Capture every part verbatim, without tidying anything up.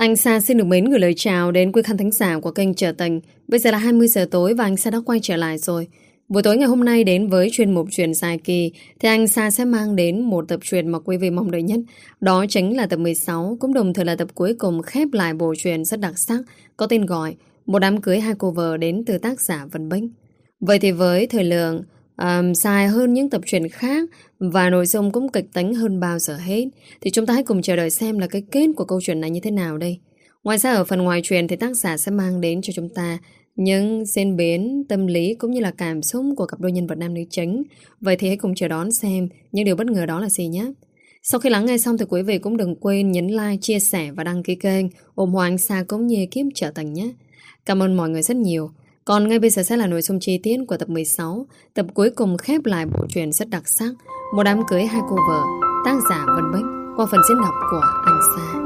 Anh Sa xin được mến gửi lời chào đến quý khán thính giả của kênh Trở Tình. Bây giờ là hai mươi giờ tối và anh Sa đã quay trở lại rồi. Buổi tối ngày hôm nay đến với chuyên mục Chuyện dài kỳ thì anh Sa sẽ mang đến một tập truyện mà quý vị mong đợi nhất. Đó chính là tập mười sáu, cũng đồng thời là tập cuối cùng khép lại bộ truyện rất đặc sắc có tên gọi Một đám cưới hai cô vợ đến từ tác giả Vân Bích. Vậy thì với thời lượng um, dài hơn những tập truyện khác và nội dung cũng kịch tính hơn bao giờ hết, thì chúng ta hãy cùng chờ đợi xem là cái kết của câu chuyện này như thế nào đây. Ngoài ra ở phần ngoài truyện thì tác giả sẽ mang đến cho chúng ta những diễn biến tâm lý cũng như là cảm xúc của cặp đôi nhân vật nam nữ chính. Vậy thì hãy cùng chờ đón xem những điều bất ngờ đó là gì nhé. Sau khi lắng nghe xong thì quý vị cũng đừng quên nhấn like, chia sẻ và đăng ký kênh ủng hộ anh Sa cũng như ekip Trở Tình nhé. Cảm ơn mọi người rất nhiều. Còn ngay bây giờ sẽ là nội dung chi tiết của tập mười sáu, tập cuối cùng khép lại bộ truyện rất đặc sắc Một đám cưới hai cô vợ, tác giả Vân Bích, qua phần diễn đọc của anh Sa.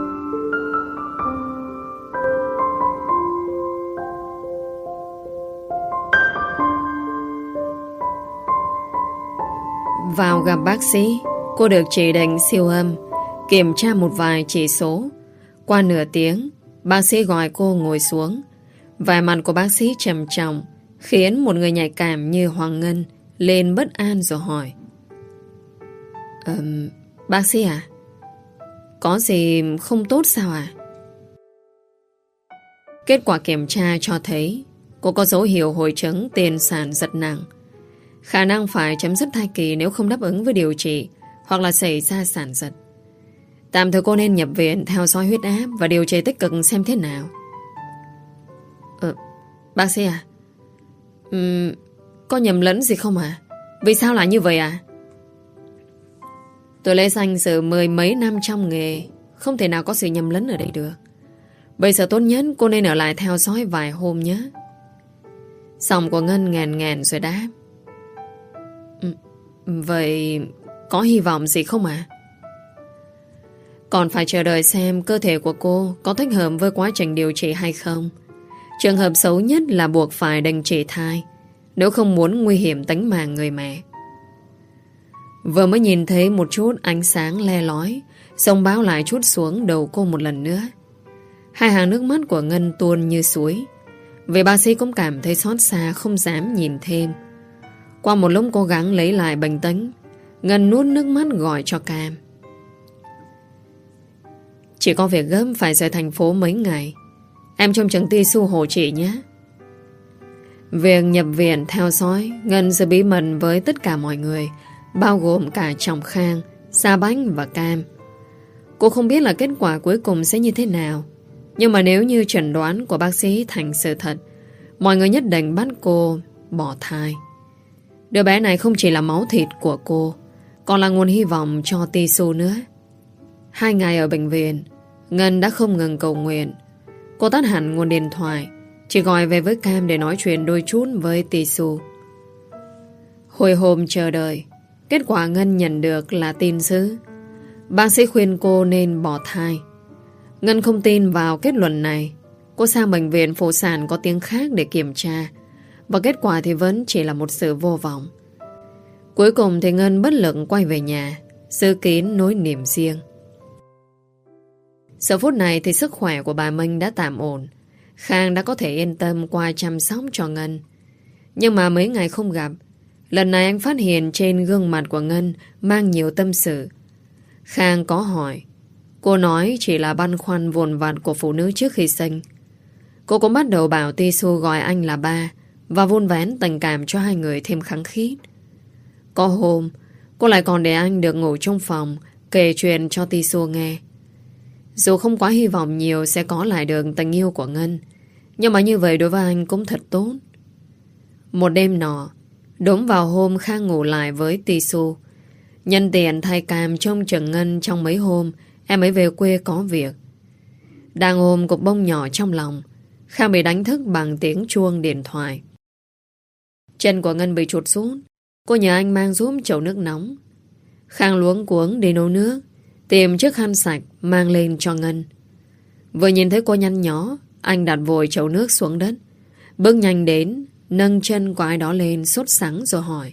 Vào gặp bác sĩ, cô được chỉ định siêu âm, kiểm tra một vài chỉ số. Qua nửa tiếng, bác sĩ gọi cô ngồi xuống. Vẻ mặt của bác sĩ trầm trọng khiến một người nhạy cảm như Hoàng Ngân lên bất an rồi hỏi: Ừm, bác sĩ à? Có gì không tốt sao à? Kết quả kiểm tra cho thấy cô có dấu hiệu hội chứng tiền sản giật nặng, khả năng phải chấm dứt thai kỳ nếu không đáp ứng với điều trị hoặc là xảy ra sản giật. Tạm thời cô nên nhập viện theo dõi huyết áp và điều trị tích cực xem thế nào. Ờ, bác sĩ à? Uhm, có nhầm lẫn gì không à? Vì sao lại như vậy à? Tôi lễ danh dự mười mấy năm trong nghề, không thể nào có sự nhầm lẫn ở đây được. Bây giờ tốt nhất cô nên ở lại theo dõi vài hôm nhé. Giọng của Ngân ngàn ngàn rồi đáp: ừ, Vậy có hy vọng gì không à? Còn phải chờ đợi xem cơ thể của cô có thích hợp với quá trình điều trị hay không. Trường hợp xấu nhất là buộc phải đình chỉ thai, nếu không muốn nguy hiểm tính mạng người mẹ. Vừa mới nhìn thấy một chút ánh sáng le lói, sông báo lại chút xuống đầu cô một lần nữa. Hai hàng nước mắt của Ngân tuôn như suối. Vì bác sĩ cũng cảm thấy xót xa, không dám nhìn thêm. Qua một lúc cố gắng lấy lại bình tĩnh, Ngân nuốt nước mắt gọi cho Cam. Chỉ có việc gấp phải rời thành phố mấy ngày, em trông chừng ti su hộ chị nhé. Việc nhập viện theo dõi, Ngân sẽ bí mật với tất cả mọi người, bao gồm cả Trọng Khang, Sa Bánh và Cam. Cô không biết là kết quả cuối cùng sẽ như thế nào, nhưng mà nếu như chẩn đoán của bác sĩ thành sự thật, mọi người nhất định bắt cô bỏ thai. Đứa bé này không chỉ là máu thịt của cô, còn là nguồn hy vọng cho ti su nữa. Hai ngày ở bệnh viện, Ngân đã không ngừng cầu nguyện. Cô tắt hẳn nguồn điện thoại, chỉ gọi về với Cam để nói chuyện đôi chút với Tisu. Hồi hôm chờ đợi, kết quả Ngân nhận được là tin dữ. Bác sĩ khuyên cô nên bỏ thai. Ngân không tin vào kết luận này. Cô sang bệnh viện phụ sản có tiếng khác để kiểm tra, và kết quả thì vẫn chỉ là một sự vô vọng. Cuối cùng thì Ngân bất lực quay về nhà, giữ kín nỗi niềm riêng. Giờ phút này thì sức khỏe của bà Minh đã tạm ổn. Khang đã có thể yên tâm qua chăm sóc cho Ngân. Nhưng mà mấy ngày không gặp, lần này anh phát hiện trên gương mặt của Ngân mang nhiều tâm sự. Khang có hỏi, cô nói chỉ là băn khoăn vụn vặt của phụ nữ trước khi sinh. Cô cũng bắt đầu bảo Tisu gọi anh là ba và vun vén tình cảm cho hai người thêm khăng khít. Có hôm, cô lại còn để anh được ngủ trong phòng, kể chuyện cho Tisu nghe. Dù không quá hy vọng nhiều sẽ có lại được tình yêu của Ngân, nhưng mà như vậy đối với anh cũng thật tốt. Một đêm nọ, đúng vào hôm Khang ngủ lại với Tisu, nhân tiện thay Cam trông chừng Ngân trong mấy hôm em ấy về quê có việc. Đang ôm cục bông nhỏ trong lòng, Khang bị đánh thức bằng tiếng chuông điện thoại. Chân của Ngân bị trụt xuống, cô nhờ anh mang giúp chậu nước nóng. Khang luống cuống đi nấu nước, tìm chiếc khăn sạch mang lên cho Ngân. Vừa nhìn thấy cô nhăn nhó, anh đặt vội chậu nước xuống đất, bước nhanh đến, nâng chân của ai đó lên sốt sắng rồi hỏi: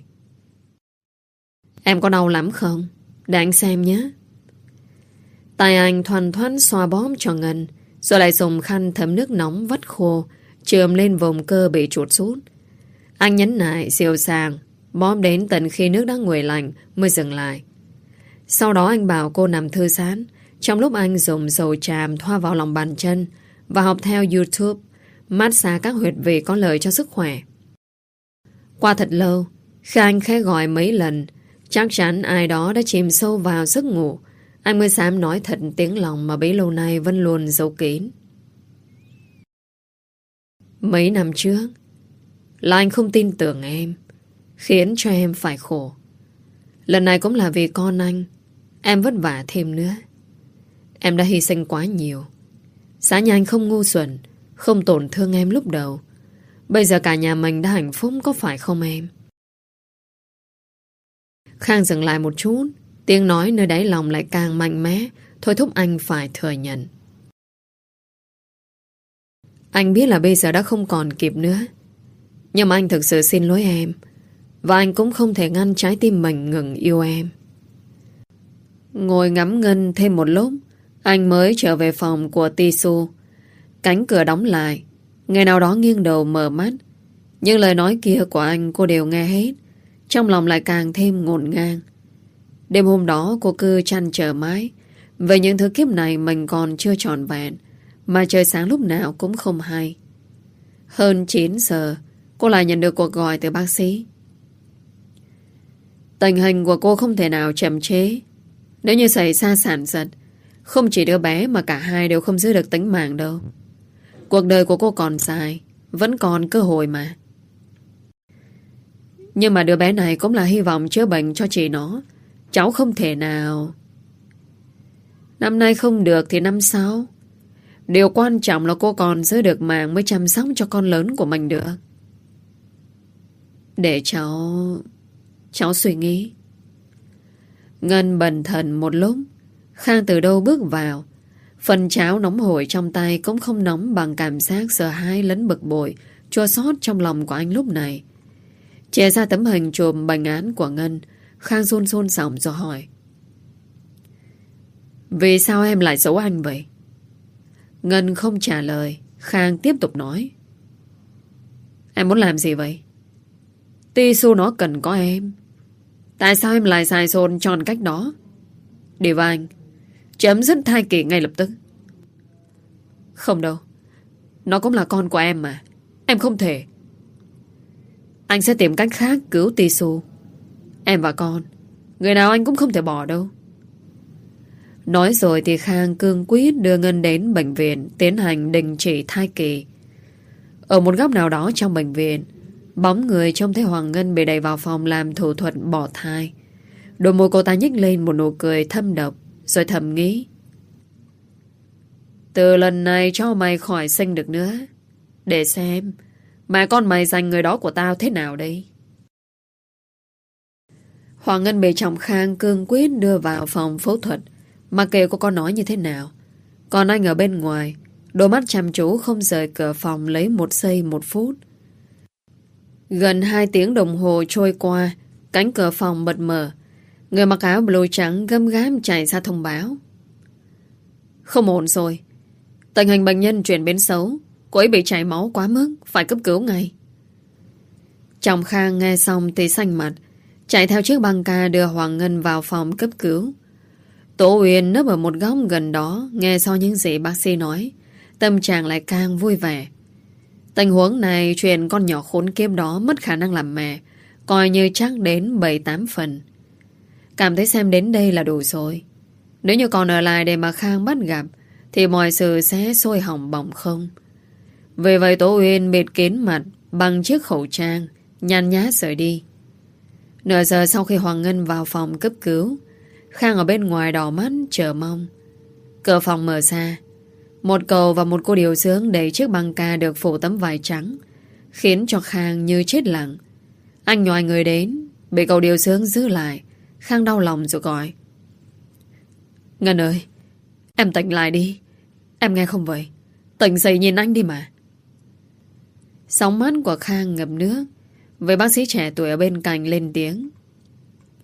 Em có đau lắm không? Để anh xem nhé. Tay anh thoăn thoắt xoa bóp cho Ngân, Rồi lại dùng khăn thấm nước nóng vắt khô, chườm lên vùng cơ bị chuột rút. Anh nhấn nại dịu dàng, bóp đến tận khi nước đã nguội lạnh mới dừng lại. Sau đó anh bảo cô nằm thư giãn, trong lúc anh dùng dầu tràm thoa vào lòng bàn chân và học theo YouTube massage các huyệt vị có lợi cho sức khỏe. Qua thật lâu, khi anh khẽ gọi mấy lần, chắc chắn ai đó đã chìm sâu vào giấc ngủ, anh mới dám nói thật tiếng lòng mà bấy lâu nay vẫn luôn giấu kín. Mấy năm trước là anh không tin tưởng em, khiến cho em phải khổ. Lần này cũng là vì con anh, em vất vả thêm nữa. Em đã hy sinh quá nhiều. Giá như anh không ngu xuẩn, không tổn thương em lúc đầu, bây giờ cả nhà mình đã hạnh phúc, có phải không em? Khang dừng lại một chút, tiếng nói nơi đáy lòng lại càng mạnh mẽ, thôi thúc anh phải thừa nhận. Anh biết là bây giờ đã không còn kịp nữa, nhưng mà anh thực sự xin lỗi em, và anh cũng không thể ngăn trái tim mình ngừng yêu em. Ngồi ngắm Ngân thêm một lúc, anh mới trở về phòng của Tisu. Cánh cửa đóng lại, người nào đó nghiêng đầu mở mắt. Nhưng lời nói kia của anh cô đều nghe hết, trong lòng lại càng thêm ngổn ngang. Đêm hôm đó cô cứ trăn trở mãi về những thứ kiếp này mình còn chưa trọn vẹn, mà trời sáng lúc nào cũng không hay. Hơn chín giờ, cô lại nhận được cuộc gọi từ bác sĩ. Tình hình của cô không thể nào chậm chế. Nếu như xảy ra sản giật, không chỉ đứa bé mà cả hai đều không giữ được tính mạng đâu. Cuộc đời của cô còn dài, vẫn còn cơ hội mà. Nhưng mà đứa bé này cũng là hy vọng chữa bệnh cho chị nó. Cháu không thể nào. Năm nay không được thì năm sau. Điều quan trọng là cô còn giữ được mạng mới chăm sóc cho con lớn của mình được. Để cháu... Cháu suy nghĩ. Ngân bần thần một lúc. Khang từ đâu bước vào. Phần cháo nóng hổi trong tay cũng không nóng bằng cảm giác sợ hãi lẫn bực bội chua xót trong lòng của anh lúc này. Chè ra tấm hình chụp bệnh án của Ngân, Khang run run giọng rồi hỏi. Vì sao em lại giấu anh vậy? Ngân không trả lời. Khang tiếp tục nói. Em muốn làm gì vậy? Tisu nó cần có em. Tại sao em lại xài xôn tròn cách đó? Đi vào anh. Chấm dứt thai kỳ ngay lập tức. Không đâu. Nó cũng là con của em mà. Em không thể. Anh sẽ tìm cách khác cứu Tisu. Em và con, người nào anh cũng không thể bỏ đâu. Nói rồi thì Khang cương quyết đưa Ngân đến bệnh viện tiến hành đình chỉ thai kỳ. Ở một góc nào đó trong bệnh viện, bóng người trông thấy Hoàng Ngân bị đẩy vào phòng làm thủ thuật bỏ thai. Đôi môi cô ta nhếch lên một nụ cười thâm độc, rồi thầm nghĩ. Từ lần này cho mày khỏi sinh được nữa. Để xem mẹ con mày giành người đó của tao thế nào đây. Hoàng Ngân bị chồng Khang cương quyết đưa vào phòng phẫu thuật, mặc kệ cô có nói như thế nào. Còn anh ở bên ngoài, đôi mắt chăm chú không rời cửa phòng lấy một giây một phút. Gần hai tiếng đồng hồ trôi qua, cánh cửa phòng bật mở. Người mặc áo blue trắng găm gám chạy ra thông báo. Không ổn rồi. Tình hình bệnh nhân chuyển biến xấu. Cô ấy bị chảy máu quá mức, phải cấp cứu ngay. Chồng Khang nghe xong thì xanh mặt, chạy theo chiếc băng ca đưa Hoàng Ngân vào phòng cấp cứu. Tố Uyên nấp ở một góc gần đó, nghe sau những gì bác sĩ nói, tâm trạng lại càng vui vẻ. Tình huống này chuyện con nhỏ khốn kiếp đó mất khả năng làm mẹ, coi như chắc đến bảy tám phần. Cảm thấy xem đến đây là đủ rồi. Nếu như còn ở lại để mà Khang bắt gặp, thì mọi sự sẽ sôi hỏng bỏng không. Vì vậy Tố Uyên bịt kín mặt bằng chiếc khẩu trang, nhàn nhã rời đi. Nửa giờ sau khi Hoàng Ngân vào phòng cấp cứu, Khang ở bên ngoài đỏ mắt chờ mong. Cửa phòng mở ra, một cậu và một cô điều dưỡng đẩy chiếc băng ca được phủ tấm vải trắng, khiến cho Khang như chết lặng. Anh nhòi người đến, bị cậu điều dưỡng giữ lại. Khang đau lòng rồi gọi. Ngân ơi, em tỉnh lại đi. Em nghe không vậy? Tỉnh dậy nhìn anh đi mà. Sóng mắt của Khang ngập nước. Với bác sĩ trẻ tuổi ở bên cạnh lên tiếng.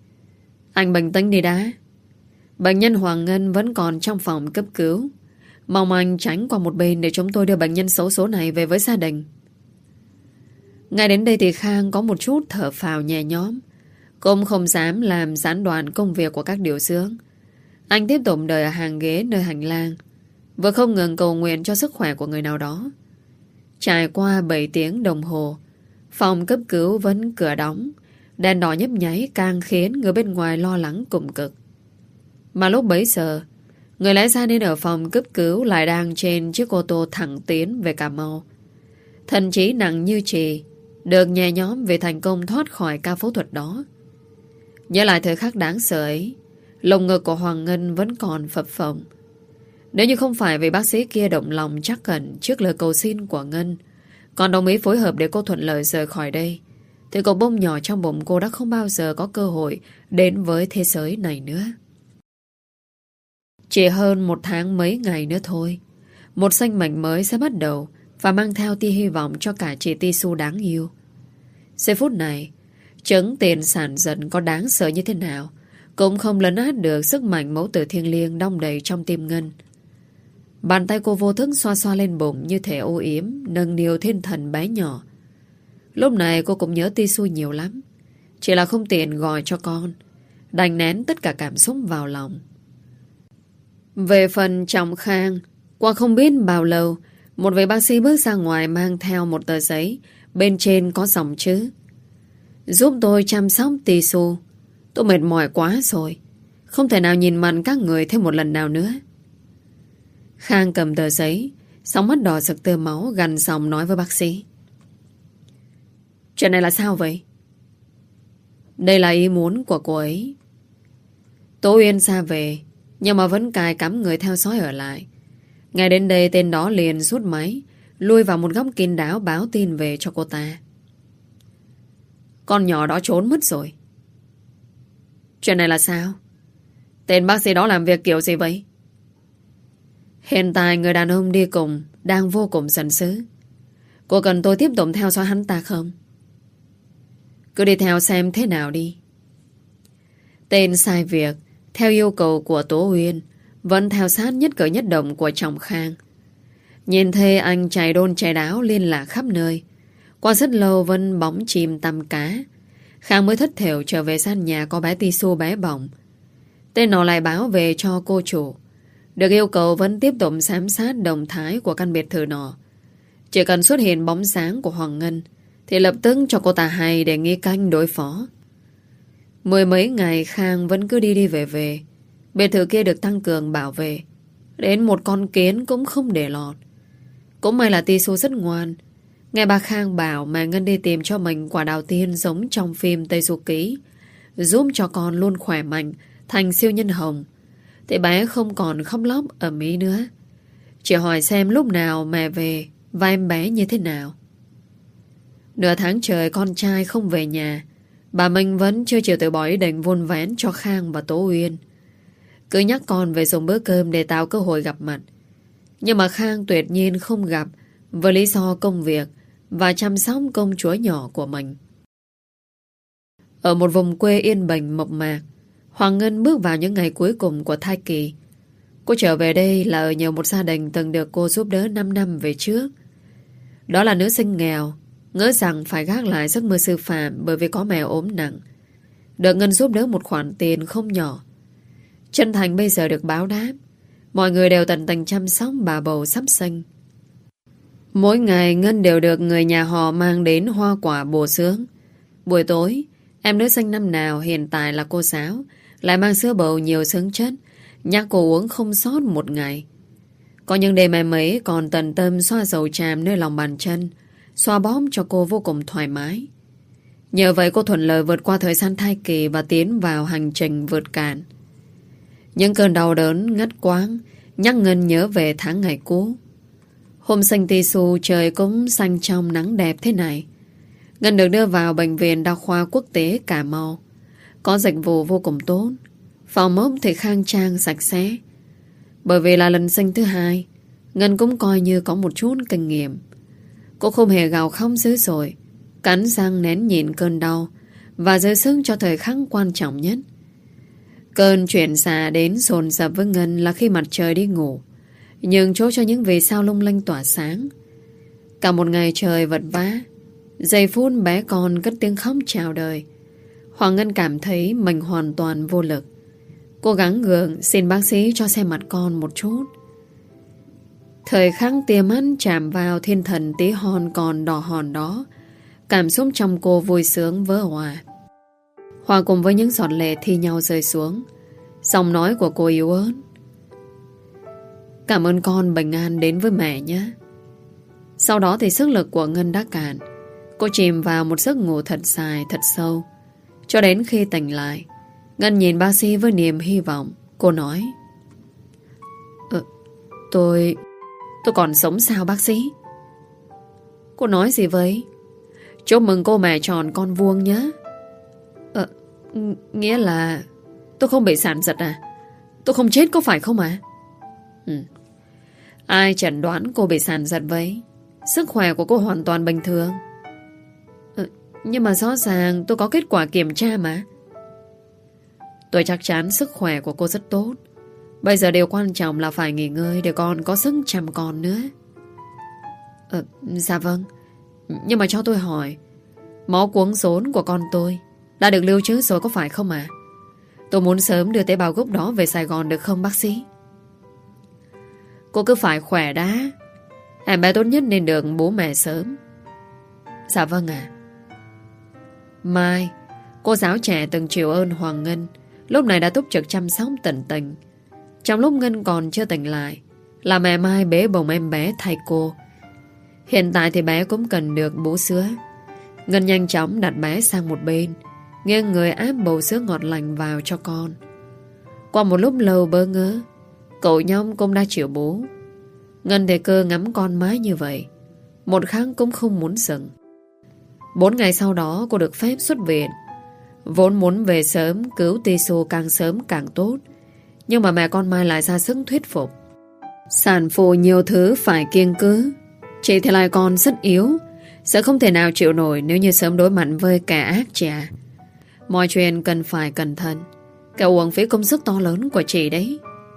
Anh bình tĩnh đi đã. Bệnh nhân Hoàng Ngân vẫn còn trong phòng cấp cứu. Mong anh tránh qua một bên để chúng tôi đưa bệnh nhân xấu số này về với gia đình. Ngay đến đây thì Khang có một chút thở phào nhẹ nhõm. Cũng không dám làm gián đoạn công việc của các điều dưỡng. Anh tiếp tục đợi ở hàng ghế nơi hành lang, vừa không ngừng cầu nguyện cho sức khỏe của người nào đó. Trải qua bảy tiếng đồng hồ, phòng cấp cứu vẫn cửa đóng. Đèn đỏ nhấp nháy càng khiến người bên ngoài lo lắng cùng cực. Mà lúc bấy giờ, người lái xe nên ở phòng cấp cứu lại đang trên chiếc ô tô thẳng tiến về Cà Mau. Thần trí nặng như trì, được nhẹ nhõm vì thành công thoát khỏi ca phẫu thuật đó. Nhớ lại thời khắc đáng sợ ấy, lồng ngực của Hoàng Ngân vẫn còn phập phồng. Nếu như không phải vì bác sĩ kia động lòng trắc ẩn trước lời cầu xin của Ngân, còn đồng ý phối hợp để cô thuận lợi rời khỏi đây, thì cậu bông nhỏ trong bụng cô đã không bao giờ có cơ hội đến với thế giới này nữa. Chỉ hơn một tháng mấy ngày nữa thôi, một sinh mệnh mới sẽ bắt đầu và mang theo tia hy vọng cho cả chị Tisu đáng yêu. Giây phút này, trứng tiền sản giận có đáng sợ như thế nào cũng không lấn át được sức mạnh mẫu tử thiêng liêng đong đầy trong tim Ngân. Bàn tay cô vô thức xoa xoa lên bụng như thể ô yếm, nâng niu thiên thần bé nhỏ. Lúc này cô cũng nhớ Tisu nhiều lắm, chỉ là không tiện gọi cho con, đành nén tất cả cảm xúc vào lòng. Về phần Trọng Khang, qua không biết bao lâu, một vị bác sĩ bước ra ngoài mang theo một tờ giấy, bên trên có dòng chữ: giúp tôi chăm sóc Tisu. Tôi mệt mỏi quá rồi, không thể nào nhìn mặt các người thêm một lần nào nữa. Khang cầm tờ giấy, sóng mắt đỏ sực tơ máu, gằn giọng nói với bác sĩ: chuyện này là sao vậy? Đây là ý muốn của cô ấy. Tố Uyên xa về, nhưng mà vẫn cài cắm người theo dõi ở lại. Ngay đến đây tên đó liền rút máy, lui vào một góc kín đáo báo tin về cho cô ta. Con nhỏ đó trốn mất rồi. Chuyện này là sao? Tên bác sĩ đó làm việc kiểu gì vậy? Hiện tại người đàn ông đi cùng đang vô cùng giận dữ. Cô cần tôi tiếp tục theo dõi hắn ta không? Cứ đi theo xem thế nào đi. Tên sai việc theo yêu cầu của Tố Uyên vẫn theo sát nhất cử nhất động của Trọng Khang. Nhìn thấy anh chạy đôn chạy đáo liên lạc khắp nơi. Qua rất lâu vẫn bóng chìm tăm cá, Khang mới thất thểu trở về gian nhà có bé Tisu bé bỏng. Tên nó lại báo về cho cô chủ, được yêu cầu vẫn tiếp tục giám sát động thái của căn biệt thự nọ. Chỉ cần xuất hiện bóng sáng của Hoàng Ngân thì lập tức cho cô ta hay để nghi canh đối phó. Mười mấy ngày Khang vẫn cứ đi đi về về. Biệt thự kia được tăng cường bảo vệ, đến một con kiến cũng không để lọt. Cũng may là Tisu rất ngoan. Nghe bà Khang bảo mà Ngân đi tìm cho mình quả đào tiên giống trong phim Tây Du Ký, giúp cho con luôn khỏe mạnh thành siêu nhân hồng, thì bé không còn khóc lóc ầm ĩ nữa. Chỉ hỏi xem lúc nào mẹ về và em bé như thế nào. Nửa tháng trời con trai không về nhà, bà Minh vẫn chưa chịu từ bỏ ý định vun vén cho Khang và Tố Uyên. Cứ nhắc con về dùng bữa cơm để tạo cơ hội gặp mặt. Nhưng mà Khang tuyệt nhiên không gặp, với lý do công việc và chăm sóc công chúa nhỏ của mình. Ở một vùng quê yên bình mộc mạc, Hoàng Ngân bước vào những ngày cuối cùng của thai kỳ. Cô trở về đây là ở nhờ một gia đình từng được cô giúp đỡ năm năm về trước. Đó là nữ sinh nghèo, ngỡ rằng phải gác lại giấc mơ sư phạm bởi vì có mẹ ốm nặng. Được Ngân giúp đỡ một khoản tiền không nhỏ. Chân thành bây giờ được báo đáp. Mọi người đều tận tình chăm sóc bà bầu sắp sinh. Mỗi ngày Ngân đều được người nhà họ mang đến hoa quả bổ dưỡng. Buổi tối, em nữ sinh năm nào hiện tại là cô giáo lại mang sữa bầu nhiều dưỡng chất, nhắc cô uống không sót một ngày. Có những đêm em ấy còn tận tâm xoa dầu tràm nơi lòng bàn chân, xoa bóp cho cô vô cùng thoải mái. Nhờ vậy cô thuận lợi vượt qua thời gian thai kỳ và tiến vào hành trình vượt cạn. Những cơn đau đớn ngắt quãng nhắc Ngân nhớ về tháng ngày cũ. Hôm sinh Tisu trời cũng xanh trong nắng đẹp thế này. Ngân được đưa vào bệnh viện đa khoa quốc tế Cà Mau. Có dịch vụ vô cùng tốt, phòng ốc thì khang trang sạch sẽ. Bởi vì là lần sinh thứ hai, Ngân cũng coi như có một chút kinh nghiệm. Cô không hề gào khóc dữ dội, cắn răng nén nhịn cơn đau và giữ sức cho thời khắc quan trọng nhất. Cơn chuyển xạ đến dồn dập với Ngân là khi mặt trời đi ngủ. nhường chỗ cho những vì sao lung linh tỏa sáng. Cả một ngày trời vật vã, giây phút bé con cất tiếng khóc chào đời, Hoàng Ngân cảm thấy mình hoàn toàn vô lực. Cô gắng gượng xin bác sĩ cho xem mặt con một chút. Thời khắc tia mắt chạm vào thiên thần tí hon còn đỏ hòn đó, cảm xúc trong cô vui sướng vỡ hòa. Hòa cùng với những giọt lệ thi nhau rơi xuống, giọng nói của cô yếu ớt: "Cảm ơn con bình an đến với mẹ nhé." Sau đó thì sức lực của Ngân đã cạn. Cô chìm vào một giấc ngủ thật dài, thật sâu. Cho đến khi tỉnh lại, Ngân nhìn bác sĩ với niềm hy vọng. Cô nói: ờ, Tôi... Tôi còn sống sao bác sĩ? Cô nói gì vậy? Chúc mừng cô mẹ tròn con vuông nhé. Ờ, nghĩa là tôi không bị sản giật à? Tôi không chết có phải không ạ? À? Ừ. Ai chẩn đoán cô bị sản giật vậy? Sức khỏe của cô hoàn toàn bình thường. Ừ, nhưng mà rõ ràng tôi có kết quả kiểm tra mà. Tôi chắc chắn sức khỏe của cô rất tốt. Bây giờ điều quan trọng là phải nghỉ ngơi để con có sức chăm con nữa. Ờ, dạ vâng. Nhưng mà cho tôi hỏi, máu cuống rốn của con tôi đã được lưu trữ rồi có phải không ạ? À? Tôi muốn sớm đưa tế bào gốc đó về Sài Gòn được không bác sĩ? Cô cứ phải khỏe đã. Em bé tốt nhất nên được bố mẹ sớm. Dạ vâng ạ. À. Mai, cô giáo trẻ từng chịu ơn Hoàng Ngân, lúc này đã túc trực chăm sóc tận tình. Trong lúc Ngân còn chưa tỉnh lại, là mẹ Mai bế bồng em bé thay cô. Hiện tại thì bé cũng cần được bú sữa. Ngân nhanh chóng đặt bé sang một bên, nghiêng người áp bầu sữa ngọt lành vào cho con. Qua một lúc lâu bơ ngỡ, cậu nhóc cũng đã chịu bú. Ngân thì cơ ngắm con mái như vậy, một khắc cũng không muốn dừng. Bốn ngày sau đó cô được phép xuất viện. Vốn muốn về sớm cứu Tisu càng sớm càng tốt, nhưng mà mẹ con Mai lại ra sức thuyết phục. Sản phụ nhiều thứ phải kiêng cữ. Chị thì lại còn rất yếu, sẽ không thể nào chịu nổi nếu như sớm đối mặt với kẻ ác trẻ. Mọi chuyện cần phải cẩn thận, kẻo uổng phí công sức to lớn của chị đấy.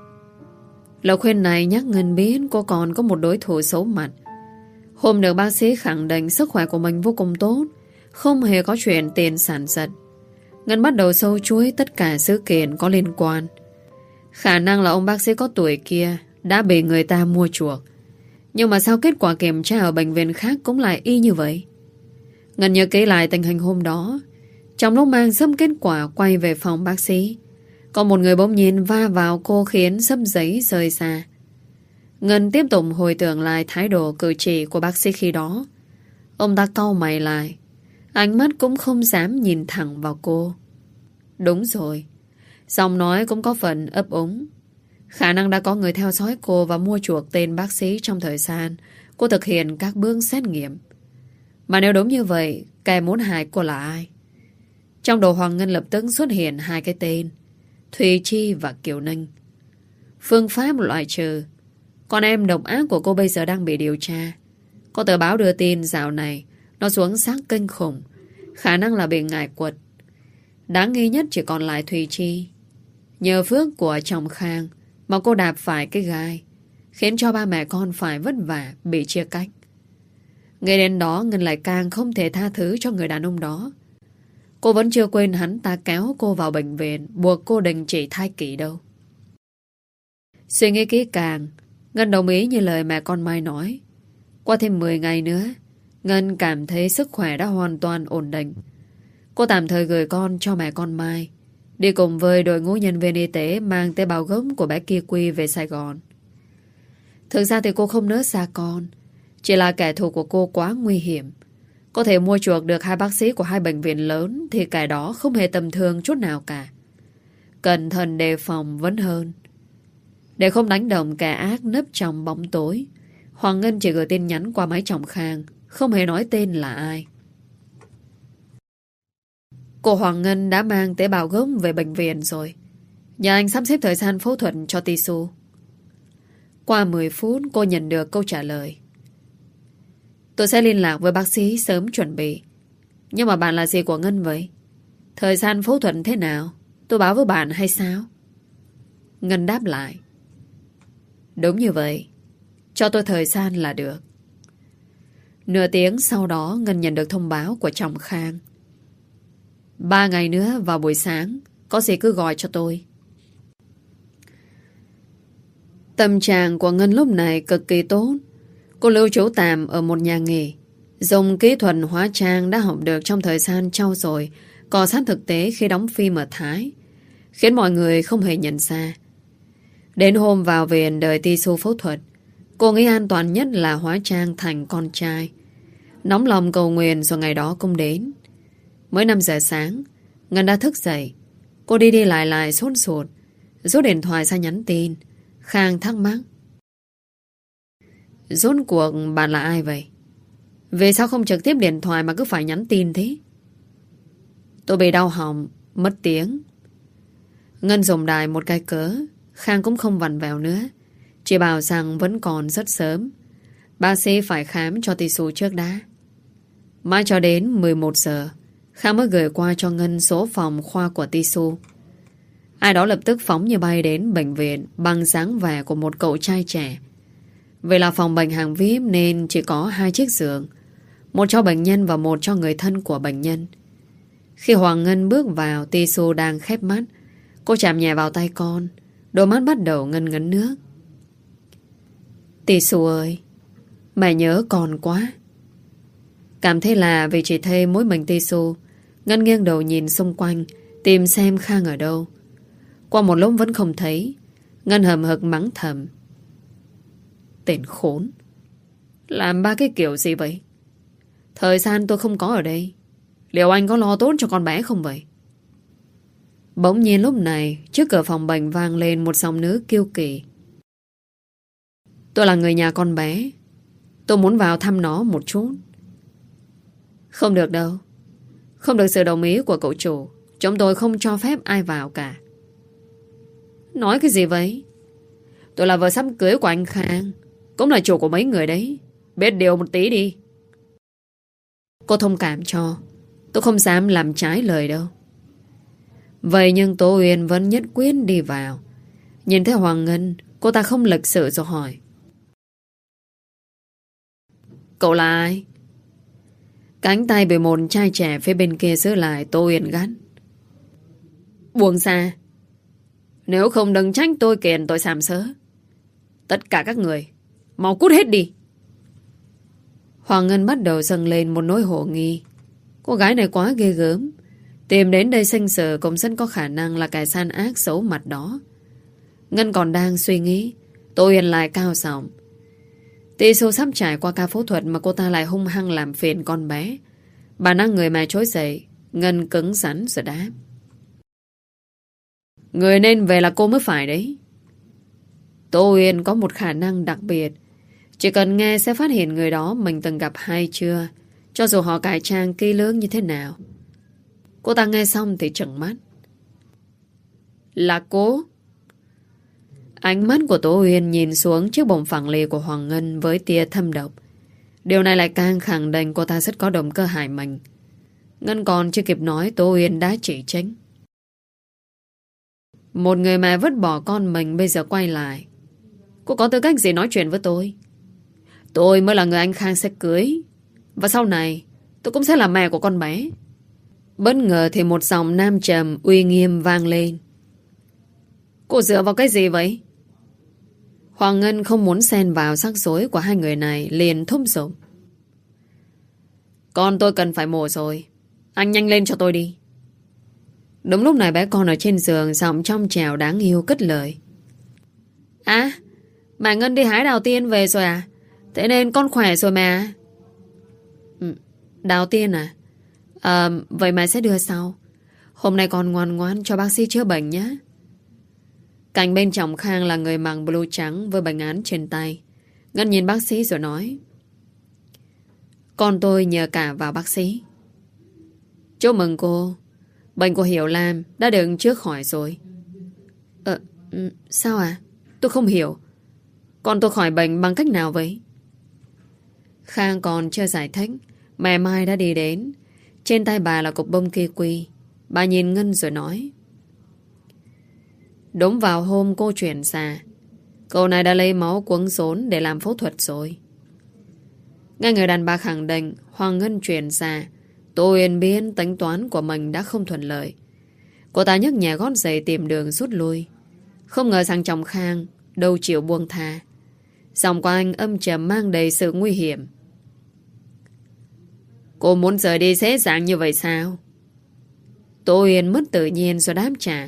Lời khuyên này nhắc Ngân biết cô còn có một đối thủ xấu mặt. Hôm được bác sĩ khẳng định sức khỏe của mình vô cùng tốt, không hề có chuyện tiền sản giật. Ngân bắt đầu sâu chuối tất cả sự kiện có liên quan. Khả năng là ông bác sĩ có tuổi kia đã bị người ta mua chuộc. Nhưng mà sao kết quả kiểm tra ở bệnh viện khác cũng lại y như vậy? Ngân nhớ kỹ lại tình hình hôm đó. Trong lúc mang sắp kết quả quay về phòng bác sĩ, có một người bỗng nhiên va vào cô khiến sắp giấy rơi ra. Ngân tiếp tục hồi tưởng lại thái độ cử chỉ của bác sĩ khi đó. Ông ta cau mày lại, ánh mắt cũng không dám nhìn thẳng vào cô. Đúng rồi, giọng nói cũng có phần ấp úng. Khả năng đã có người theo dõi cô và mua chuộc tên bác sĩ trong thời gian cô thực hiện các bước xét nghiệm. Mà nếu đúng như vậy, kẻ muốn hại cô là ai? Trong đầu Hoàng Ngân lập tức xuất hiện hai cái tên: Thùy Chi và Kiều Ninh. Phương pháp loại trừ. Con em độc ác của cô bây giờ đang bị điều tra. Có tờ báo đưa tin dạo này nó xuống sắc kinh khủng, khả năng là bị ngải quật. Đáng nghi nhất chỉ còn lại Thùy Chi. Nhờ phước của chồng Khang mà cô đạp phải cái gai, khiến cho ba mẹ con phải vất vả bị chia cách. Ngay đến đó Ngân lại càng không thể tha thứ cho người đàn ông đó. Cô vẫn chưa quên hắn ta kéo cô vào bệnh viện, buộc cô đình chỉ thai kỳ đâu. Suy nghĩ kỹ càng, Ngân đồng ý như lời mẹ con Mai nói. Qua thêm mười ngày nữa, Ngân cảm thấy sức khỏe đã hoàn toàn ổn định. Cô tạm thời gửi con cho mẹ con Mai, đi cùng với đội ngũ nhân viên y tế mang tế bào gốc của bé Kia Quy về Sài Gòn. Thực ra thì cô không nỡ xa con, chỉ là kẻ thù của cô quá nguy hiểm. Có thể mua chuộc được hai bác sĩ của hai bệnh viện lớn thì kẻ đó không hề tầm thường chút nào cả. Cẩn thận đề phòng vẫn hơn. Để không đánh động kẻ ác nấp trong bóng tối, Hoàng Ngân chỉ gửi tin nhắn qua máy chồng Khang, không hề nói tên là ai. Cô Hoàng Ngân đã mang tế bào gốc về bệnh viện rồi. Nhờ anh sắp xếp thời gian phẫu thuật cho Tisu. Qua mười phút cô nhận được câu trả lời: Tôi sẽ liên lạc với bác sĩ sớm chuẩn bị. Nhưng mà bạn là gì của Ngân vậy? Thời gian phẫu thuật thế nào? Tôi báo với bạn hay sao? Ngân đáp lại: Đúng như vậy. Cho tôi thời gian là được. Nửa tiếng sau đó Ngân nhận được thông báo của chồng Khang. Ba ngày nữa vào buổi sáng, có gì cứ gọi cho tôi. Tâm trạng của Ngân lúc này cực kỳ tốt. Cô lưu trú tạm ở một nhà nghỉ, dùng kỹ thuật hóa trang đã học được trong thời gian trau dồi cọ sát thực tế khi đóng phim ở Thái, khiến mọi người không hề nhận ra. Đến hôm vào viện đợi Tisu phẫu thuật, cô nghĩ an toàn nhất là hóa trang thành con trai. Nóng lòng cầu nguyện rồi ngày đó cũng đến. Mới năm giờ sáng, Ngân đã thức dậy. Cô đi đi lại lại sốt ruột, rút điện thoại ra nhắn tin. Khang thắc mắc: rốt cuộc bạn là ai vậy? Vì sao không trực tiếp điện thoại mà cứ phải nhắn tin thế? Tôi bị đau họng, mất tiếng. Ngân dùng đài một cái cớ. Khang cũng không vặn vẹo nữa, chỉ bảo rằng vẫn còn rất sớm, bác sĩ phải khám cho Tisu trước đã. Mãi cho đến mười một giờ, Khang mới gửi qua cho Ngân số phòng khoa của Tisu. Ai đó lập tức phóng như bay đến bệnh viện bằng dáng vẻ của một cậu trai trẻ. Vì là phòng bệnh hàng vi ai pi nên chỉ có hai chiếc giường, một cho bệnh nhân và một cho người thân của bệnh nhân. Khi Hoàng Ngân bước vào, Tisu đang khép mắt. Cô chạm nhẹ vào tay con, đôi mắt bắt đầu ngân ngấn nước. Tisu ơi, mẹ nhớ con quá. Cảm thấy là vì chỉ thấy mỗi mình Tisu, Ngân nghiêng đầu nhìn xung quanh, tìm xem Khang ở đâu. Qua một lúc vẫn không thấy, Ngân hầm hực mắng thầm: tên khốn, làm ba cái kiểu gì vậy? Thời gian tôi không có ở đây, liệu anh có lo tốt cho con bé không vậy? Bỗng nhiên lúc này, trước cửa phòng bệnh vang lên một giọng nữ kiêu kỳ: tôi là người nhà con bé, tôi muốn vào thăm nó một chút. Không được đâu, không được sự đồng ý của cậu chủ, chúng tôi không cho phép ai vào cả. Nói cái gì vậy? Tôi là vợ sắp cưới của anh Khang, cũng là chủ của mấy người đấy, biết điều một tí đi. Cô thông cảm cho, tôi không dám làm trái lời đâu. Vậy nhưng Tố Uyên vẫn nhất quyết đi vào. Nhìn thấy Hoàng Ngân, cô ta không lịch sự rồi hỏi: cậu là ai? Cánh tay bị một trai trẻ phía bên kia giữ lại. Tố Uyên gắt: buông ra, nếu không đừng trách tôi kiện tội sàm sỡ. Tất cả các người mau cút hết đi. Hoàng Ngân bắt đầu dâng lên một nỗi hồ nghi. Cô gái này quá ghê gớm, tìm đến đây sinh sự cũng rất có khả năng là kẻ gian ác xấu mặt đó. Ngân còn đang suy nghĩ, Tố Uyên lại cao giọng: Tisu sắp trải qua ca phẫu thuật mà cô ta lại hung hăng làm phiền con bé. Bà năng người mẹ trỗi dậy. Ngân cứng rắn rồi đáp: người nên về là cô mới phải đấy. Tố Uyên có một khả năng đặc biệt, chỉ cần nghe sẽ phát hiện người đó mình từng gặp hay chưa, cho dù họ cải trang kỹ lưỡng như thế nào. Cô ta nghe xong thì trợn mắt: là cô? Ánh mắt của Tố Uyên nhìn xuống chiếc bụng phẳng lì của Hoàng Ngân với tia thâm độc. Điều này lại càng khẳng định cô ta rất có động cơ hại mình. Ngân còn chưa kịp nói, Tố Uyên đã chỉ trích: một người mẹ vứt bỏ con mình bây giờ quay lại, cô có tư cách gì nói chuyện với tôi? Tôi mới là người anh Khang sẽ cưới, và sau này tôi cũng sẽ là mẹ của con bé. Bất ngờ thì một giọng nam trầm uy nghiêm vang lên: cô dựa vào cái gì vậy? Hoàng Ngân không muốn xen vào rắc rối của hai người này, liền thúc giục: con tôi cần phải mổ rồi, anh nhanh lên cho tôi đi. Đúng lúc này bé con ở trên giường giọng trong trèo đáng yêu cất lời: à, bà Ngân đi hái đào tiên về rồi à? Thế nên con khỏe rồi mà. Ừ, đào tiên à? À, vậy mà sẽ đưa sau. Hôm nay con ngoan ngoan cho bác sĩ chữa bệnh nhé. Cạnh bên chồng Khang là người mặc blue trắng với bệnh án trên tay. Ngân nhìn bác sĩ rồi nói: con tôi nhờ cả vào bác sĩ. Chúc mừng cô, bệnh của Hiểu Lam đã được chữa khỏi rồi. Ờ, sao à? Tôi không hiểu. Con tôi khỏi bệnh bằng cách nào vậy? Khang còn chưa giải thích, mẹ Mai đã đi đến. Trên tay bà là cục bông kiwi. Bà nhìn Ngân rồi nói: đúng vào hôm cô chuyển xa, Cậu này đã lấy máu cuống xốn để làm phẫu thuật rồi. Nghe người đàn bà khẳng định, Hoàng Ngân truyền ra, Tô Uyên biết tính toán của mình đã không thuận lợi. Cô ta nhấc nhẹ gót giày tìm đường rút lui. Không ngờ sang chồng Khang đâu chịu buông tha. Giọng của anh âm trầm mang đầy sự nguy hiểm. Cô muốn rời đi dễ dàng như vậy sao? Tô Uyên mất tự nhiên rồi đáp trả.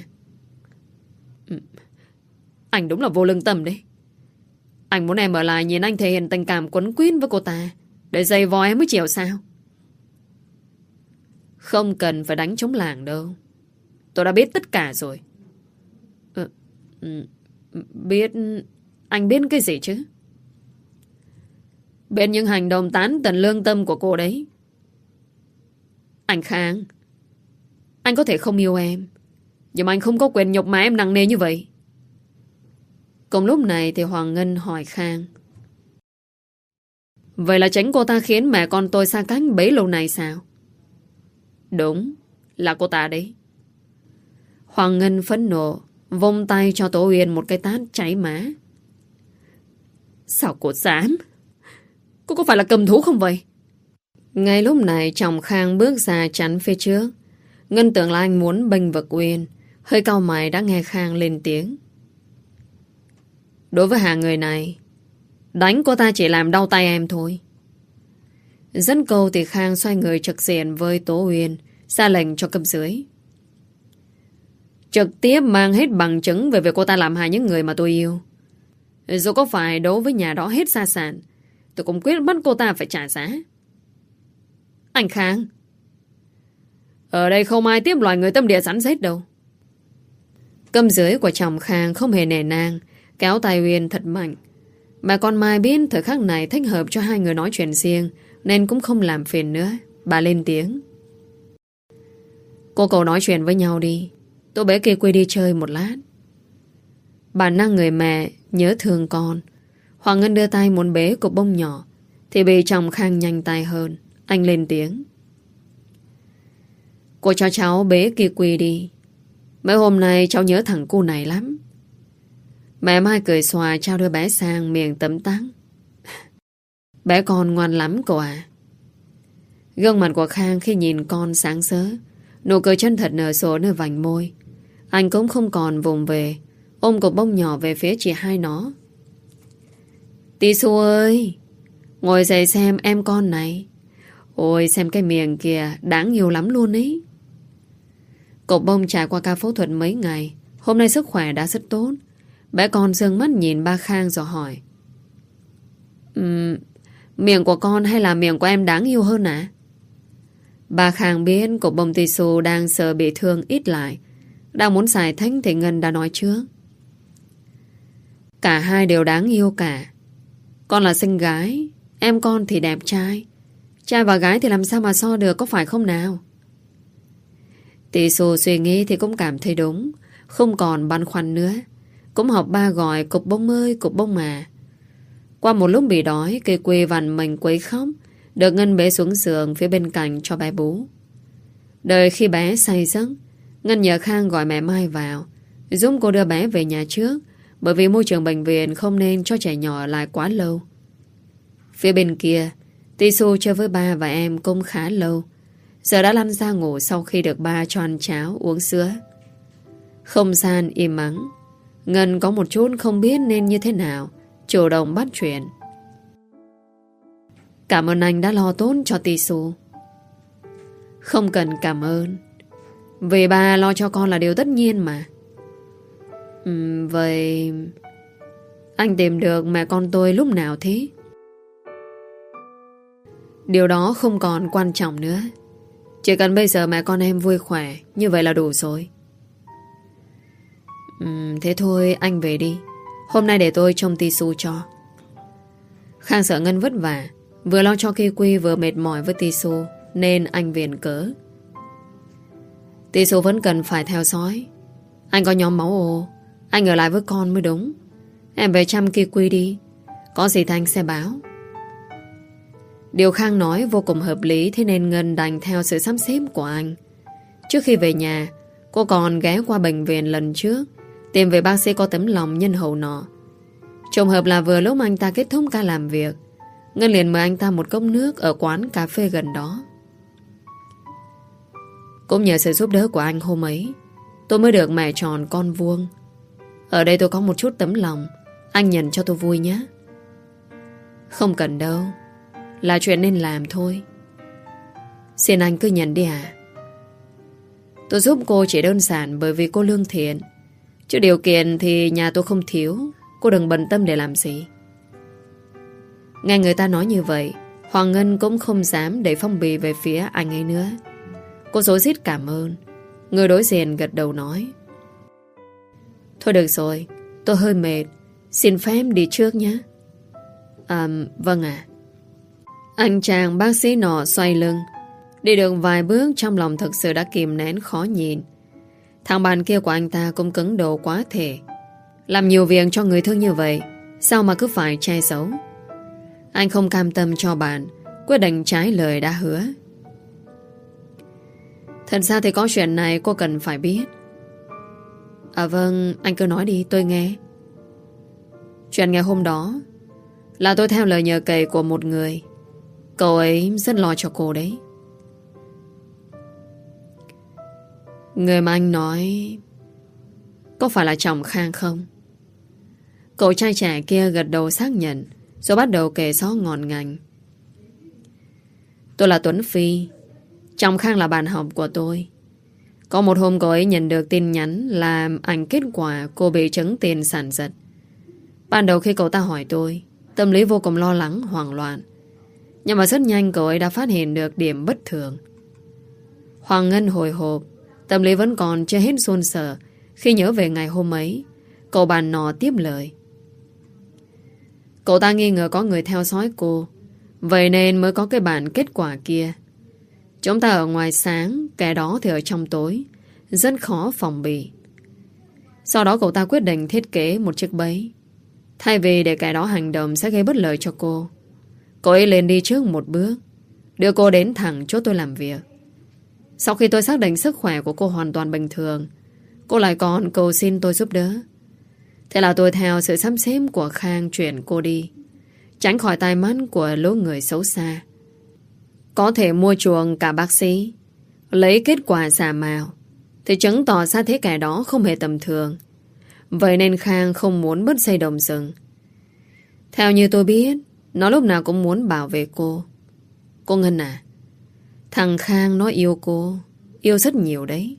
Anh đúng là vô lương tâm đấy. Anh muốn em ở lại nhìn anh thể hiện tình cảm quấn quýt với cô ta, để giày vò em mới chịu sao? Không cần phải đánh trống làng đâu. Tôi đã biết tất cả rồi. ừ, Biết... Anh biết cái gì chứ? Biết những hành động tán tận lương tâm của cô đấy. Anh Khang, anh có thể không yêu em, nhưng mà anh không có quyền nhục mạ em nặng nề như vậy. Cùng lúc này thì Hoàng Ngân hỏi Khang. Vậy là chính cô ta khiến mẹ con tôi xa cách bấy lâu này sao? Đúng, là cô ta đấy. Hoàng Ngân phẫn nộ, vung tay cho Tố Uyên một cái tát cháy má. Sao cô dám? Cô có phải là cầm thú không vậy? Ngay lúc này chồng Khang bước ra chắn phía trước. Ngân tưởng là anh muốn bênh vực Uyên. Hơi cau mày đã nghe Khang lên tiếng. Đối với hai người này, đánh cô ta chỉ làm đau tay em thôi. Dẫn câu thì Khang xoay người trực diện với Tố Uyên, ra lệnh cho cấp dưới. Trực tiếp mang hết bằng chứng về việc cô ta làm hại những người mà tôi yêu. Dù có phải đấu với nhà đó hết gia sản, tôi cũng quyết bắt cô ta phải trả giá. Anh Khang, ở đây không ai tiếp loài người tâm địa rắn rết đâu. Cấp dưới của chồng Khang không hề nể nang, kéo tay Uyên thật mạnh. Bà con Mai biết thời khắc này thích hợp cho hai người nói chuyện riêng, nên cũng không làm phiền nữa. Bà lên tiếng. Cô cậu nói chuyện với nhau đi, tôi bế kia quay đi chơi một lát. Bản năng người mẹ nhớ thương con. Hoàng Ngân đưa tay muốn bế cục bông nhỏ, thì bị chồng Khang nhanh tay hơn. Anh lên tiếng. Cô cho cháu bế kia quỳ đi. Mấy hôm nay cháu nhớ thằng cu này lắm. Mẹ Mai cười xòa trao đưa bé sang, miệng tấm tắc. Bé con ngoan lắm cô à. Gương mặt của Khang khi nhìn con sáng sớ, nụ cười chân thật nở sổ nơi vành môi. Anh cũng không còn vùng về, ôm cục bông nhỏ về phía chị hai nó. Tí Xu ơi, ngồi dậy xem em con này. Ôi xem cái miệng kìa, đáng yêu lắm luôn ấy. Cục bông trải qua ca phẫu thuật mấy ngày, hôm nay sức khỏe đã rất tốt. Bé con dương mắt nhìn ba Khang rồi hỏi. um, Miệng của con hay là miệng của em đáng yêu hơn à? Ba Khang biết cục bông Tí Xu đang sợ bị thương ít lại, đang muốn giải thích thì Ngân đã nói trước. Cả hai đều đáng yêu cả. Con là xinh gái, em con thì đẹp trai. Trai và gái thì làm sao mà so được, có phải không nào? Tí Xu suy nghĩ thì cũng cảm thấy đúng, không còn băn khoăn nữa. Cũng học ba gọi cục bông ơi cục bông mà. Qua một lúc bị đói, cây quê vằn mình quấy khóc, được Ngân bế xuống giường phía bên cạnh cho bé bú. Đợi khi bé say giấc, Ngân nhờ Khang gọi mẹ Mai vào, giúp cô đưa bé về nhà trước, bởi vì môi trường bệnh viện không nên cho trẻ nhỏ ở lại quá lâu. Phía bên kia, Tí Xu chơi với ba và em cũng khá lâu. Giờ đã lăn ra ngủ sau khi được ba cho ăn cháo uống sữa. Không gian im ắng. Ngân có một chút không biết nên như thế nào, chủ động bắt chuyện. Cảm ơn anh đã lo tốt cho Tí Xu. Không cần cảm ơn, vì ba lo cho con là điều tất nhiên mà. uhm, Vậy anh tìm được mẹ con tôi lúc nào thế? Điều đó không còn quan trọng nữa. Chỉ cần bây giờ mẹ con em vui khỏe, như vậy là đủ rồi. uhm, Thế thôi anh về đi. Hôm nay để tôi trông Tí Xu cho. Khang sợ Ngân vất vả, vừa lo cho Ki Quy vừa mệt mỏi với Tí Xu, nên anh viện cớ. Tí Xu vẫn cần phải theo dõi. Anh có nhóm máu ô, anh ở lại với con mới đúng. Em về chăm Ki Quy đi, có gì thì anh sẽ báo. Điều Khang nói vô cùng hợp lý, thế nên Ngân đành theo sự sắp xếp của anh. Trước khi về nhà, cô còn ghé qua bệnh viện lần trước, tìm về bác sĩ có tấm lòng nhân hậu nọ. Trùng hợp là vừa lúc anh ta kết thúc ca làm việc, Ngân liền mời anh ta một cốc nước ở quán cà phê gần đó. Cũng nhờ sự giúp đỡ của anh hôm ấy, tôi mới được mẹ tròn con vuông. Ở đây tôi có một chút tấm lòng, anh nhận cho tôi vui nhé. Không cần đâu, là chuyện nên làm thôi. Xin anh cứ nhận đi à. Tôi giúp cô chỉ đơn giản bởi vì cô lương thiện, chứ điều kiện thì nhà tôi không thiếu. Cô đừng bận tâm để làm gì. Nghe người ta nói như vậy, Hoàng Ngân cũng không dám đẩy phong bì về phía anh ấy nữa. Cô rối rít cảm ơn. Người đối diện gật đầu nói: Thôi được rồi, tôi hơi mệt, xin phép đi trước nhé. À, vâng ạ. Anh chàng bác sĩ nọ xoay lưng, đi được vài bước trong lòng thực sự đã kìm nén khó nhìn. Thằng bạn kia của anh ta cũng cứng đầu quá thể. Làm nhiều việc cho người thương như vậy, sao mà cứ phải che giấu. Anh không cam tâm cho bạn, quyết định trái lời đã hứa. Thật ra thì có chuyện này cô cần phải biết. À vâng, anh cứ nói đi, tôi nghe. Chuyện ngày hôm đó là tôi theo lời nhờ cậy của một người. Cậu ấy rất lo cho cô đấy. Người mà anh nói có phải là chồng Khang không? Cậu trai trẻ kia gật đầu xác nhận, rồi bắt đầu kể rõ ngọn ngành. Tôi là Tuấn Phi, chồng Khang là bạn học của tôi. Có một hôm cậu ấy nhận được tin nhắn là ảnh kết quả cô bị chứng tiền sản giật. Ban đầu khi cậu ta hỏi tôi, tâm lý vô cùng lo lắng, hoảng loạn. Nhưng mà rất nhanh cậu ấy đã phát hiện được điểm bất thường. Hoàng Ngân hồi hộp, tâm lý vẫn còn chưa hết xôn sở khi nhớ về ngày hôm ấy. Cậu bạn nọ tiếp lời: Cậu ta nghi ngờ có người theo dõi cô, vậy nên mới có cái bản kết quả kia. Chúng ta ở ngoài sáng, kẻ đó thì ở trong tối, rất khó phòng bị. Sau đó cậu ta quyết định thiết kế một chiếc bẫy. Thay vì để kẻ đó hành động sẽ gây bất lợi cho cô, cậu ấy lên đi trước một bước, đưa cô đến thẳng chỗ tôi làm việc. Sau khi tôi xác định sức khỏe của cô hoàn toàn bình thường, cô lại còn cầu xin tôi giúp đỡ. Thế là tôi theo sự sắp xếp của Khang chuyển cô đi, tránh khỏi tai mắt của lũ người xấu xa. Có thể mua chuộc cả bác sĩ, lấy kết quả giả mạo, thì chứng tỏ ra thế kẻ đó không hề tầm thường. Vậy nên Khang không muốn bứt dây đồng rừng. Theo như tôi biết, nó lúc nào cũng muốn bảo vệ cô. Cô Ngân à, thằng Khang nó yêu cô, yêu rất nhiều đấy.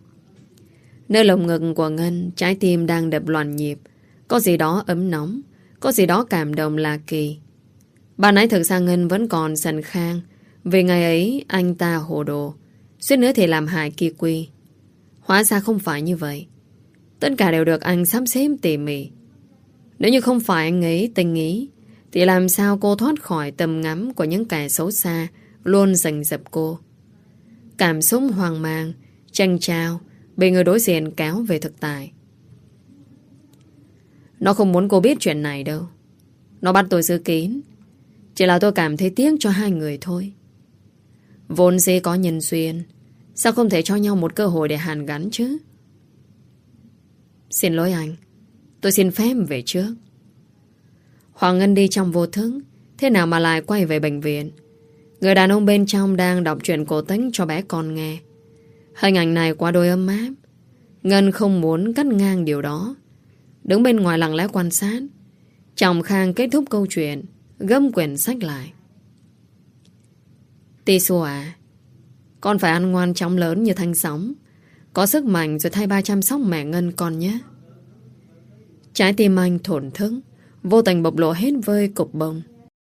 Nơi lồng ngực của Ngân, trái tim đang đập loạn nhịp. Có gì đó ấm nóng, có gì đó cảm động lạ kỳ. Ban nãy thực ra Ngân vẫn còn giận Khang vì ngày ấy anh ta hồ đồ, suýt nữa thì làm hại Ki Quy. Hóa ra không phải như vậy. Tất cả đều được anh sắp xếp tỉ mỉ. Nếu như không phải anh ấy tình ý, thì làm sao cô thoát khỏi tầm ngắm của những kẻ xấu xa luôn rình rập cô. Cảm xúc hoang mang, tranh trao bị người đối diện kéo về thực tại. Nó không muốn cô biết chuyện này đâu. Nó bắt tôi giữ kín. Chỉ là tôi cảm thấy tiếc cho hai người thôi. Vốn dĩ có nhân duyên, sao không thể cho nhau một cơ hội để hàn gắn chứ? Xin lỗi anh, tôi xin phép về trước. Hoàng Ngân đi trong vô thức, thế nào mà lại quay về bệnh viện. Người đàn ông bên trong đang đọc truyện cổ tích cho bé con nghe. Hình ảnh này quá đôi ấm áp. Ngân không muốn cắt ngang điều đó, đứng bên ngoài lặng lẽ quan sát. Chồng Khang kết thúc câu chuyện, gâm quyển sách lại. Tisu à, con phải ăn ngoan chóng lớn như thanh sóng, có sức mạnh rồi thay ba chăm sóc mẹ Ngân con nhé. Trái tim anh thổn thức, vô tình bộc lộ hết vơi cục bông.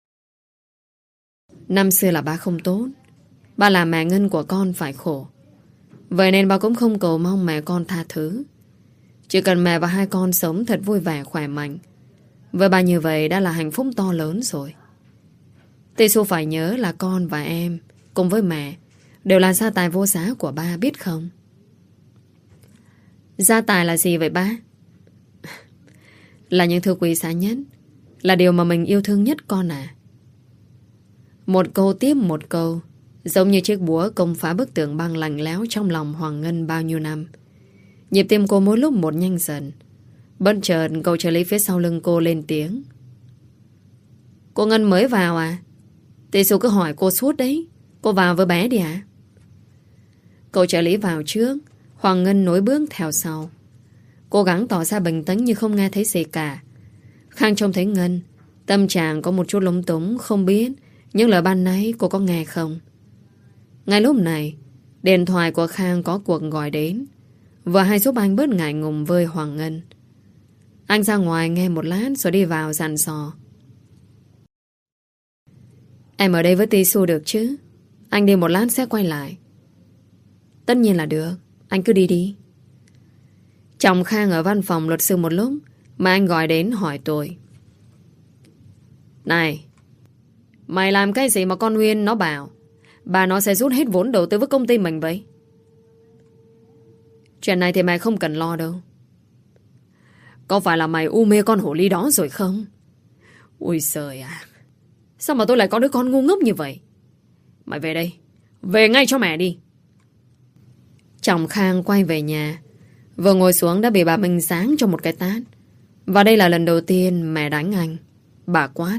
Năm xưa là ba không tốt, ba làm mẹ Ngân của con phải khổ. Vậy nên ba cũng không cầu mong mẹ con tha thứ. Chỉ cần mẹ và hai con sống thật vui vẻ khỏe mạnh, với ba như vậy đã là hạnh phúc to lớn rồi. Tisu phải nhớ là con và em cùng với mẹ đều là gia tài vô giá của ba, biết không? Gia tài là gì vậy ba? Là những thứ quý giá nhất, là điều mà mình yêu thương nhất con à. Một câu tiếp một câu, giống như chiếc búa công phá bức tường băng lạnh lẽo trong lòng Hoàng Ngân bao nhiêu năm. Nhịp tim cô mỗi lúc một nhanh dần. Bất chợt cậu trợ lý phía sau lưng cô lên tiếng. Cô Ngân mới vào à? Tỷ Xu cứ hỏi cô suốt đấy. Cô vào với bé đi à? Cậu trợ lý vào trước, Hoàng Ngân nối bước theo sau. Cố gắng tỏ ra bình tĩnh như không nghe thấy gì cả. Khang trông thấy Ngân, tâm trạng có một chút lúng túng, không biết những lời ban nãy cô có nghe không. Ngay lúc này, điện thoại của Khang có cuộc gọi đến, vừa hay giúp anh bớt ngại ngùng với Hoàng Ngân. Anh ra ngoài nghe một lát rồi đi vào dặn dò. Em ở đây với Tỷ Xu được chứ? Anh đi một lát sẽ quay lại. Tất nhiên là được. Anh cứ đi đi. Chồng Khang ở văn phòng luật sư một lúc mà anh gọi đến hỏi tôi. Này, mày làm cái gì mà con Nguyên nó bảo bà nó sẽ rút hết vốn đầu tư với công ty mình vậy? Chuyện này thì mày không cần lo đâu. Có phải là mày u mê con hổ ly đó rồi không? Ui giời à, sao mà tôi lại có đứa con ngu ngốc như vậy? Mày về đây, về ngay cho mẹ đi. Chồng Khang quay về nhà, vừa ngồi xuống đã bị bà Minh giáng cho một cái tát. Và đây là lần đầu tiên mẹ đánh anh. Bà quát.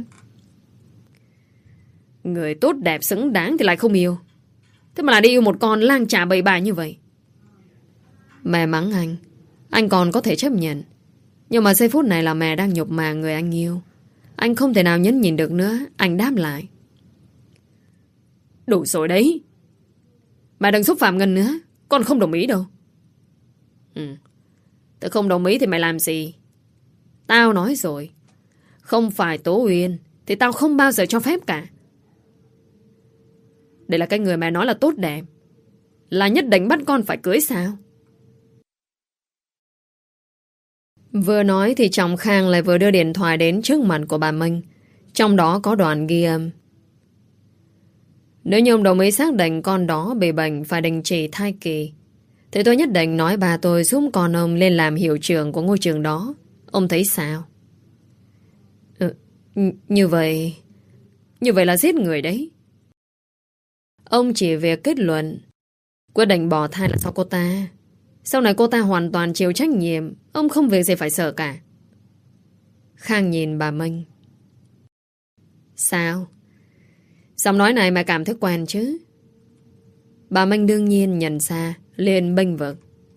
Người tốt đẹp xứng đáng thì lại không yêu. Thế mà lại đi yêu một con lang trà bậy bạ như vậy. Mẹ mắng anh, anh còn có thể chấp nhận. Nhưng mà giây phút này là mẹ đang nhục mạ người anh yêu. Anh không thể nào nhẫn nhìn được nữa. Anh đáp lại. Đủ rồi đấy. Mẹ đừng xúc phạm Ngân nữa. Con không đồng ý đâu. Ừ, tao không đồng ý thì mày làm gì? Tao nói rồi, không phải Tố Uyên thì tao không bao giờ cho phép cả. Đây là cái người mẹ nói là tốt đẹp, là nhất định bắt con phải cưới sao? Vừa nói thì chồng Khang lại vừa đưa điện thoại đến trước mặt của bà Minh. Trong đó có đoạn ghi âm. Nếu như ông đồng ý xác định con đó bị bệnh phải đình chỉ thai kỳ, thì tôi nhất định nói bà tôi giúp con ông lên làm hiệu trưởng của ngôi trường đó. Ông thấy sao? Ừ, như vậy Như vậy là giết người đấy. Ông chỉ việc kết luận quyết định bỏ thai là do cô ta. Sau này cô ta hoàn toàn chịu trách nhiệm. Ông không việc gì phải sợ cả. Khang nhìn bà Minh. Sao? Giọng nói này mà cảm thấy quen chứ? Bà Minh đương nhiên nhận ra, liền bênh vực.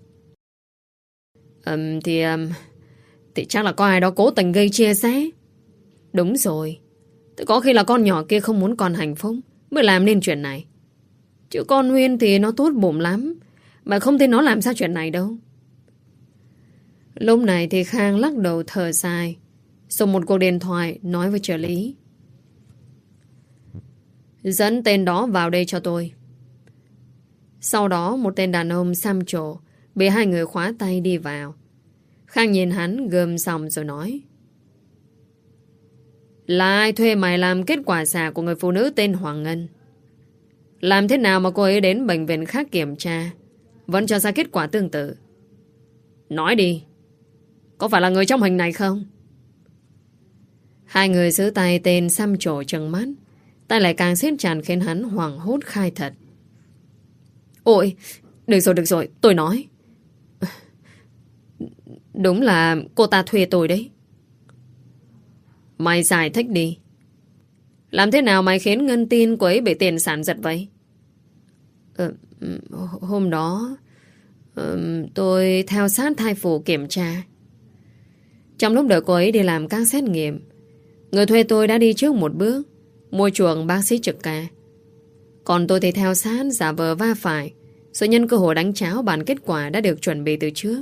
um, Thì um, Thì chắc là có ai đó cố tình gây chia rẽ. Đúng rồi, thì có khi là con nhỏ kia không muốn con hạnh phúc mới làm nên chuyện này. Chứ con Nguyên thì nó tốt bụng lắm, mà không thấy nó làm ra chuyện này đâu. Lúc này thì Khang lắc đầu thở dài, dùng một cuộc điện thoại nói với trợ lý. Dẫn tên đó vào đây cho tôi. Sau đó một tên đàn ông xăm trổ bị hai người khóa tay đi vào. Khang nhìn hắn gầm xong rồi nói. Là ai thuê mày làm kết quả xả của người phụ nữ tên Hoàng Ngân? Làm thế nào mà cô ấy đến bệnh viện khác kiểm tra vẫn cho ra kết quả tương tự? Nói đi, có phải là người trong hình này không? Hai người giữ tay tên xăm trổ trừng mắt, tay lại càng siết chặt khiến hắn hoảng hốt khai thật. Ôi, được rồi, được rồi, tôi nói. Đúng là cô ta thuê tôi đấy. Mày giải thích đi. Làm thế nào mày khiến Ngân tin cô ấy bị tiền sản giật vậy? Ờ, hôm đó tôi theo sát thai phụ kiểm tra. Trong lúc đợi cô ấy đi làm các xét nghiệm, người thuê tôi đã đi trước một bước, mua chuộc bác sĩ trực ca. Còn tôi thì theo sát giả vờ va phải, rồi nhân cơ hội đánh cháo bản kết quả đã được chuẩn bị từ trước.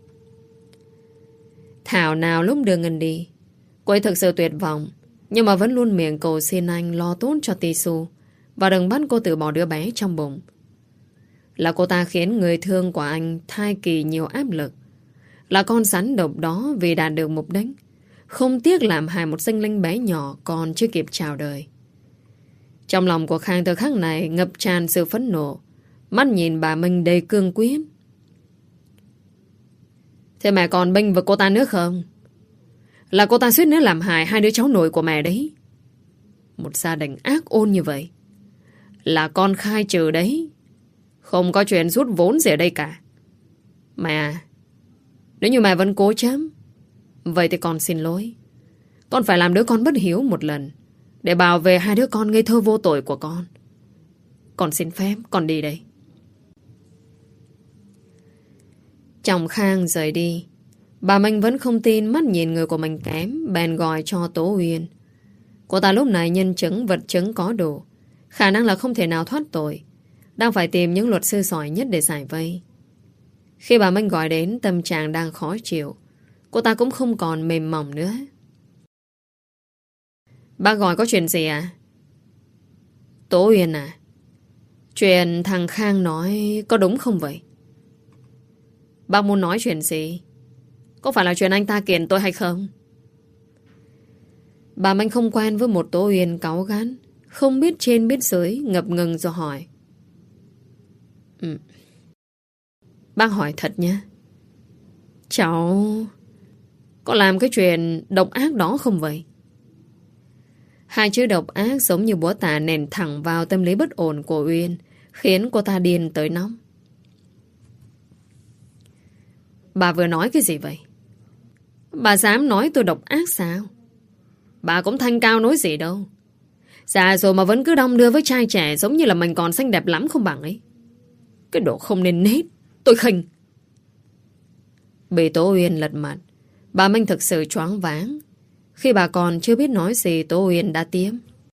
Thảo nào lúc đưa Ngân đi, cô ấy thực sự tuyệt vọng, nhưng mà vẫn luôn miệng cầu xin anh lo tốt cho Tỷ Xu và đừng bắt cô từ bỏ đứa bé trong bụng. Là cô ta khiến người thương của anh thai kỳ nhiều áp lực. Là con rắn độc đó vì đạt được mục đích, không tiếc làm hại một sinh linh bé nhỏ còn chưa kịp chào đời. Trong lòng của Khang thời khắc này ngập tràn sự phẫn nộ, mắt nhìn bà Minh đầy cương quyết. Thế mẹ còn bênh vực cô ta nữa không? Là cô ta suýt nữa làm hại hai đứa cháu nội của mẹ đấy. Một gia đình ác ôn như vậy. Là con khai trừ đấy. Không có chuyện rút vốn gì ở đây cả. Mẹ, nếu như mẹ vẫn cố chấp Vậy thì con xin lỗi. Con phải làm đứa con bất hiếu một lần để bảo vệ hai đứa con ngây thơ vô tội của con. Con xin phép, con đi đây. Chồng Khang rời đi. Bà Minh vẫn không tin mắt nhìn người của mình kém, bèn gọi cho Tố Uyên. Cô ta lúc này nhân chứng vật chứng có đủ, khả năng là không thể nào thoát tội, đang phải tìm những luật sư giỏi nhất để giải vây. Khi bà Minh gọi đến, tâm trạng đang khó chịu, cô ta cũng không còn mềm mỏng nữa. Bác gọi có chuyện gì à? Tố Uyên à, chuyện thằng Khang nói có đúng không vậy? Bác muốn nói chuyện gì? Có phải là chuyện anh ta kiện tôi hay không? Bà Minh không quen với một Tố Uyên cáu gắt, không biết trên biết dưới, ngập ngừng rồi hỏi. Ừ. Bác hỏi thật nhé. Cháu có làm cái chuyện độc ác đó không vậy? Hai chữ độc ác giống như búa tạ nền thẳng vào tâm lý bất ổn của Uyên, khiến cô ta điên tới nóng. Bà vừa nói cái gì vậy? Bà dám nói tôi độc ác sao? Bà cũng thanh cao nói gì đâu. Già rồi mà vẫn cứ đong đưa với trai trẻ giống như là mình còn xinh đẹp lắm không bằng ấy. Cái đồ không nên nết. Tôi khinh. Bị Tố Uyên lật mặt, bà Minh thực sự choáng váng. Khi bà còn chưa biết nói gì, Tố Uyên đã tiếp.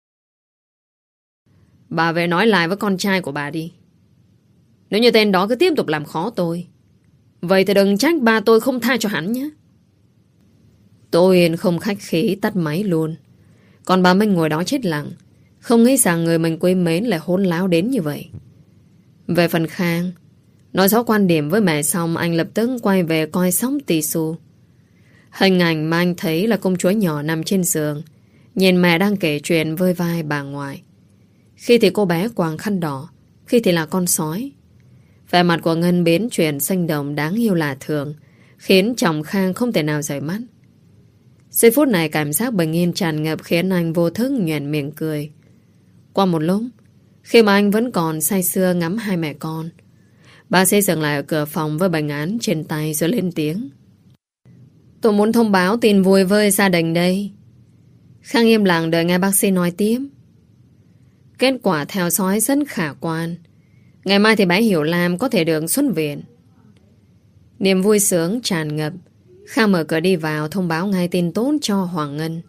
Bà về nói lại với con trai của bà đi. Nếu như tên đó cứ tiếp tục làm khó tôi, vậy thì đừng trách ba tôi không tha cho hắn nhé. Tố Uyên không khách khí tắt máy luôn. Còn bà Minh ngồi đó chết lặng, không nghĩ rằng người mình quý mến lại hỗn láo đến như vậy. Về phần Khang, nói rõ quan điểm với mẹ xong, anh lập tức quay về coi sóng tì xù. Hình ảnh mà anh thấy là công chúa nhỏ nằm trên giường, nhìn mẹ đang kể chuyện với vai bà ngoại. Khi thì cô bé quàng khăn đỏ, khi thì là con sói. Vẻ mặt của Ngân biến chuyển sinh động đáng yêu lạ thường, khiến chồng Khang không thể nào rời mắt. Giây phút này cảm giác bình yên tràn ngập khiến anh vô thức nhoẻn miệng cười. Qua một lúc, khi mà anh vẫn còn say sưa ngắm hai mẹ con, bác sĩ dừng lại ở cửa phòng với bệnh án trên tay rồi lên tiếng. Tôi muốn thông báo tin vui với gia đình đây. Khang im lặng đợi nghe bác sĩ nói tiếp. Kết quả theo dõi rất khả quan. Ngày mai thì bé Hiểu Lam có thể được xuất viện. Niềm vui sướng tràn ngập. Khang mở cửa đi vào thông báo ngay tin tốt cho Hoàng Ngân.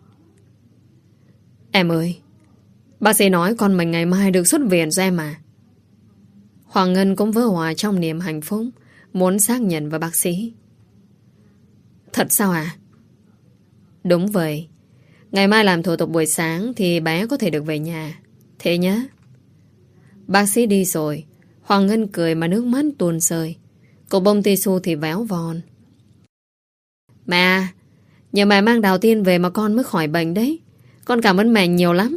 Em ơi, bác sĩ nói con mình ngày mai được xuất viện rồi em à. Hoàng Ngân cũng vỡ hòa trong niềm hạnh phúc, muốn xác nhận với bác sĩ. Thật sao à? Đúng vậy. Ngày mai làm thủ tục buổi sáng thì bé có thể được về nhà. Thế nhé. Bác sĩ đi rồi, Hoàng Ngân cười mà nước mắt tuôn rơi. Cô bông tisu thì véo von. Mẹ, nhờ mẹ mang Đào Tiên về mà con mới khỏi bệnh đấy. Con cảm ơn mẹ nhiều lắm.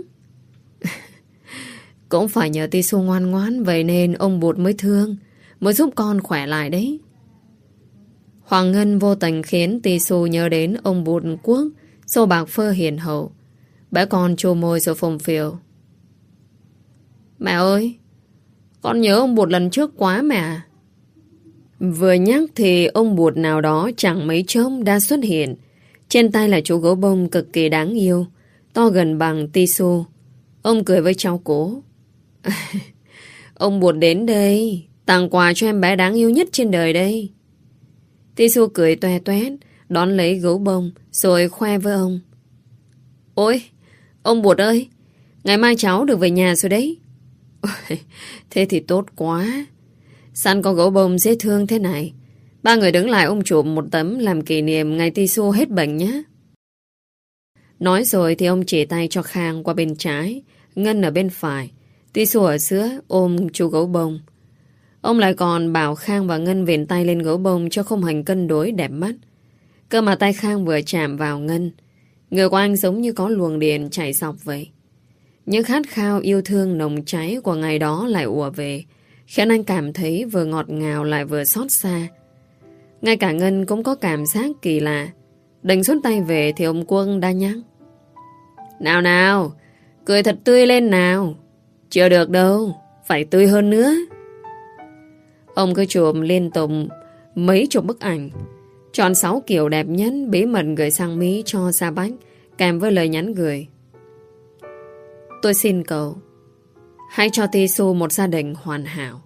Cũng phải nhờ tisu ngoan ngoãn, vậy nên ông Bụt mới thương, mới giúp con khỏe lại đấy. Hoàng Ngân vô tình khiến tisu nhớ đến ông Bụt Quốc, xô bạc phơ hiền hậu. Bé con chua môi rồi phồng phiều. Mẹ ơi, con nhớ ông Bụt lần trước quá mẹ. Vừa nhắc thì ông Bụt nào đó chẳng mấy chốc đã xuất hiện. Trên tay là chú gấu bông cực kỳ đáng yêu, to gần bằng tisu. Ông cười với cháu cố. Ông Bụt đến đây, tặng quà cho em bé đáng yêu nhất trên đời đây. Tisu cười toe toét, đón lấy gấu bông rồi khoe với ông. Ôi, ông Bụt ơi, ngày mai cháu được về nhà rồi đấy. Thế thì tốt quá. Săn có gấu bông dễ thương thế này, ba người đứng lại ôm chụp một tấm làm kỷ niệm ngày Tisu hết bệnh nhé. Nói rồi thì ông chỉ tay cho Khang qua bên trái, Ngân ở bên phải, Tisu ở giữa ôm chú gấu bông. Ông lại còn bảo Khang và Ngân vền tay lên gấu bông cho không hành cân đối đẹp mắt. Cơ mà tay Khang vừa chạm vào Ngân, người của anh giống như có luồng điện chảy dọc vậy. Những khát khao yêu thương nồng cháy của ngày đó lại ùa về, khiến anh cảm thấy vừa ngọt ngào lại vừa xót xa. Ngay cả Ngân cũng có cảm giác kỳ lạ. Định rút tay về thì ông Quân đã nhắc. Nào nào, cười thật tươi lên nào. Chưa được đâu, phải tươi hơn nữa. Ông cứ chụp liên tục mấy chục bức ảnh. Chọn sáu kiểu đẹp nhất bí mật gửi sang Mỹ cho Sa Bách, kèm với lời nhắn gửi. Tôi xin cậu, hãy cho Tisu một gia đình hoàn hảo.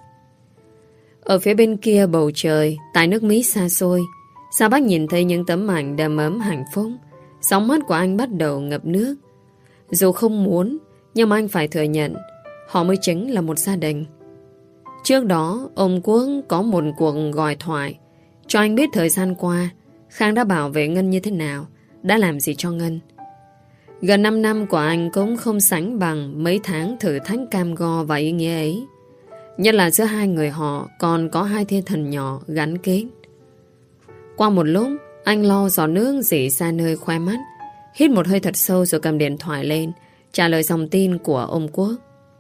Ở phía bên kia bầu trời, tại nước Mỹ xa xôi, Sa Bách nhìn thấy những tấm ảnh đầm ấm hạnh phúc. Sóng mắt của anh bắt đầu ngập nước. Dù không muốn, nhưng mà anh phải thừa nhận, họ mới chính là một gia đình. Trước đó, ông Quốc có một cuộc gọi thoại cho anh biết thời gian qua Khang đã bảo vệ Ngân như thế nào, đã làm gì cho Ngân. Gần năm năm của anh cũng không sánh bằng mấy tháng thử thách cam go và ý nghĩa ấy. Nhất là giữa hai người họ còn có hai thiên thần nhỏ gắn kết. Qua một lúc, anh lo giọt nước rỉ ra nơi khoe mắt, hít một hơi thật sâu rồi cầm điện thoại lên, trả lời dòng tin của ông Quốc.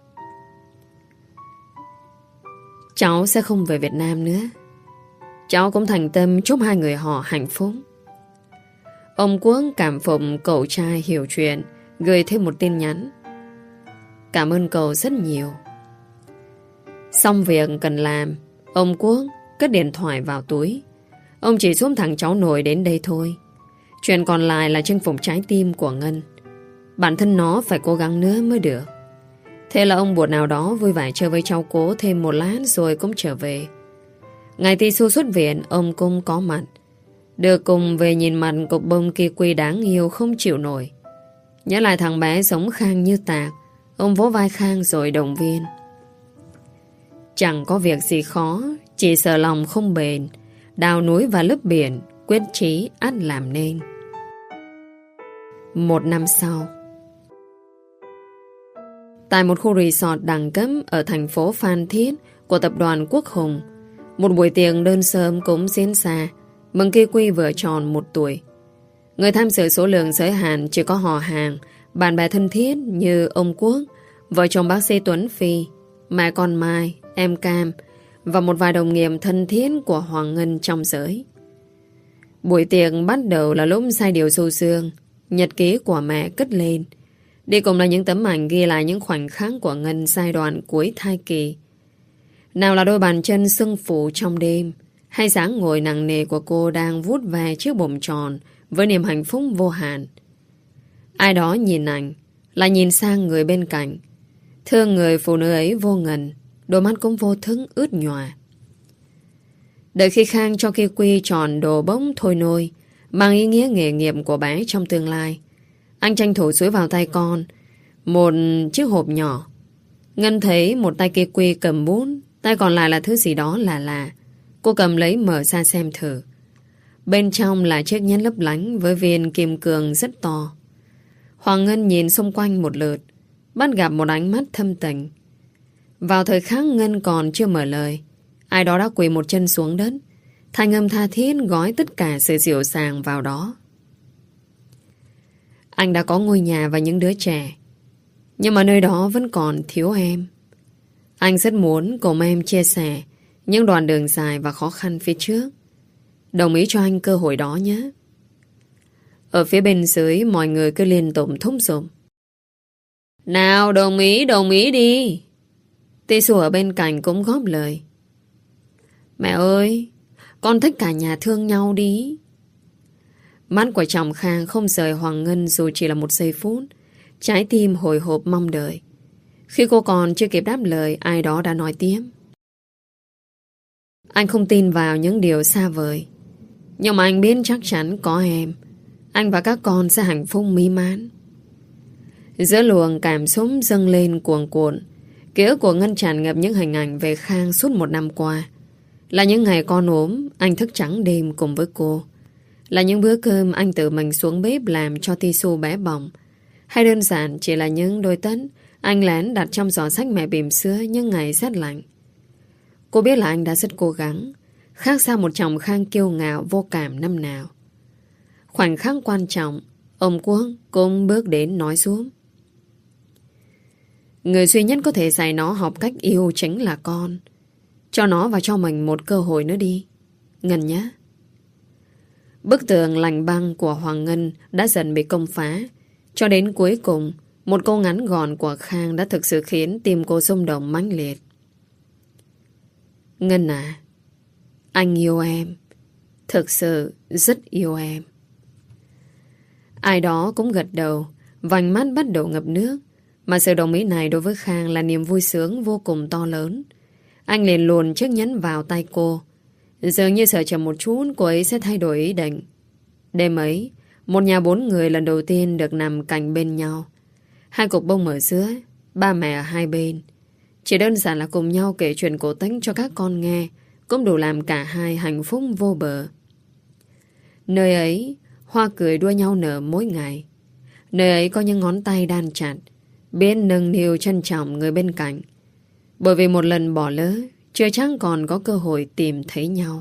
Cháu sẽ không về Việt Nam nữa. Cháu cũng thành tâm chúc hai người họ hạnh phúc. Ông Quốc cảm phục cậu trai hiểu chuyện, gửi thêm một tin nhắn. Cảm ơn cậu rất nhiều. Xong việc cần làm, ông Quốc cất điện thoại vào túi. Ông chỉ giúp thằng cháu nội đến đây thôi. Chuyện còn lại là chinh phục trái tim của Ngân. Bản thân nó phải cố gắng nữa mới được. Thế là ông buồn nào đó vui vẻ chơi với cháu cố thêm một lát rồi cũng trở về. Ngày Tisu xuất viện, ông cũng có mặt. Được cùng về nhìn mặt cục bông kia quy đáng yêu không chịu nổi. Nhớ lại thằng bé giống Khang như tạc, ông vỗ vai Khang rồi động viên. Chẳng có việc gì khó, chỉ sợ lòng không bền. Đào núi và lấp biển, quyết chí ắt làm nên. Một năm sau, tại một khu resort đẳng cấp ở thành phố Phan Thiết của tập đoàn Quốc Hùng, một buổi tiệc đơn sớm cũng diễn ra, mừng Kiwi vừa tròn một tuổi. Người tham dự số lượng giới hạn chỉ có họ hàng, bạn bè thân thiết như ông Quốc, vợ chồng bác sĩ Tuấn Phi, mẹ con Mai, em Cam và một vài đồng nghiệp thân thiết của Hoàng Ngân trong giới. Buổi tiệc bắt đầu là lúc giai điệu du dương, nhật ký của mẹ cất lên. Đi cùng là những tấm ảnh ghi lại những khoảnh khắc của Ngân giai đoạn cuối thai kỳ. Nào là đôi bàn chân sưng phù trong đêm, hay dáng ngồi nặng nề của cô đang vuốt ve chiếc bụng tròn với niềm hạnh phúc vô hạn. Ai đó nhìn ảnh, lại nhìn sang người bên cạnh. Thương người phụ nữ ấy vô ngần, đôi mắt cũng vô thức ướt nhòa. Đợi khi Khang cho Kiwi tròn đồ bông thôi nôi, mang ý nghĩa nghề nghiệp của bé trong tương lai, anh tranh thủ xúi vào tay con một chiếc hộp nhỏ. Ngân thấy một tay Kiwi cầm bút, tay còn lại là thứ gì đó lạ lạ. Cô cầm lấy mở ra xem thử. Bên trong là chiếc nhẫn lấp lánh với viên kim cương rất to. Hoàng Ngân nhìn xung quanh một lượt, bắt gặp một ánh mắt thâm tình. Vào thời khắc Ngân còn chưa mở lời, ai đó đã quỳ một chân xuống đất, thanh âm tha thiết gói tất cả sự dịu dàng vào đó. Anh đã có ngôi nhà và những đứa trẻ, nhưng mà nơi đó vẫn còn thiếu em. Anh rất muốn cùng em chia sẻ những đoạn đường dài và khó khăn phía trước. Đồng ý cho anh cơ hội đó nhé. Ở phía bên dưới, mọi người cứ liên tục thúc giục. Nào, đồng ý, đồng ý đi. Tisu ở bên cạnh cũng góp lời. Mẹ ơi, con thích cả nhà thương nhau đi. Mắt của chồng Khang không rời Hoàng Ngân dù chỉ là một giây phút. Trái tim hồi hộp mong đợi. Khi cô còn chưa kịp đáp lời, ai đó đã nói tiếp. Anh không tin vào những điều xa vời, nhưng mà anh biết chắc chắn có em, anh và các con sẽ hạnh phúc mỹ mãn. Giữa luồng cảm xúc dâng lên cuồn cuộn, ký ức của Ngân tràn ngập những hình ảnh về Khang suốt một năm qua. Là những ngày con ốm, anh thức trắng đêm cùng với cô. Là những bữa cơm anh tự mình xuống bếp làm cho Tisu bé bỏng. Hay đơn giản chỉ là những đôi tất anh lén đặt trong giỏ sách mẹ bỉm sữa những ngày rét lạnh. Cô biết là anh đã rất cố gắng, khác xa một chồng Khang kiêu ngạo vô cảm năm nào. Khoảnh khắc quan trọng, ông Quốc cũng bước đến nói xuống. Người duy nhất có thể dạy nó học cách yêu chính là con. Cho nó và cho mình một cơ hội nữa đi, Ngân nhé. Bức tường lạnh băng của Hoàng Ngân đã dần bị công phá. Cho đến cuối cùng, một câu ngắn gọn của Khang đã thực sự khiến tim cô rung động mãnh liệt. Ngân à, anh yêu em. thực sự rất yêu em. Ai đó cũng gật đầu, vành mắt bắt đầu ngập nước. Mà sự đồng ý này đối với Khang là niềm vui sướng vô cùng to lớn. Anh liền luồn chiếc nhẫn vào tay cô. Dường như sợ chậm một chút cô ấy sẽ thay đổi ý định. Đêm ấy, một nhà bốn người lần đầu tiên được nằm cạnh bên nhau. Hai cục bông ở giữa, ba mẹ ở hai bên. Chỉ đơn giản là cùng nhau kể chuyện cổ tích cho các con nghe, cũng đủ làm cả hai hạnh phúc vô bờ. Nơi ấy, hoa cười đua nhau nở mỗi ngày. Nơi ấy có những ngón tay đan chặt, biết nâng niu trân trọng người bên cạnh. Bởi vì một lần bỏ lỡ, chưa chắc còn có cơ hội tìm thấy nhau.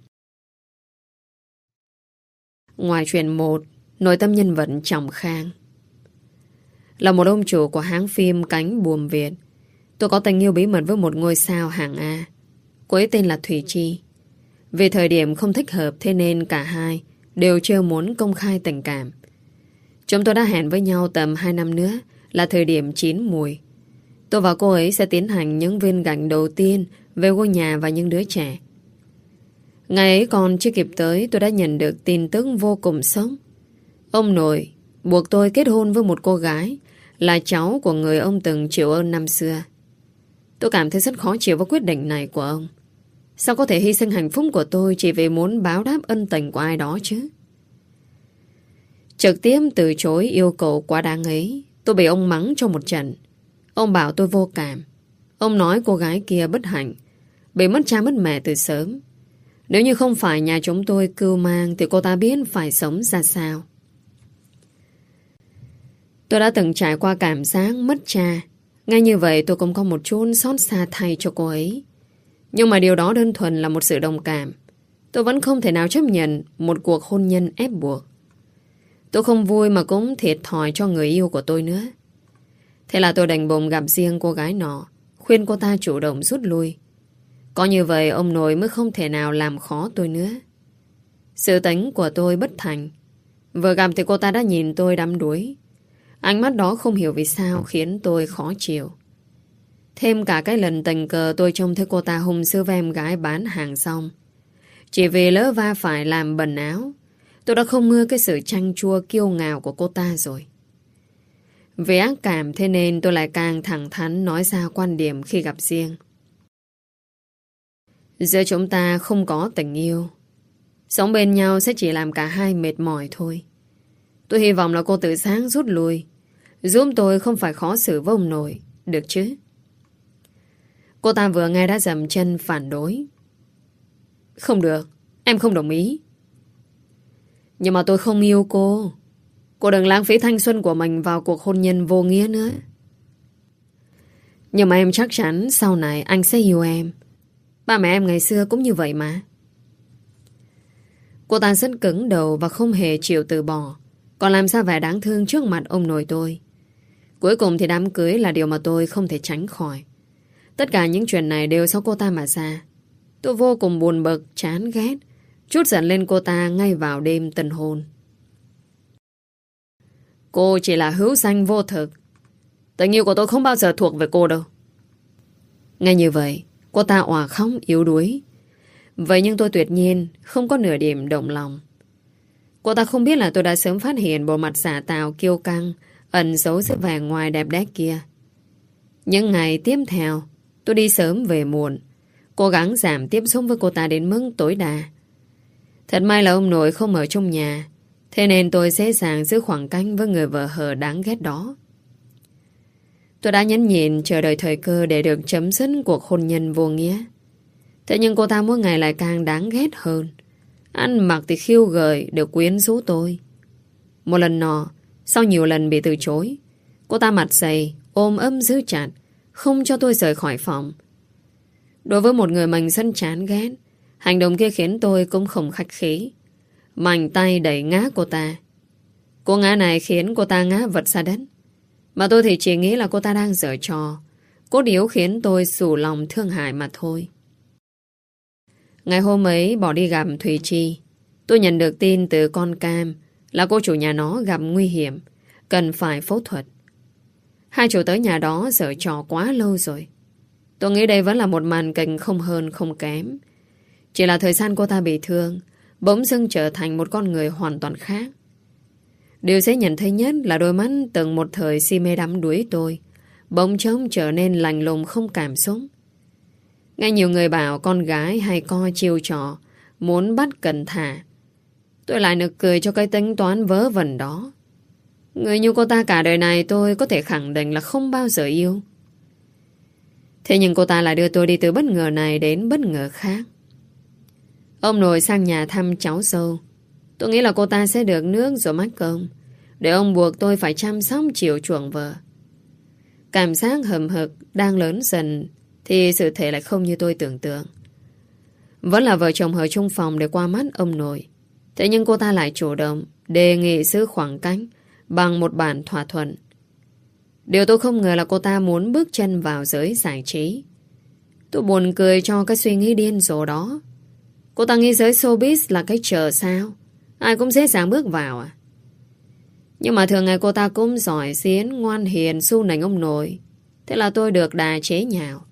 Ngoài chuyện một, nội tâm nhân vật Trọng Khang là một ông chủ của hãng phim cánh buồm Việt. Tôi có tình yêu bí mật với một ngôi sao hạng A. Cô ấy tên là Thủy Chi. Vì thời điểm không thích hợp, thế nên cả hai đều chưa muốn công khai tình cảm. Chúng tôi đã hẹn với nhau tầm hai năm nữa, là thời điểm chín mùi. Tôi và cô ấy sẽ tiến hành những viên gạch đầu tiên về ngôi nhà và những đứa trẻ. Ngày ấy còn chưa kịp tới, tôi đã nhận được tin tức vô cùng sốc. Ông nội buộc tôi kết hôn với một cô gái là cháu của người ông từng chịu ơn năm xưa. Tôi cảm thấy rất khó chịu với quyết định này của ông. Sao có thể hy sinh hạnh phúc của tôi chỉ vì muốn báo đáp ân tình của ai đó chứ? Trực tiếp từ chối yêu cầu quá đáng ấy, tôi bị ông mắng cho một trận. Ông bảo tôi vô cảm. Ông nói cô gái kia bất hạnh, bị mất cha mất mẹ từ sớm. Nếu như không phải nhà chúng tôi cưu mang thì cô ta biết phải sống ra sao. Tôi đã từng trải qua cảm giác mất cha. Ngay như vậy tôi cũng có một chút xót xa thay cho cô ấy. Nhưng mà điều đó đơn thuần là một sự đồng cảm. Tôi vẫn không thể nào chấp nhận một cuộc hôn nhân ép buộc. Tôi không vui mà cũng thiệt thòi cho người yêu của tôi nữa. Thế là tôi đành bụng gặp riêng cô gái nọ, khuyên cô ta chủ động rút lui. Có như vậy ông nội mới không thể nào làm khó tôi nữa. Sự tính của tôi bất thành. Vừa gặp thì cô ta đã nhìn tôi đắm đuối. Ánh mắt đó không hiểu vì sao khiến tôi khó chịu. Thêm cả cái lần tình cờ tôi trông thấy cô ta hung dữ với em gái bán hàng xong. Chỉ vì lỡ va phải làm bẩn áo, tôi đã không mưa cái sự chanh chua kiêu ngạo của cô ta rồi. Vì ác cảm thế nên tôi lại càng thẳng thắn nói ra quan điểm khi gặp riêng. Giữa chúng ta không có tình yêu. Sống bên nhau sẽ chỉ làm cả hai mệt mỏi thôi. Tôi hy vọng là cô tự sáng rút lui, giúp tôi không phải khó xử với ông nội, được chứ? Cô ta vừa nghe đã dậm chân phản đối. Không được, em không đồng ý. Nhưng mà tôi không yêu cô. Cô đừng lãng phí thanh xuân của mình vào cuộc hôn nhân vô nghĩa nữa. Nhưng mà em chắc chắn sau này anh sẽ yêu em. Ba mẹ em ngày xưa cũng như vậy mà. Cô ta rất cứng đầu và không hề chịu từ bỏ, còn làm ra vẻ đáng thương trước mặt ông nội tôi. Cuối cùng thì đám cưới là điều mà tôi không thể tránh khỏi. Tất cả những chuyện này đều do cô ta mà ra. Tôi vô cùng buồn bực, chán ghét, trút giận lên cô ta ngay vào đêm tân hôn. Cô chỉ là hữu danh vô thực. Tình yêu của tôi không bao giờ thuộc về cô đâu. Ngay như vậy, cô ta òa khóc yếu đuối. Vậy nhưng tôi tuyệt nhiên không có nửa điểm động lòng. Cô ta không biết là tôi đã sớm phát hiện bộ mặt giả tạo kiêu căng ẩn giấu dưới vẻ ngoài đẹp đẽ kia. Những ngày tiếp theo, tôi đi sớm về muộn, cố gắng giảm tiếp xúc với cô ta đến mức tối đa. Thật may là ông nội không ở trong nhà, thế nên tôi dễ dàng giữ khoảng cách với người vợ hờ đáng ghét đó. Tôi đã nhẫn nhịn chờ đợi thời cơ để được chấm dứt cuộc hôn nhân vô nghĩa. Thế nhưng cô ta mỗi ngày lại càng đáng ghét hơn. Ăn mặc thì khiêu gợi để quyến rũ tôi. Một lần nọ, sau nhiều lần bị từ chối, cô ta mặt dày, ôm ấm giữ chặt, không cho tôi rời khỏi phòng. Đối với một người mình rất chán ghét, hành động kia khiến tôi cũng không khách khí. Mạnh tay đẩy ngã cô ta. Cô ngã này khiến cô ta ngã vật ra đất. Mà tôi thì chỉ nghĩ là cô ta đang giở trò, cốt yếu khiến tôi xù lòng thương hại mà thôi. Ngày hôm ấy bỏ đi gặp Thủy Chi, tôi nhận được tin từ con Cam là cô chủ nhà nó gặp nguy hiểm, cần phải phẫu thuật. Hai chủ tới nhà đó giở trò quá lâu rồi. Tôi nghĩ đây vẫn là một màn kịch không hơn không kém. Chỉ là thời gian cô ta bị thương, bỗng dưng trở thành một con người hoàn toàn khác. Điều dễ nhận thấy nhất là đôi mắt từng một thời si mê đắm đuối tôi bỗng trông trở nên lạnh lùng không cảm xúc. Nghe nhiều người bảo con gái hay coi chiêu trò, muốn bắt cần thả. Tôi lại nực cười cho cái tính toán vớ vẩn đó. Người như cô ta cả đời này tôi có thể khẳng định là không bao giờ yêu. Thế nhưng cô ta lại đưa tôi đi từ bất ngờ này đến bất ngờ khác. Ông nội sang nhà thăm cháu dâu. Tôi nghĩ là cô ta sẽ được nước rồi mách cơm, để ông buộc tôi phải chăm sóc chiều chuộng vợ. Cảm giác hầm hực đang lớn dần thì sự thể lại không như tôi tưởng tượng. Vẫn là vợ chồng ở chung phòng để qua mắt ông nội. Thế nhưng cô ta lại chủ động đề nghị giữ khoảng cách bằng một bản thỏa thuận. Điều tôi không ngờ là cô ta muốn bước chân vào giới giải trí. Tôi buồn cười cho cái suy nghĩ điên rồ đó. Cô ta nghĩ giới showbiz là cái chợ sao? Ai cũng dễ dàng bước vào à? Nhưng mà thường ngày cô ta cũng giỏi xiến, ngoan hiền, su nành ông nội. Thế là tôi được đà chế nhạo.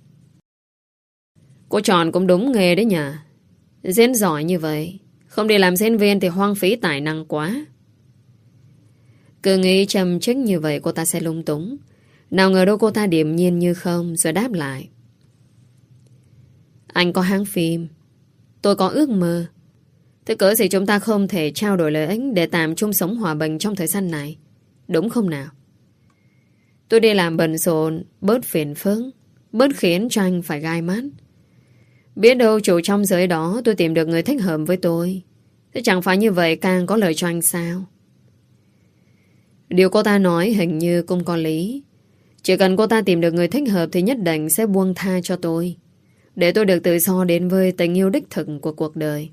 Cô chọn cũng đúng nghề đấy nhờ. Diễn giỏi như vậy, không đi làm diễn viên thì hoang phí tài năng quá. Cứ nghĩ châm chích như vậy cô ta sẽ lung túng. Nào ngờ đâu cô ta điềm nhiên như không, rồi đáp lại. Anh có hãng phim, tôi có ước mơ. Thế cớ gì chúng ta không thể trao đổi lợi ích để tạm chung sống hòa bình trong thời gian này, đúng không nào? Tôi đi làm bận rộn, bớt phiền phức, bớt khiến cho anh phải gai mắt. Biết đâu chủ trong giới đó tôi tìm được người thích hợp với tôi. Thế chẳng phải như vậy càng có lợi cho anh sao? Điều cô ta nói hình như cũng có lý. Chỉ cần cô ta tìm được người thích hợp thì nhất định sẽ buông tha cho tôi, để tôi được tự do đến với tình yêu đích thực của cuộc đời.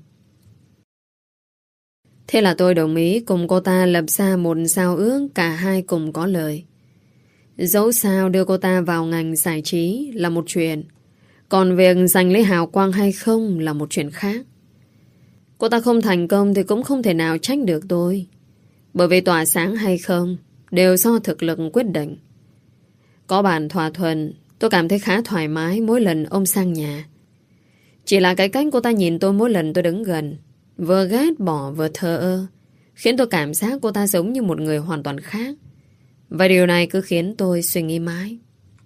Thế là tôi đồng ý cùng cô ta lập ra một giao ước cả hai cùng có lời. Dẫu sao đưa cô ta vào ngành giải trí là một chuyện, còn việc giành lấy hào quang hay không là một chuyện khác. Cô ta không thành công thì cũng không thể nào trách được tôi, bởi vì tỏa sáng hay không đều do thực lực quyết định. Có bản thỏa thuận, tôi cảm thấy khá thoải mái mỗi lần ông sang nhà. Chỉ là cái cách cô ta nhìn tôi mỗi lần tôi đứng gần, vừa ghét bỏ vừa thờ ơ, khiến tôi cảm giác cô ta giống như một người hoàn toàn khác. Và điều này cứ khiến tôi suy nghĩ mãi.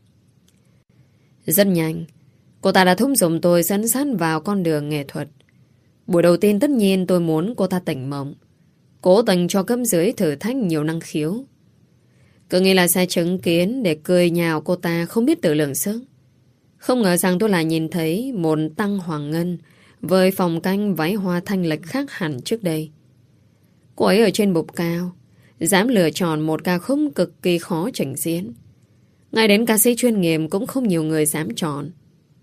Rất nhanh, cô ta đã thúc giục tôi dẫn dắt vào con đường nghệ thuật. Buổi đầu tiên tất nhiên tôi muốn cô ta tỉnh mộng, cố tình cho cấp dưới thử thách nhiều năng khiếu. Cứ nghĩ là sẽ chứng kiến để cười nhào cô ta không biết tự lượng sức. Không ngờ rằng tôi lại nhìn thấy một Tăng Hoàng Ngân với phong cách váy hoa thanh lịch khác hẳn trước đây. Cô ấy ở trên bục cao, dám lựa chọn một ca khúc cực kỳ khó trình diễn. Ngay đến ca sĩ chuyên nghiệp cũng không nhiều người dám chọn.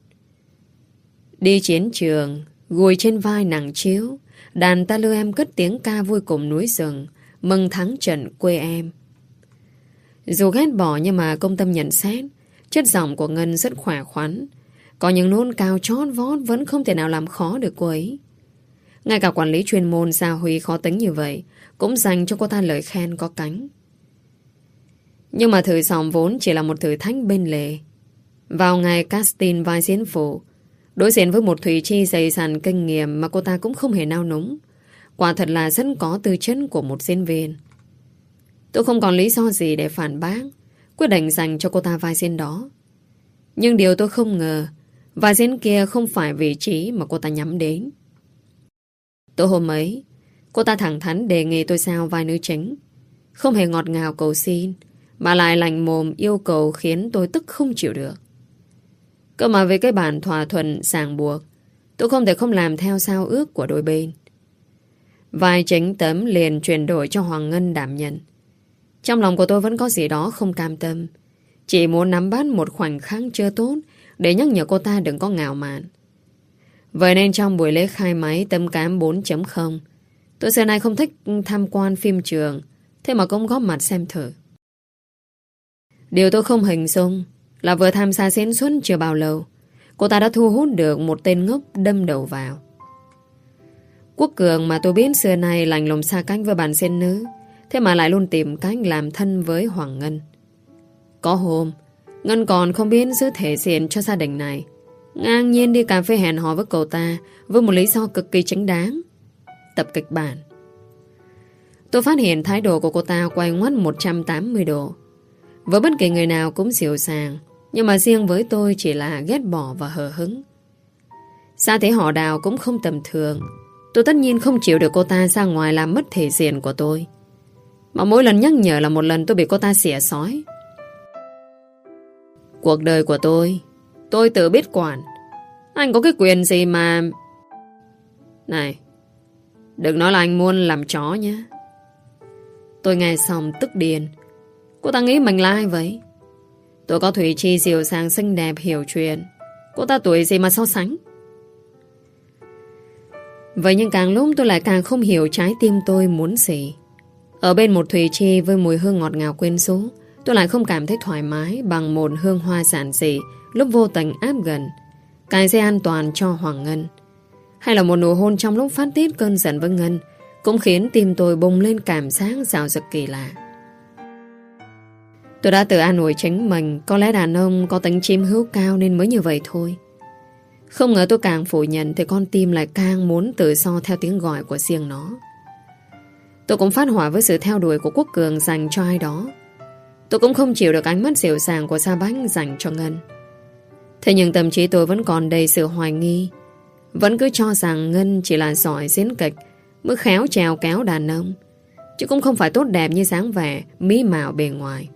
Đi chiến trường, gùi trên vai nặng chiếu, đàn ta lưu em cất tiếng ca vui cùng núi rừng, mừng thắng trận quê em. Dù ghét bỏ nhưng mà công tâm nhận xét, chất giọng của Ngân rất khỏe khoắn. Có những nốt cao chót vót vẫn không thể nào làm khó được cô ấy. Ngay cả quản lý chuyên môn Gia Huy khó tính như vậy cũng dành cho cô ta lời khen có cánh. Nhưng mà thử giọng vốn chỉ là một thử thách bên lề. Vào ngày casting vai diễn phụ, đối diện với một Thùy Chi dày dặn kinh nghiệm mà cô ta cũng không hề nao núng. Quả thật là rất có tư chất của một diễn viên. Tôi không còn lý do gì để phản bác, quyết định dành cho cô ta vai diễn đó. Nhưng điều tôi không ngờ, vai diễn kia không phải vị trí mà cô ta nhắm đến. Tối hôm ấy, cô ta thẳng thắn đề nghị tôi giao vai nữ chính. Không hề ngọt ngào cầu xin, mà lại lạnh mồm yêu cầu khiến tôi tức không chịu được. Cơ mà với cái bản thỏa thuận ràng buộc, tôi không thể không làm theo giao ước của đôi bên. Vai chính tấm liền chuyển đổi cho Hoàng Ngân đảm nhận. Trong lòng của tôi vẫn có gì đó không cam tâm, chỉ muốn nắm bắt một khoảnh khắc chưa tốt để nhắc nhở cô ta đừng có ngạo mạn. Vậy nên trong buổi lễ khai máy Tâm Cám bốn chấm không, tôi xưa nay không thích tham quan phim trường, thế mà cũng góp mặt xem thử. Điều tôi không hình dung là vừa tham gia diễn xuất chưa bao lâu, cô ta đã thu hút được một tên ngốc đâm đầu vào. Quốc Cường mà tôi biết xưa nay lạnh lùng xa cách với bạn diễn nữ, thế mà lại luôn tìm cách làm thân với Hoàng Ngân. Có hôm, Ngân còn không biết giữ thể diện cho gia đình này, ngang nhiên đi cà phê hẹn hò với cậu ta với một lý do cực kỳ chính đáng. tập kịch bản. Tôi phát hiện thái độ của cô ta quay ngoắt một trăm tám mươi độ. Với bất kỳ người nào cũng dịu dàng, nhưng mà riêng với tôi chỉ là ghét bỏ và hờ hững. Xa thế họ Đào cũng không tầm thường. Tôi tất nhiên không chịu được cô ta ra ngoài làm mất thể diện của tôi. Mà mỗi lần nhắc nhở là một lần tôi bị cô ta xỉa xói. Cuộc đời của tôi, tôi tự biết quản. Anh có cái quyền gì mà... Này, đừng nói là anh muốn làm chó nhé. Tôi nghe xong tức điên. Cô ta nghĩ mình là ai vậy? Tôi có Thủy Chi dịu dàng xinh đẹp hiểu chuyện. Cô ta tuổi gì mà so sánh? Vậy nhưng càng lúc tôi lại càng không hiểu trái tim tôi muốn gì. Ở bên một Thủy Chi với mùi hương ngọt ngào quyến rũ, tôi lại không cảm thấy thoải mái bằng một hương hoa giản dị lúc vô tình áp gần, cài dây an toàn cho Hoàng Ngân. Hay là một nụ hôn trong lúc phát tiết cơn giận với Ngân cũng khiến tim tôi bùng lên cảm giác dạo dực kỳ lạ. Tôi đã tự an ủi chính mình, có lẽ đàn ông có tính chiếm hữu cao nên mới như vậy thôi. Không ngờ tôi càng phủ nhận thì con tim lại càng muốn tự do theo tiếng gọi của riêng nó. Tôi cũng phát hỏa với sự theo đuổi của Quốc Cường dành cho ai đó. Tôi cũng không chịu được ánh mắt dịu dàng của Sa Bách dành cho Ngân. Thế nhưng tâm trí tôi vẫn còn đầy sự hoài nghi. Vẫn cứ cho rằng Ngân chỉ là giỏi diễn kịch mới khéo trèo kéo đàn ông, chứ cũng không phải tốt đẹp như dáng vẻ mỹ mạo bề ngoài.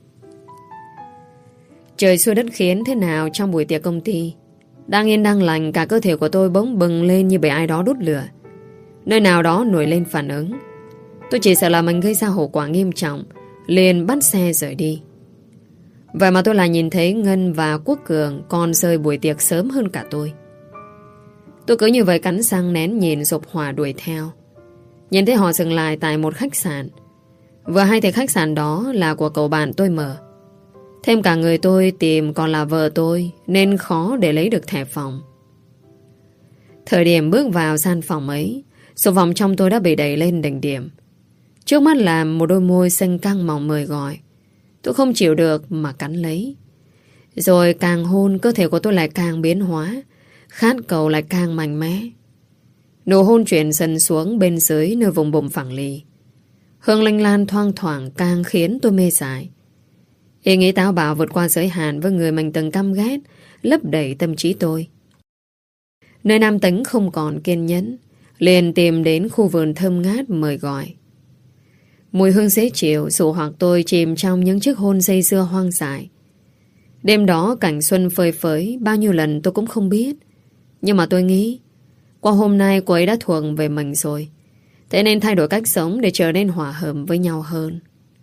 Trời xuôi đất khiến thế nào trong buổi tiệc công ty, đang yên đang lành, cả cơ thể của tôi bỗng bừng lên như bị ai đó đốt lửa. Nơi nào đó nổi lên phản ứng. Tôi chỉ sợ là mình gây ra hậu quả nghiêm trọng, liền bắt xe rời đi. Vậy mà tôi lại nhìn thấy Ngân và Quốc Cường còn rời buổi tiệc sớm hơn cả tôi. Tôi cứ như vậy cắn răng nén nhìn dục hỏa đuổi theo. Nhìn thấy họ dừng lại tại một khách sạn. Vừa hay thì khách sạn đó là của cậu bạn tôi mở. Thêm cả người tôi tìm còn là vợ tôi, nên khó để lấy được thẻ phòng. Thời điểm bước vào gian phòng ấy, số vòng trong tôi đã bị đẩy lên đỉnh điểm. Trước mắt là một đôi môi xinh căng mỏng mời gọi. Tôi không chịu được mà cắn lấy. Rồi càng hôn, cơ thể của tôi lại càng biến hóa, khát cầu lại càng mạnh mẽ. Nụ hôn chuyển dần xuống bên dưới nơi vùng bụng phẳng lì. Hương lanh lan thoang thoảng càng khiến tôi mê dại. Ý nghĩ táo bạo vượt qua giới hạn với người mình từng căm ghét lấp đầy tâm trí tôi. Nơi nam tính không còn kiên nhẫn, liền tìm đến khu vườn thơm ngát mời gọi. Mùi hương dễ chịu dụ hoặc tôi chìm trong những chiếc hôn dây dưa hoang dại. Đêm đó cảnh xuân phơi phới, bao nhiêu lần tôi cũng không biết. Nhưng mà tôi nghĩ qua hôm nay cô ấy đã thuộc về mình rồi, thế nên thay đổi cách sống để trở nên hòa hợp với nhau hơn.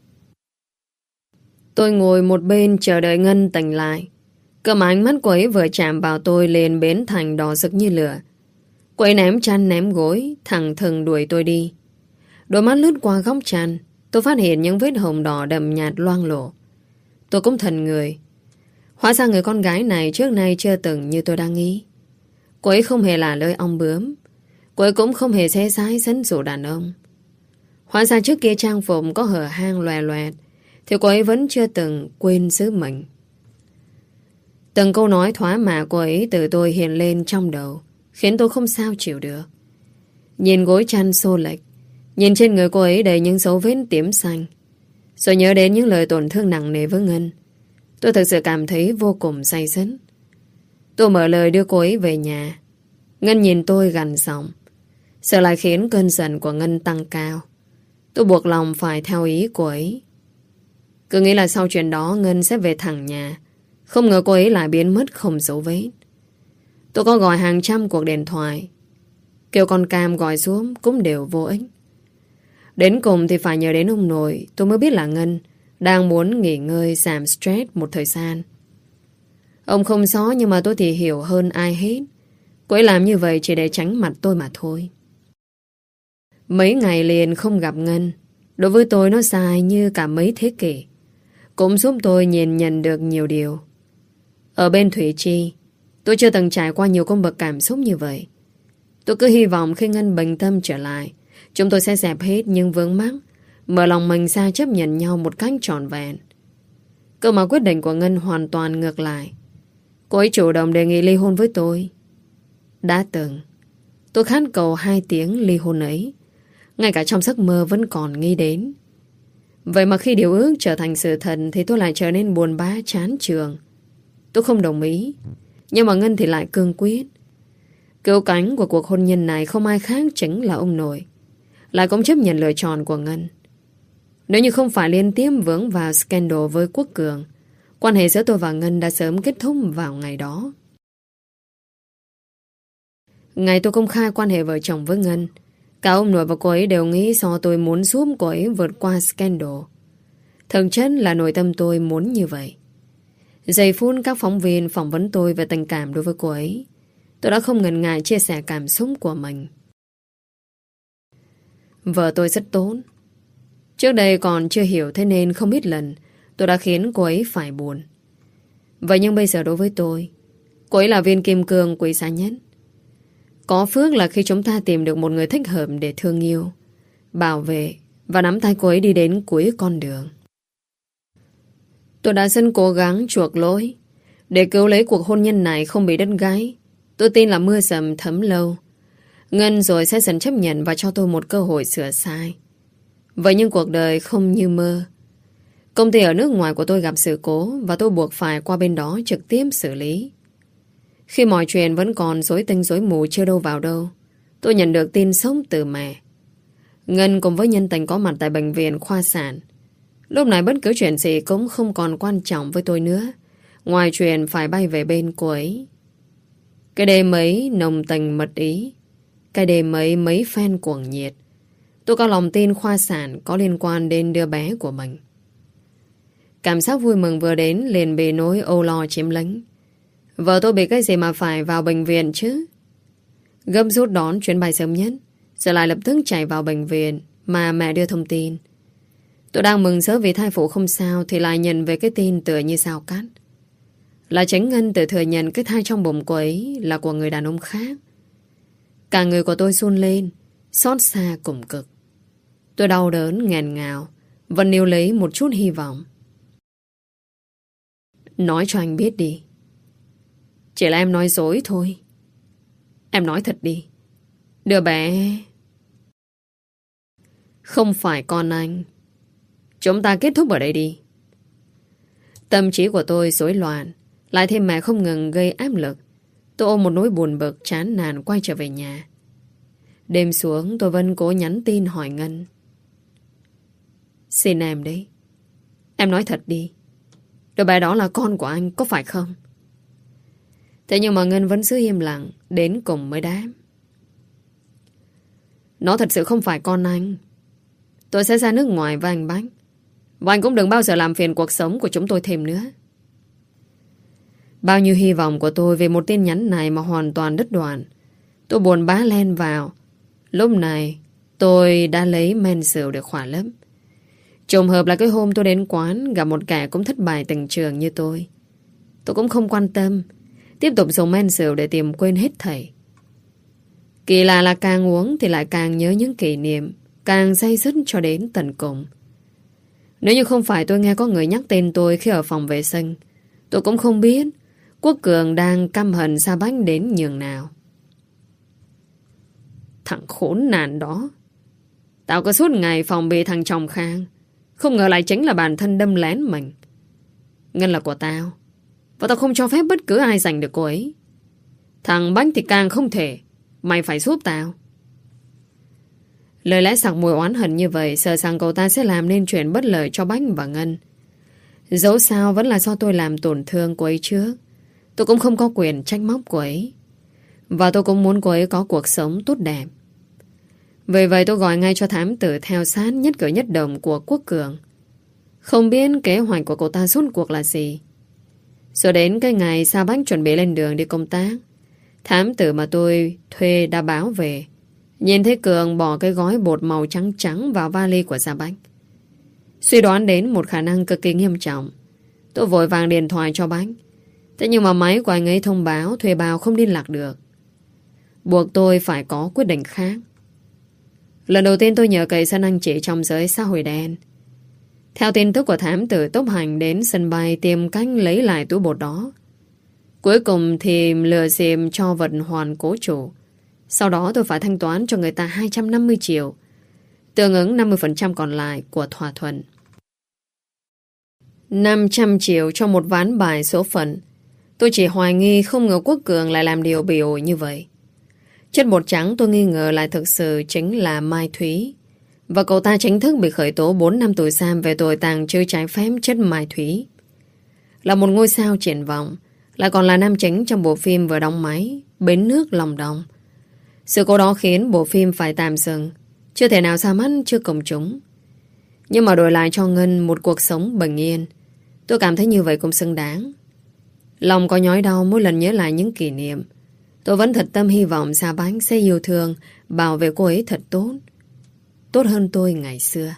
Tôi ngồi một bên chờ đợi Ngân tỉnh lại. Cơ mà ánh mắt cô ấy vừa chạm vào tôi liền biến thành đỏ rực như lửa. Cô ấy ném chăn ném gối, thẳng thừng đuổi tôi đi. Đôi mắt lướt qua góc chăn, tôi phát hiện những vết hồng đỏ đậm nhạt loang lổ. Tôi cũng thần người. Hóa ra người con gái này trước nay chưa từng như tôi đang nghĩ. Cô ấy không hề là lời ong bướm. Cô ấy cũng không hề xé xái dẫn dụ đàn ông. Hóa ra trước kia trang phục có hở hang loè loẹt, thì cô ấy vẫn chưa từng quên sứ mệnh. Từng câu nói thoá mạ cô ấy từ tôi hiện lên trong đầu, khiến tôi không sao chịu được. Nhìn gối chăn xô lệch, nhìn trên người cô ấy đầy những dấu vết tím xanh, rồi nhớ đến những lời tổn thương nặng nề với Ngân, tôi thực sự cảm thấy vô cùng say sứt. Tôi mở lời đưa cô ấy về nhà. Ngân nhìn tôi gằn giọng, sợ lại khiến cơn giận của Ngân tăng cao. Tôi buộc lòng phải theo ý cô ấy. Cứ nghĩ là sau chuyện đó Ngân sẽ về thẳng nhà. Không ngờ cô ấy lại biến mất không dấu vết. Tôi có gọi hàng trăm cuộc điện thoại, kêu con Cam gọi xuống cũng đều vô ích. Đến cùng thì phải nhờ đến ông nội, tôi mới biết là Ngân đang muốn nghỉ ngơi giảm stress một thời gian. Ông không rõ, nhưng mà tôi thì hiểu hơn ai hết. Cô ấy làm như vậy chỉ để tránh mặt tôi mà thôi. Mấy ngày liền không gặp Ngân, đối với tôi nó dài như cả mấy thế kỷ, cũng giúp tôi nhìn nhận được nhiều điều. Ở bên Thủy Chi, tôi chưa từng trải qua nhiều cung bậc cảm xúc như vậy. Tôi cứ hy vọng khi Ngân bình tâm trở lại, chúng tôi sẽ dẹp hết những vướng mắc, mở lòng mình ra chấp nhận nhau một cách trọn vẹn. Cơ mà quyết định của Ngân hoàn toàn ngược lại. Cô ấy chủ động đề nghị ly hôn với tôi. Đã từng, Tôi khát cầu hai tiếng ly hôn ấy. Ngay cả trong giấc mơ vẫn còn nghĩ đến. Vậy mà khi điều ước trở thành sự thật thì tôi lại trở nên buồn bã chán chường. Tôi không đồng ý. Nhưng mà Ngân thì lại cương quyết. Cứu cánh của cuộc hôn nhân này không ai khác chính là ông nội. Lại cũng chấp nhận lựa chọn của Ngân. Nếu như không phải liên tiếp vướng vào scandal với Quốc Cường, quan hệ giữa tôi và Ngân đã sớm kết thúc vào ngày đó. Ngày tôi công khai quan hệ vợ chồng với Ngân, cả ông nội và cô ấy đều nghĩ do tôi muốn giúp cô ấy vượt qua scandal. Thực chất là nội tâm tôi muốn như vậy. Giây phút các phóng viên phỏng vấn tôi về tình cảm đối với cô ấy, tôi đã không ngần ngại chia sẻ cảm xúc của mình. Vợ tôi rất tốt. Trước đây còn chưa hiểu, thế nên không biết lần tôi đã khiến cô ấy phải buồn. Vậy nhưng bây giờ đối với tôi, cô ấy là viên kim cương quý giá nhất. Có phước là khi chúng ta tìm được một người thích hợp để thương yêu, bảo vệ và nắm tay cô ấy đi đến cuối con đường. Tôi đã rất cố gắng chuộc lỗi để cứu lấy cuộc hôn nhân này không bị đứt gãy. Tôi tin là mưa dầm thấm lâu, Ngân rồi sẽ dần chấp nhận và cho tôi một cơ hội sửa sai. Vậy nhưng cuộc đời không như mơ. Công ty ở nước ngoài của tôi gặp sự cố và tôi buộc phải qua bên đó trực tiếp xử lý. Khi mọi chuyện vẫn còn rối tinh rối mù chưa đâu vào đâu, tôi nhận được tin sốc từ mẹ. Ngân cùng với nhân tình có mặt tại bệnh viện khoa sản. Lúc này bất cứ chuyện gì cũng không còn quan trọng với tôi nữa, ngoài chuyện phải bay về bên cô ấy. Cái đêm ấy nồng tình mật ý, cái đêm ấy mấy fan cuồng nhiệt. Tôi có lòng tin khoa sản có liên quan đến đứa bé của mình. Cảm giác vui mừng vừa đến liền bị nỗi âu lo chiếm lĩnh. Vợ tôi bị cái gì mà phải vào bệnh viện chứ? Gấp rút đón chuyến bay sớm nhất, rồi lại lập tức chạy vào bệnh viện mà mẹ đưa thông tin. Tôi đang mừng rỡ vì thai phụ không sao thì lại nhận về cái tin tựa như sao cắt. Là chính Ngân tự thừa nhận cái thai trong bụng cô ấy là của người đàn ông khác. Cả người của tôi run lên, xót xa cùng cực. Tôi đau đớn, nghẹn ngào, vẫn níu lấy một chút hy vọng. Nói cho anh biết đi. Chỉ là em nói dối thôi. Em nói thật đi. Đứa bé không phải con anh. Chúng ta kết thúc ở đây đi. Tâm trí của tôi rối loạn, lại thêm mẹ không ngừng gây áp lực. Tôi ôm một nỗi buồn bực chán nản quay trở về nhà. Đêm xuống tôi vẫn cố nhắn tin hỏi Ngân. Xin em đấy, em nói thật đi. Đứa bé đó là con của anh có phải không? Thế nhưng mà Ngân vẫn giữ im lặng, đến cùng mới đáp. Nó thật sự không phải con anh. Tôi sẽ ra nước ngoài với anh Bách, và anh cũng đừng bao giờ làm phiền cuộc sống của chúng tôi thêm nữa. Bao nhiêu hy vọng của tôi về một tin nhắn này mà hoàn toàn đứt đoạn. Tôi buồn bã len vào. Lúc này tôi đã lấy men rượu để khỏa lấp. Trùng hợp là cái hôm tôi đến quán gặp một kẻ cũng thất bại tình trường như tôi. Tôi cũng không quan tâm, tiếp tục dùng men rượu để tìm quên hết thảy. Kỳ lạ là càng uống thì lại càng nhớ những kỷ niệm, càng day dứt cho đến tận cùng. Nếu như không phải tôi nghe có người nhắc tên tôi khi ở phòng vệ sinh, tôi cũng không biết Quốc Cường đang căm hận Sa Bách đến nhường nào. Thằng khốn nạn đó. Tao cứ suốt ngày phòng bị thằng chồng Khang, không ngờ lại chính là bản thân đâm lén mình. Ngân là của tao, và tao không cho phép bất cứ ai giành được cô ấy. Thằng Bách thì càng không thể. Mày phải giúp tao. Lời lẽ sặc mùi oán hận như vậy, sợ rằng cậu ta sẽ làm nên chuyện bất lợi cho Bách và Ngân. Dẫu sao vẫn là do tôi làm tổn thương cô ấy trước. Tôi cũng không có quyền trách móc cô ấy, và tôi cũng muốn cô ấy có cuộc sống tốt đẹp. Vì vậy tôi gọi ngay cho thám tử theo sát nhất cử nhất động của Quốc Cường. Không biết kế hoạch của cậu ta suốt cuộc là gì. Rồi đến cái ngày Sa Bách chuẩn bị lên đường đi công tác, thám tử mà tôi thuê đã báo về. Nhìn thấy Cường bỏ cái gói bột màu trắng trắng vào vali của Sa Bách. Suy đoán đến một khả năng cực kỳ nghiêm trọng, tôi vội vàng điện thoại cho Bách. Thế nhưng mà máy của anh ấy thông báo thuê bao không liên lạc được, buộc tôi phải có quyết định khác. Lần đầu tiên tôi nhờ cậy sân anh chị trong giới xã hội đen. Theo tin tức của thám tử tốc hành đến sân bay tìm cách lấy lại túi bột đó. Cuối cùng thì lừa xìm cho vật hoàn cố chủ, Sau đó tôi phải thanh toán cho người ta hai trăm năm mươi triệu, tương ứng năm mươi phần trăm còn lại của thỏa thuận. năm trăm triệu cho một ván bài số phận. Tôi chỉ hoài nghi không ngờ Quốc Cường lại làm điều bị ổi như vậy. Chất bột trắng tôi nghi ngờ lại thực sự chính là Mai Thúy. Và cậu ta chính thức bị khởi tố bốn năm tù giam về tội tàng trữ trái phép chất Mai Thúy. Là một ngôi sao triển vọng, lại còn là nam chính trong bộ phim vừa đóng máy Bến Nước Lòng Đồng. Sự cố đó khiến bộ phim phải tạm dừng, chưa thể nào ra mắt trước công chúng. Nhưng mà đổi lại cho Ngân một cuộc sống bình yên, tôi cảm thấy như vậy cũng xứng đáng. Lòng có nhói đau mỗi lần nhớ lại những kỷ niệm. Tôi vẫn thật tâm hy vọng Sa Bách sẽ yêu thương, bảo vệ cô ấy thật tốt, tốt hơn tôi ngày xưa.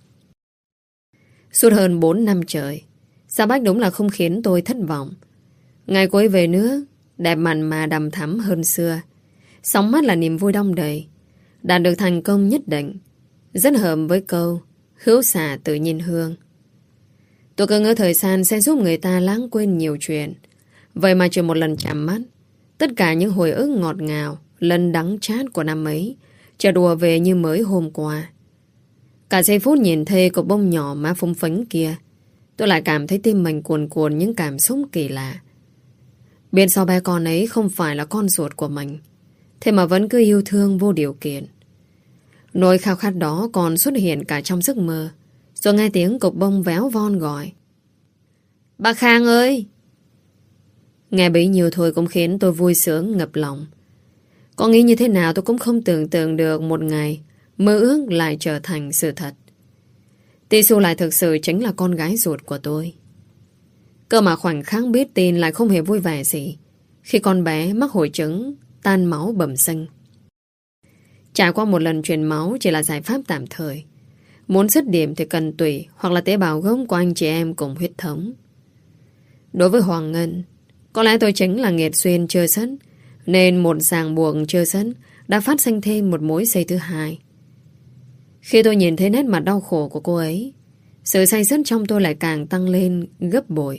Suốt hơn bốn năm trời, Sa Bách đúng là không khiến tôi thất vọng. Ngày cô ấy về nước, đẹp mặn mà đằm thắm hơn xưa. Sóng mắt là niềm vui đong đầy, đạt được thành công nhất định. Rất hợp với câu hữu xạ tự nhiên hương. Tôi cứ ngỡ thời gian sẽ giúp người ta lãng quên nhiều chuyện. Vậy mà chỉ một lần chạm mắt, tất cả những hồi ức ngọt ngào, lần đắng chát của năm ấy chợt đùa về như mới hôm qua. Cả giây phút nhìn thấy cậu bông nhỏ má phúng phính kia, tôi lại cảm thấy tim mình cuồn cuộn những cảm xúc kỳ lạ. Biết sao bé con ấy không phải là con ruột của mình, thế mà vẫn cứ yêu thương vô điều kiện. Nỗi khao khát đó còn xuất hiện cả trong giấc mơ. Rồi nghe tiếng cục bông véo von gọi: "Bà Khang ơi!" Nghe bấy nhiêu thôi cũng khiến tôi vui sướng ngập lòng. Có nghĩ như thế nào tôi cũng không tưởng tượng được một ngày mơ ước lại trở thành sự thật. Tisu lại thực sự chính là con gái ruột của tôi. Cơ mà khoảnh khắc biết tin lại không hề vui vẻ gì khi con bé mắc hội chứng tan máu bẩm sinh. Trải qua một lần truyền máu chỉ là giải pháp tạm thời. Muốn dứt điểm thì cần tủy hoặc là tế bào gốc của anh chị em cùng huyết thống. Đối với Hoàng Ngân, có lẽ tôi chính là nghiệt duyên chưa dứt, nên một ràng buộc chưa dứt đã phát sinh thêm một mối dây thứ hai. Khi tôi nhìn thấy nét mặt đau khổ của cô ấy, sự say sứt trong tôi lại càng tăng lên gấp bội.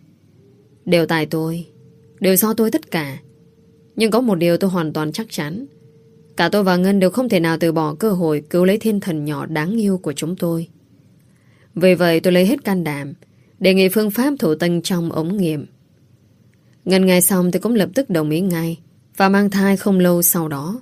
Đều tại tôi, đều do tôi tất cả. Nhưng có một điều tôi hoàn toàn chắc chắn: cả tôi và Ngân đều không thể nào từ bỏ cơ hội cứu lấy thiên thần nhỏ đáng yêu của chúng tôi. Vì vậy tôi lấy hết can đảm, đề nghị phương pháp thụ tinh trong ống nghiệm. Ngân nghe xong thì cũng lập tức đồng ý ngay, và mang thai không lâu sau đó.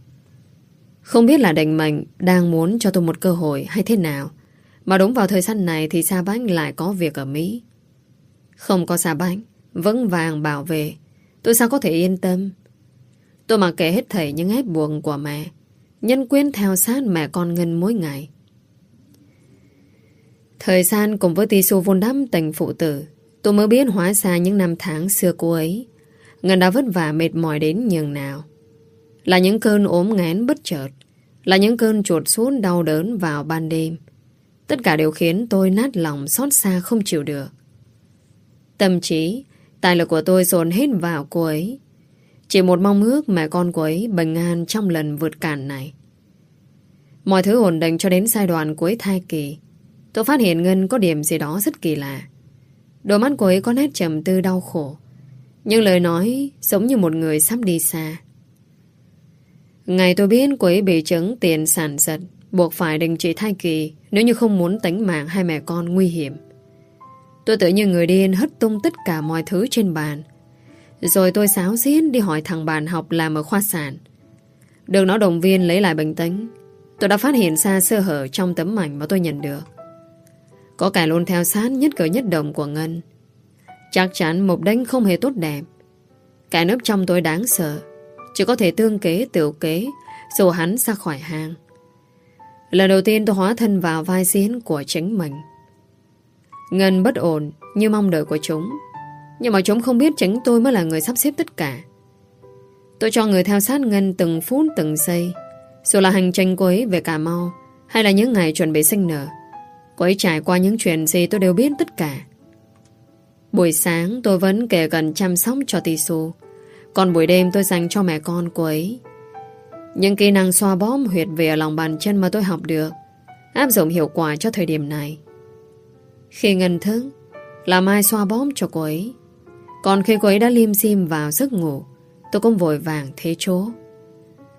Không biết là định mệnh đang muốn cho tôi một cơ hội hay thế nào, mà đúng vào thời gian này thì Sa Bách lại có việc ở Mỹ. Không có Sa Bách vững vàng bảo vệ, tôi sao có thể yên tâm. Tôi mặc kệ hết thảy những ép buộc của mẹ, nhân quyến theo sát mẹ con Ngân mỗi ngày. Thời gian cùng với Tisu vun đắp tình phụ tử, tôi mới biết hóa ra những năm tháng xưa cô ấy, Ngân đã vất vả mệt mỏi đến nhường nào. Là những cơn ốm nghén bất chợt, là những cơn chuột sút đau đớn vào ban đêm. Tất cả đều khiến tôi nát lòng xót xa không chịu được. Tâm trí, tài lực của tôi dồn hết vào cô ấy. Chỉ một mong ước mẹ con cô ấy bình an trong lần vượt cản này. Mọi thứ ổn định cho đến giai đoạn cuối thai kỳ. Tôi phát hiện Ngân có điểm gì đó rất kỳ lạ. Đôi mắt cô ấy có nét trầm tư đau khổ, nhưng lời nói giống như một người sắp đi xa. Ngày tôi biết cô ấy bị chứng tiền sản giật, buộc phải đình chỉ thai kỳ nếu như không muốn tính mạng hai mẹ con nguy hiểm. Tôi tự như người điên hất tung tất cả mọi thứ trên bàn. Rồi tôi xáo xiết đi hỏi thằng bạn học làm ở khoa sản. Được nó động viên lấy lại bình tĩnh, tôi đã phát hiện ra sơ hở trong tấm ảnh mà tôi nhận được. Có kẻ luôn theo sát nhất cử nhất động của Ngân. Chắc chắn mục đích không hề tốt đẹp. Kẻ nấp trong tôi đáng sợ, chỉ có thể tương kế tự kế dù hắn ra khỏi hang. Lần đầu tiên tôi hóa thân vào vai diễn của chính mình. Ngân bất ổn như mong đợi của chúng, nhưng mà chúng không biết chính tôi mới là người sắp xếp tất cả. Tôi cho người theo sát Ngân từng phút từng giây. Dù là hành trình cô ấy về Cà Mau, hay là những ngày chuẩn bị sinh nở, cô ấy trải qua những chuyện gì tôi đều biết tất cả. Buổi sáng tôi vẫn kể gần chăm sóc cho Tisu, còn buổi đêm tôi dành cho mẹ con cô ấy. Những kỹ năng xoa bóp huyệt về ở lòng bàn chân mà tôi học được áp dụng hiệu quả cho thời điểm này. Khi Ngân thức là Mai xoa bóp cho cô ấy, còn khi cô ấy đã lim dim vào giấc ngủ, tôi cũng vội vàng thế chỗ.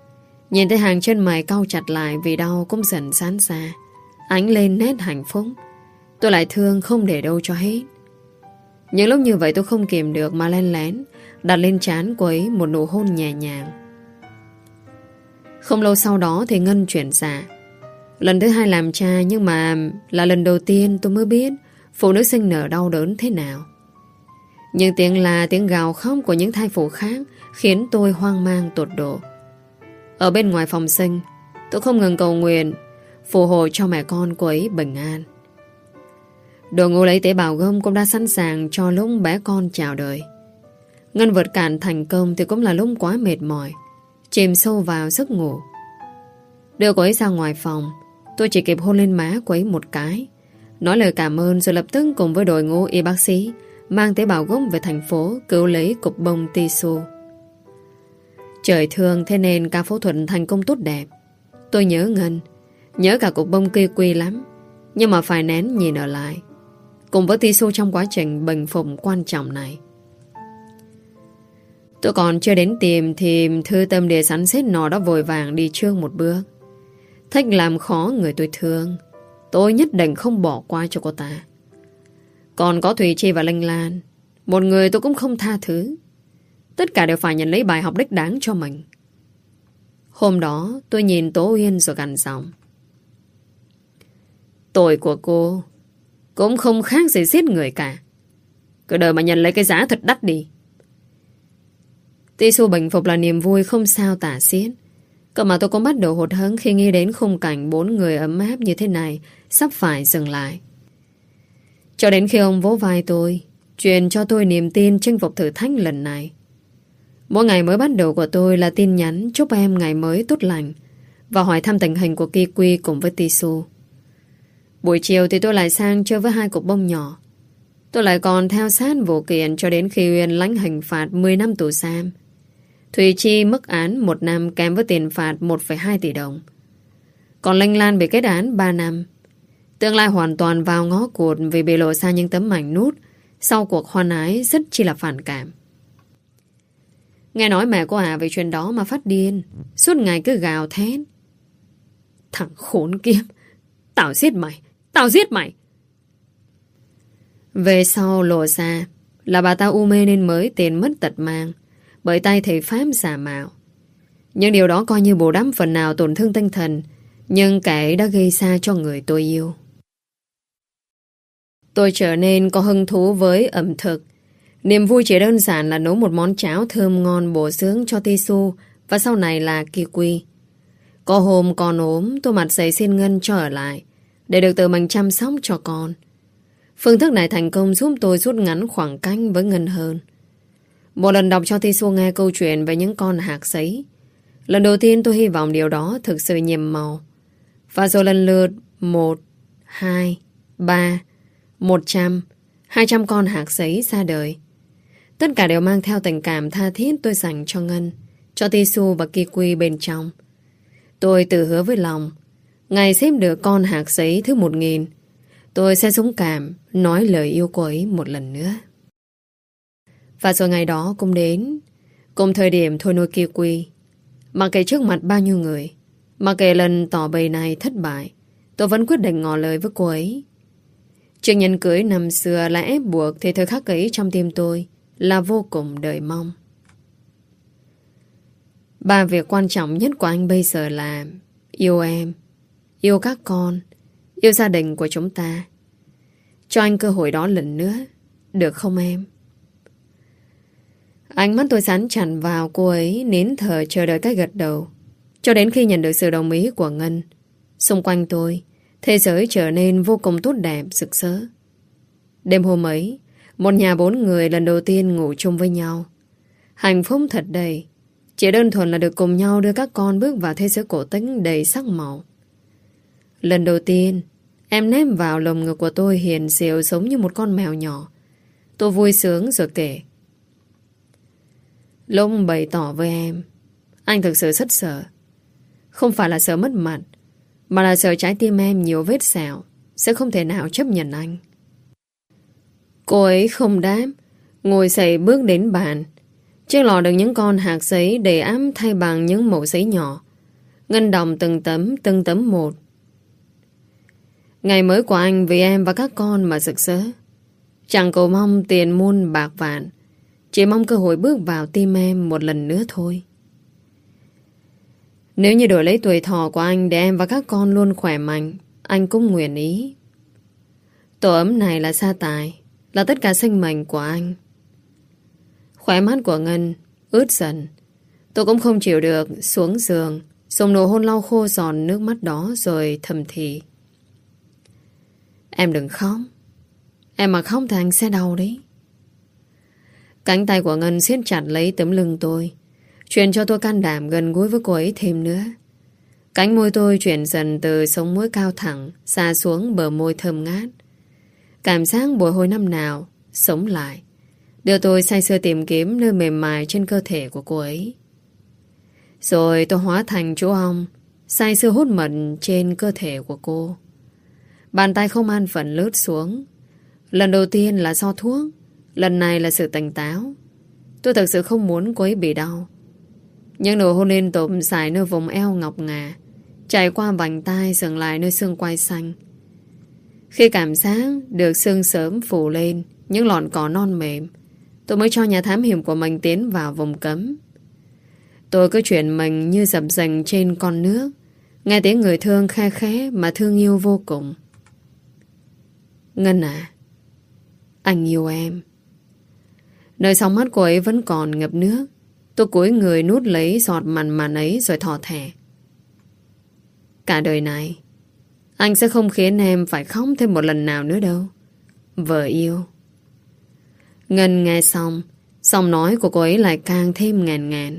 Nhìn thấy hàng chân mày cau chặt lại vì đau cũng dần sáng xa, ánh lên nét hạnh phúc. Tôi lại thương không để đâu cho hết. Những lúc như vậy tôi không kìm được mà len lén đặt lên trán cô ấy một nụ hôn nhẹ nhàng. Không lâu sau đó thì Ngân chuyển dạ. Lần thứ hai làm cha, nhưng mà là lần đầu tiên tôi mới biết phụ nữ sinh nở đau đớn thế nào. Nhưng tiếng là tiếng gào khóc của những thai phụ khác khiến tôi hoang mang tột độ. Ở bên ngoài phòng sinh, tôi không ngừng cầu nguyện phù hộ cho mẹ con cô ấy bình an. Đội ngũ lấy tế bào gốc cũng đã sẵn sàng cho lúc bé con chào đời. Ngân vượt cạn thành công thì cũng là lúc quá mệt mỏi, chìm sâu vào giấc ngủ. Đưa cô ấy ra ngoài phòng, tôi chỉ kịp hôn lên má cô ấy một cái, nói lời cảm ơn rồi lập tức cùng với đội ngũ y bác sĩ mang tế bào gốc về thành phố cứu lấy cục bông tisu. Trời thương thế nên ca phẫu thuật thành công tốt đẹp. Tôi nhớ Ngân, nhớ cả cục bông kia quy lắm, nhưng mà phải nén nhìn ở lại, cùng với tisu trong quá trình bình phục quan trọng này. Tôi còn chưa đến tìm thì Thư Tâm để sẵn xếp nó đã vội vàng đi trước một bước. Thách làm khó người tôi thương, tôi nhất định không bỏ qua cho cô ta. Còn có Thùy Chi và Linh Lan, một người tôi cũng không tha thứ. Tất cả đều phải nhận lấy bài học đích đáng cho mình. Hôm đó tôi nhìn Tố Uyên rồi gằn giọng: tội của cô cũng không khác gì giết người cả. Cứ đợi mà nhận lấy cái giá thật đắt đi. Tisu bình phục là niềm vui không sao tả xiết. Cơ mà tôi cũng bắt đầu hụt hẫng khi nghĩ đến khung cảnh bốn người ấm áp như thế này sắp phải dừng lại. Cho đến khi ông vỗ vai tôi, truyền cho tôi niềm tin chinh phục thử thách lần này. Mỗi ngày mới bắt đầu của tôi là tin nhắn chúc em ngày mới tốt lành và hỏi thăm tình hình của Kiwi cùng với Tisu. Buổi chiều thì tôi lại sang chơi với hai cục bông nhỏ. Tôi lại còn theo sát vụ kiện cho đến khi Uyên lãnh hình phạt mười năm tù giam. Thùy Chi mức án một năm kèm với tiền phạt một phẩy hai tỷ đồng. Còn Linh Lan bị kết án ba năm. Tương lai hoàn toàn vào ngõ cụt vì bị lộ ra những tấm ảnh nút sau cuộc hoan ái rất chi là phản cảm. Nghe nói mẹ của Hà về chuyện đó mà phát điên, suốt ngày cứ gào thét: thằng khốn kiếp, tao giết mày, tao giết mày. Về sau lộ ra là bà ta u mê nên mới tiền mất tật mang bởi tay thầy Pháp giả mạo. Nhưng điều đó coi như bù đắp phần nào tổn thương tinh thần nhưng kẻ đã gây ra cho người tôi yêu. Tôi trở nên có hứng thú với ẩm thực. Niềm vui chỉ đơn giản là nấu một món cháo thơm ngon bổ dưỡng cho Tisu và sau này là Kiwi. Có hôm con ốm, tôi mặt dày xin Ngân cho ở lại để được tự mình chăm sóc cho con. Phương thức này thành công giúp tôi rút ngắn khoảng cách với Ngân hơn. Một lần đọc cho Tisu nghe câu chuyện về những con hạc sấy. Lần đầu tiên tôi hy vọng điều đó thực sự nhiệm màu. Và rồi lần lượt một, hai, ba, một trăm, hai trăm con hạc sấy ra đời. Tất cả đều mang theo tình cảm tha thiết tôi dành cho Ngân, cho Tisu và Kiwi bên trong. Tôi tự hứa với lòng, ngày xếp được con hạc sấy thứ một nghìn, tôi sẽ dũng cảm nói lời yêu cô ấy một lần nữa. Và rồi ngày đó cũng đến, cùng thời điểm thôi nuôi Kiwi. Mặc kệ trước mặt bao nhiêu người, mặc kệ lần tỏ bày này thất bại, tôi vẫn quyết định ngỏ lời với cô ấy. Chuyện nhân cưới năm xưa là ép buộc thì thời khắc ấy trong tim tôi là vô cùng đợi mong. Ba việc quan trọng nhất của anh bây giờ là yêu em, yêu các con, yêu gia đình của chúng ta. Cho anh cơ hội đó lần nữa, được không em? Ánh mắt tôi dán chặt vào cô ấy, nín thở chờ đợi cái gật đầu. Cho đến khi nhận được sự đồng ý của Ngân, xung quanh tôi, thế giới trở nên vô cùng tốt đẹp, rực rỡ. Đêm hôm ấy, một nhà bốn người lần đầu tiên ngủ chung với nhau. Hạnh phúc thật đầy, chỉ đơn thuần là được cùng nhau đưa các con bước vào thế giới cổ tích đầy sắc màu. Lần đầu tiên, em ném vào lồng ngực của tôi hiền dịu giống như một con mèo nhỏ. Tôi vui sướng rồi kể. Lúc bày tỏ với em, anh thực sự rất sợ. Không phải là sợ mất mặt, mà là sợ trái tim em nhiều vết sẹo, sẽ không thể nào chấp nhận anh. Cô ấy không đáp, ngồi dậy bước đến bàn. Chiếc lò đựng những con hạt giấy để ám thay bằng những mẩu giấy nhỏ. Ngân đọng từng tấm, từng tấm một. Ngày mới của anh vì em và các con mà rực rỡ. Chẳng cầu mong tiền muôn bạc vạn, chỉ mong cơ hội bước vào tim em một lần nữa thôi. Nếu như đổi lấy tuổi thọ của anh để em và các con luôn khỏe mạnh, anh cũng nguyện ý. Tổ ấm này là gia tài, là tất cả sinh mệnh của anh. Khóe mắt của Ngân ướt dần. Tôi cũng không chịu được, xuống giường, dùng nụ hôn lau khô giọt nước mắt đó rồi thầm thì. Em đừng khóc. Em mà khóc thì anh sẽ đau đấy. Cánh tay của Ngân siết chặt lấy tấm lưng tôi, truyền cho tôi can đảm gần gũi với cô ấy thêm nữa. Cánh môi tôi chuyển dần từ sống mũi cao thẳng xa xuống bờ môi thơm ngát. Cảm giác bồi hồi năm nào sống lại, đưa tôi say sưa tìm kiếm nơi mềm mại trên cơ thể của cô ấy. Rồi tôi hóa thành chú ong, say sưa hút mật trên cơ thể của cô. Bàn tay không an phận lướt xuống. Lần đầu tiên là do thuốc, lần này là sự tỉnh táo. Tôi thật sự không muốn cô ấy bị đau. Những nụ hôn liên tục dài nơi vùng eo ngọc ngà, chạy qua vành tai dừng lại nơi xương quai xanh. Khi cảm giác được xương sớm phủ lên những lọn cỏ non mềm, tôi mới cho nhà thám hiểm của mình tiến vào vùng cấm. Tôi cứ chuyển mình như dập dềnh trên con nước, nghe tiếng người thương khe khẽ mà thương yêu vô cùng. Ngân à, anh yêu em. Nơi sóng mắt cô ấy vẫn còn ngập nước. Tôi cúi người nút lấy giọt mặn mặn ấy rồi thỏ thẻ. Cả đời này anh sẽ không khiến em phải khóc thêm một lần nào nữa đâu, vợ yêu. Ngân nghe xong, giọng nói của cô ấy lại càng thêm ngàn ngàn.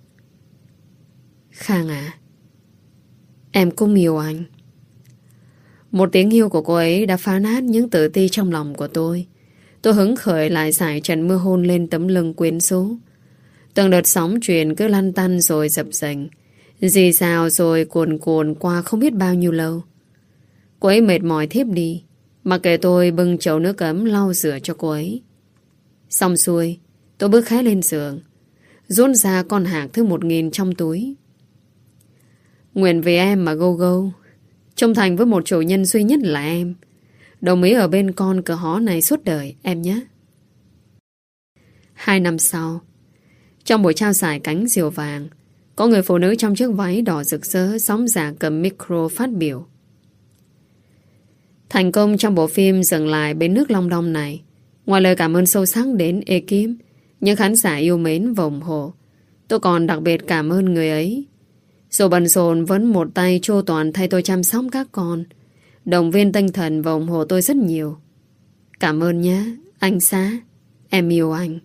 Khang à, em cũng yêu anh. Một tiếng yêu của cô ấy đã phá nát những tự ti trong lòng của tôi. Tôi hứng khởi lại giải trận mưa hôn lên tấm lưng quyến rũ. Từng đợt sóng truyền cứ lăn tăn rồi dập dềnh, rì rào rồi cuồn cuồn qua không biết bao nhiêu lâu. Cô ấy mệt mỏi thiếp đi, mặc kệ tôi bưng chậu nước ấm lau rửa cho cô ấy. Xong xuôi, tôi bước khẽ lên giường, rút ra con hạc thứ một nghìn trong túi. Nguyện vì em mà go go, trung thành với một chủ nhân duy nhất là em. Đồng ý ở bên con cờ hó này suốt đời em nhé. Hai năm sau, trong buổi trao giải cánh diều vàng, có người phụ nữ trong chiếc váy đỏ rực rỡ sóng giả cầm micro phát biểu. Thành công trong bộ phim dừng lại bên nước Long Đong này, ngoài lời cảm ơn sâu sắc đến ekip, những khán giả yêu mến và ủng hộ, tôi còn đặc biệt cảm ơn người ấy. Dù bận rộn vẫn một tay chu toàn thay tôi chăm sóc các con, động viên tinh thần và ủng hộ tôi rất nhiều. Cảm ơn nhé, anh Xá. Em yêu anh.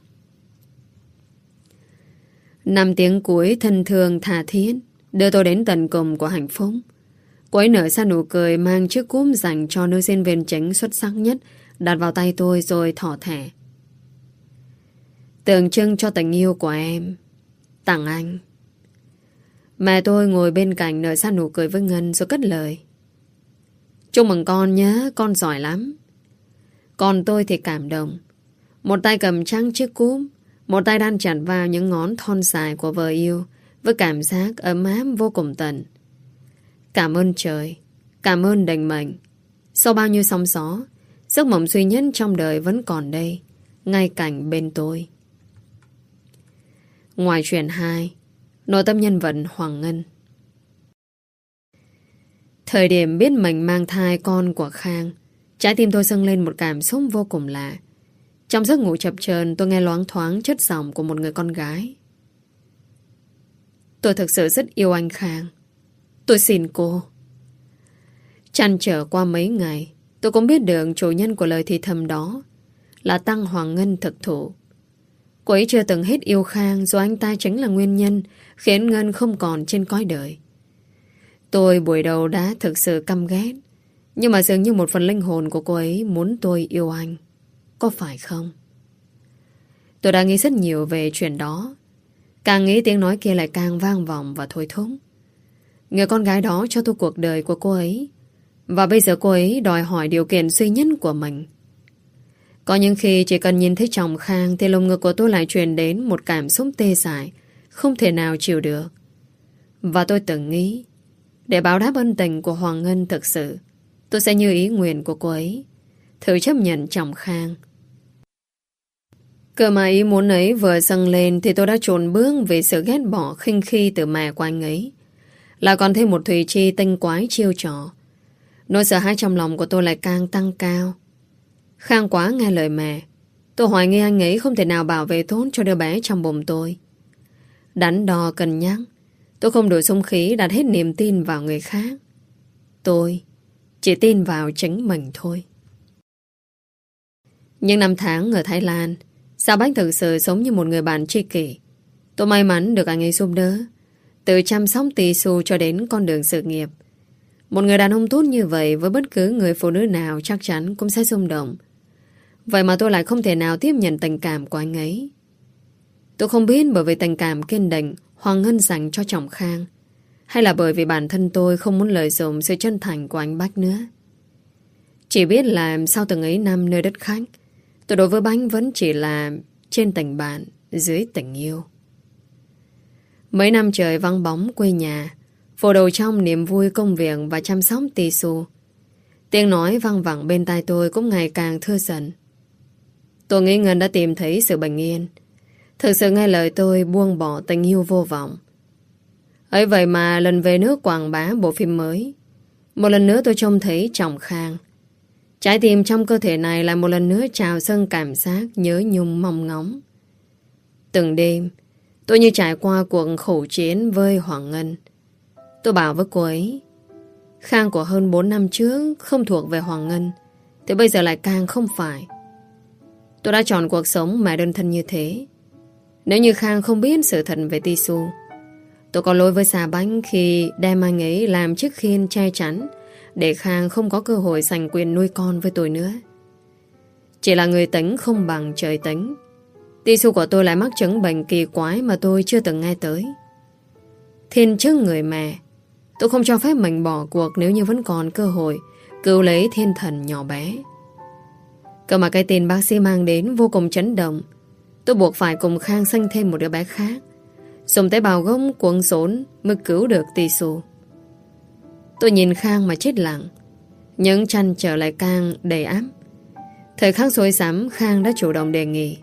Năm tiếng cuối thân thương tha thiết đưa tôi đến tận cùng của hạnh phúc. Cô ấy nở ra nụ cười mang chiếc cúp dành cho nữ diễn viên chính xuất sắc nhất đặt vào tay tôi rồi thỏ thẻ. Tượng trưng cho tình yêu của em, tặng anh. Mẹ tôi ngồi bên cạnh nở ra nụ cười với Ngân rồi cất lời. Chúc mừng con nhé, con giỏi lắm. Còn tôi thì cảm động. Một tay cầm trăng chiếc cúp, một tay đan chặt vào những ngón thon dài của vợ yêu với cảm giác ấm áp vô cùng tận. Cảm ơn trời, cảm ơn định mệnh. Sau bao nhiêu sóng gió, giấc mộng duy nhất trong đời vẫn còn đây, ngay cạnh bên tôi. Ngoài chuyện hai, nội tâm nhân vật Hoàng Ngân. Thời điểm biết mình mang thai con của Khang, trái tim tôi dâng lên một cảm xúc vô cùng lạ. Trong giấc ngủ chập chờn, tôi nghe loáng thoáng chất giọng của một người con gái. Tôi thực sự rất yêu anh Khang. Tôi xin cô. Trăn trở qua mấy ngày, tôi cũng biết được chủ nhân của lời thì thầm đó là Tăng Hoàng Ngân thực thụ. Cô ấy chưa từng hết yêu Khang, dù anh ta chính là nguyên nhân khiến Ngân không còn trên cõi đời. Tôi buổi đầu đã thực sự căm ghét, nhưng mà dường như một phần linh hồn của cô ấy muốn tôi yêu anh. Có phải không? Tôi đã nghĩ rất nhiều về chuyện đó. Càng nghĩ tiếng nói kia lại càng vang vọng và thôi thúc. Người con gái đó cho tôi cuộc đời của cô ấy, và bây giờ cô ấy đòi hỏi điều kiện duy nhất của mình. Có những khi chỉ cần nhìn thấy chồng Khang thì lồng ngực của tôi lại truyền đến một cảm xúc tê dại, không thể nào chịu được. Và tôi từng nghĩ, để báo đáp ân tình của Hoàng Ngân thực sự, tôi sẽ như ý nguyện của cô ấy, thử chấp nhận chồng Khang. Cơ mà ý muốn ấy vừa dâng lên thì tôi đã chồn bước vì sự ghét bỏ khinh khi từ mẹ của anh ấy. Là còn thêm một Thùy Chi tinh quái chiêu trò. Nỗi sợ hãi trong lòng của tôi lại càng tăng cao. Khang quá nghe lời mẹ. Tôi hoài nghi anh ấy không thể nào bảo vệ tốt cho đứa bé trong bụng tôi. Đắn đo cân nhắc, tôi không đủ dũng khí đặt hết niềm tin vào người khác. Tôi chỉ tin vào chính mình thôi. Những năm tháng ở Thái Lan, Sa Bách thực sự sống như một người bạn tri kỷ. Tôi may mắn được anh ấy giúp đỡ, từ chăm sóc tì xù cho đến con đường sự nghiệp. Một người đàn ông tốt như vậy với bất cứ người phụ nữ nào chắc chắn cũng sẽ rung động. Vậy mà tôi lại không thể nào tiếp nhận tình cảm của anh ấy. Tôi không biết bởi vì tình cảm kiên định Hoàng Ngân dành cho chồng Khang, hay là bởi vì bản thân tôi không muốn lợi dụng sự chân thành của anh Bách nữa. Chỉ biết là sau từng ấy năm nơi đất khách, tôi đối với Bách vẫn chỉ là trên tình bạn, dưới tình yêu. Mấy năm trời vắng bóng quê nhà, vùi đầu trong niềm vui công việc và chăm sóc tì xù. Tiếng nói văng vẳng bên tai tôi cũng ngày càng thưa dần. Tôi nghĩ Ngân đã tìm thấy sự bình yên, thực sự nghe lời tôi buông bỏ tình yêu vô vọng. Ấy vậy mà lần về nước quảng bá bộ phim mới, một lần nữa tôi trông thấy chồng Khang. Trái tim trong cơ thể này lại một lần nữa trào dâng cảm giác nhớ nhung mong ngóng. Từng đêm tôi như trải qua cuộc khẩu chiến với Hoàng Ngân. Tôi bảo với cô ấy, Khang của hơn bốn năm trước không thuộc về Hoàng Ngân, thì bây giờ lại càng không phải. Tôi đã chọn cuộc sống mẹ đơn thân như thế. Nếu như Khang không biết sự thật về Tisu, tôi có lỗi với Sa Bách khi đem anh ấy làm chiếc khiên che chắn để Khang không có cơ hội giành quyền nuôi con với tôi nữa. Chỉ là người tính không bằng trời tính. Tisu của tôi lại mắc chứng bệnh kỳ quái mà tôi chưa từng nghe tới. Thiên chức người mẹ, tôi không cho phép mình bỏ cuộc nếu như vẫn còn cơ hội cứu lấy thiên thần nhỏ bé. Cơ mà cái tin bác sĩ mang đến vô cùng chấn động. Tôi buộc phải cùng Khang sinh thêm một đứa bé khác, dùng tế bào gốc cuống rốn mới cứu được Tisu. Tôi nhìn Khang mà chết lặng, những trăn trở lại càng đầy áp. Thời khắc rối rắm, Khang đã chủ động đề nghị,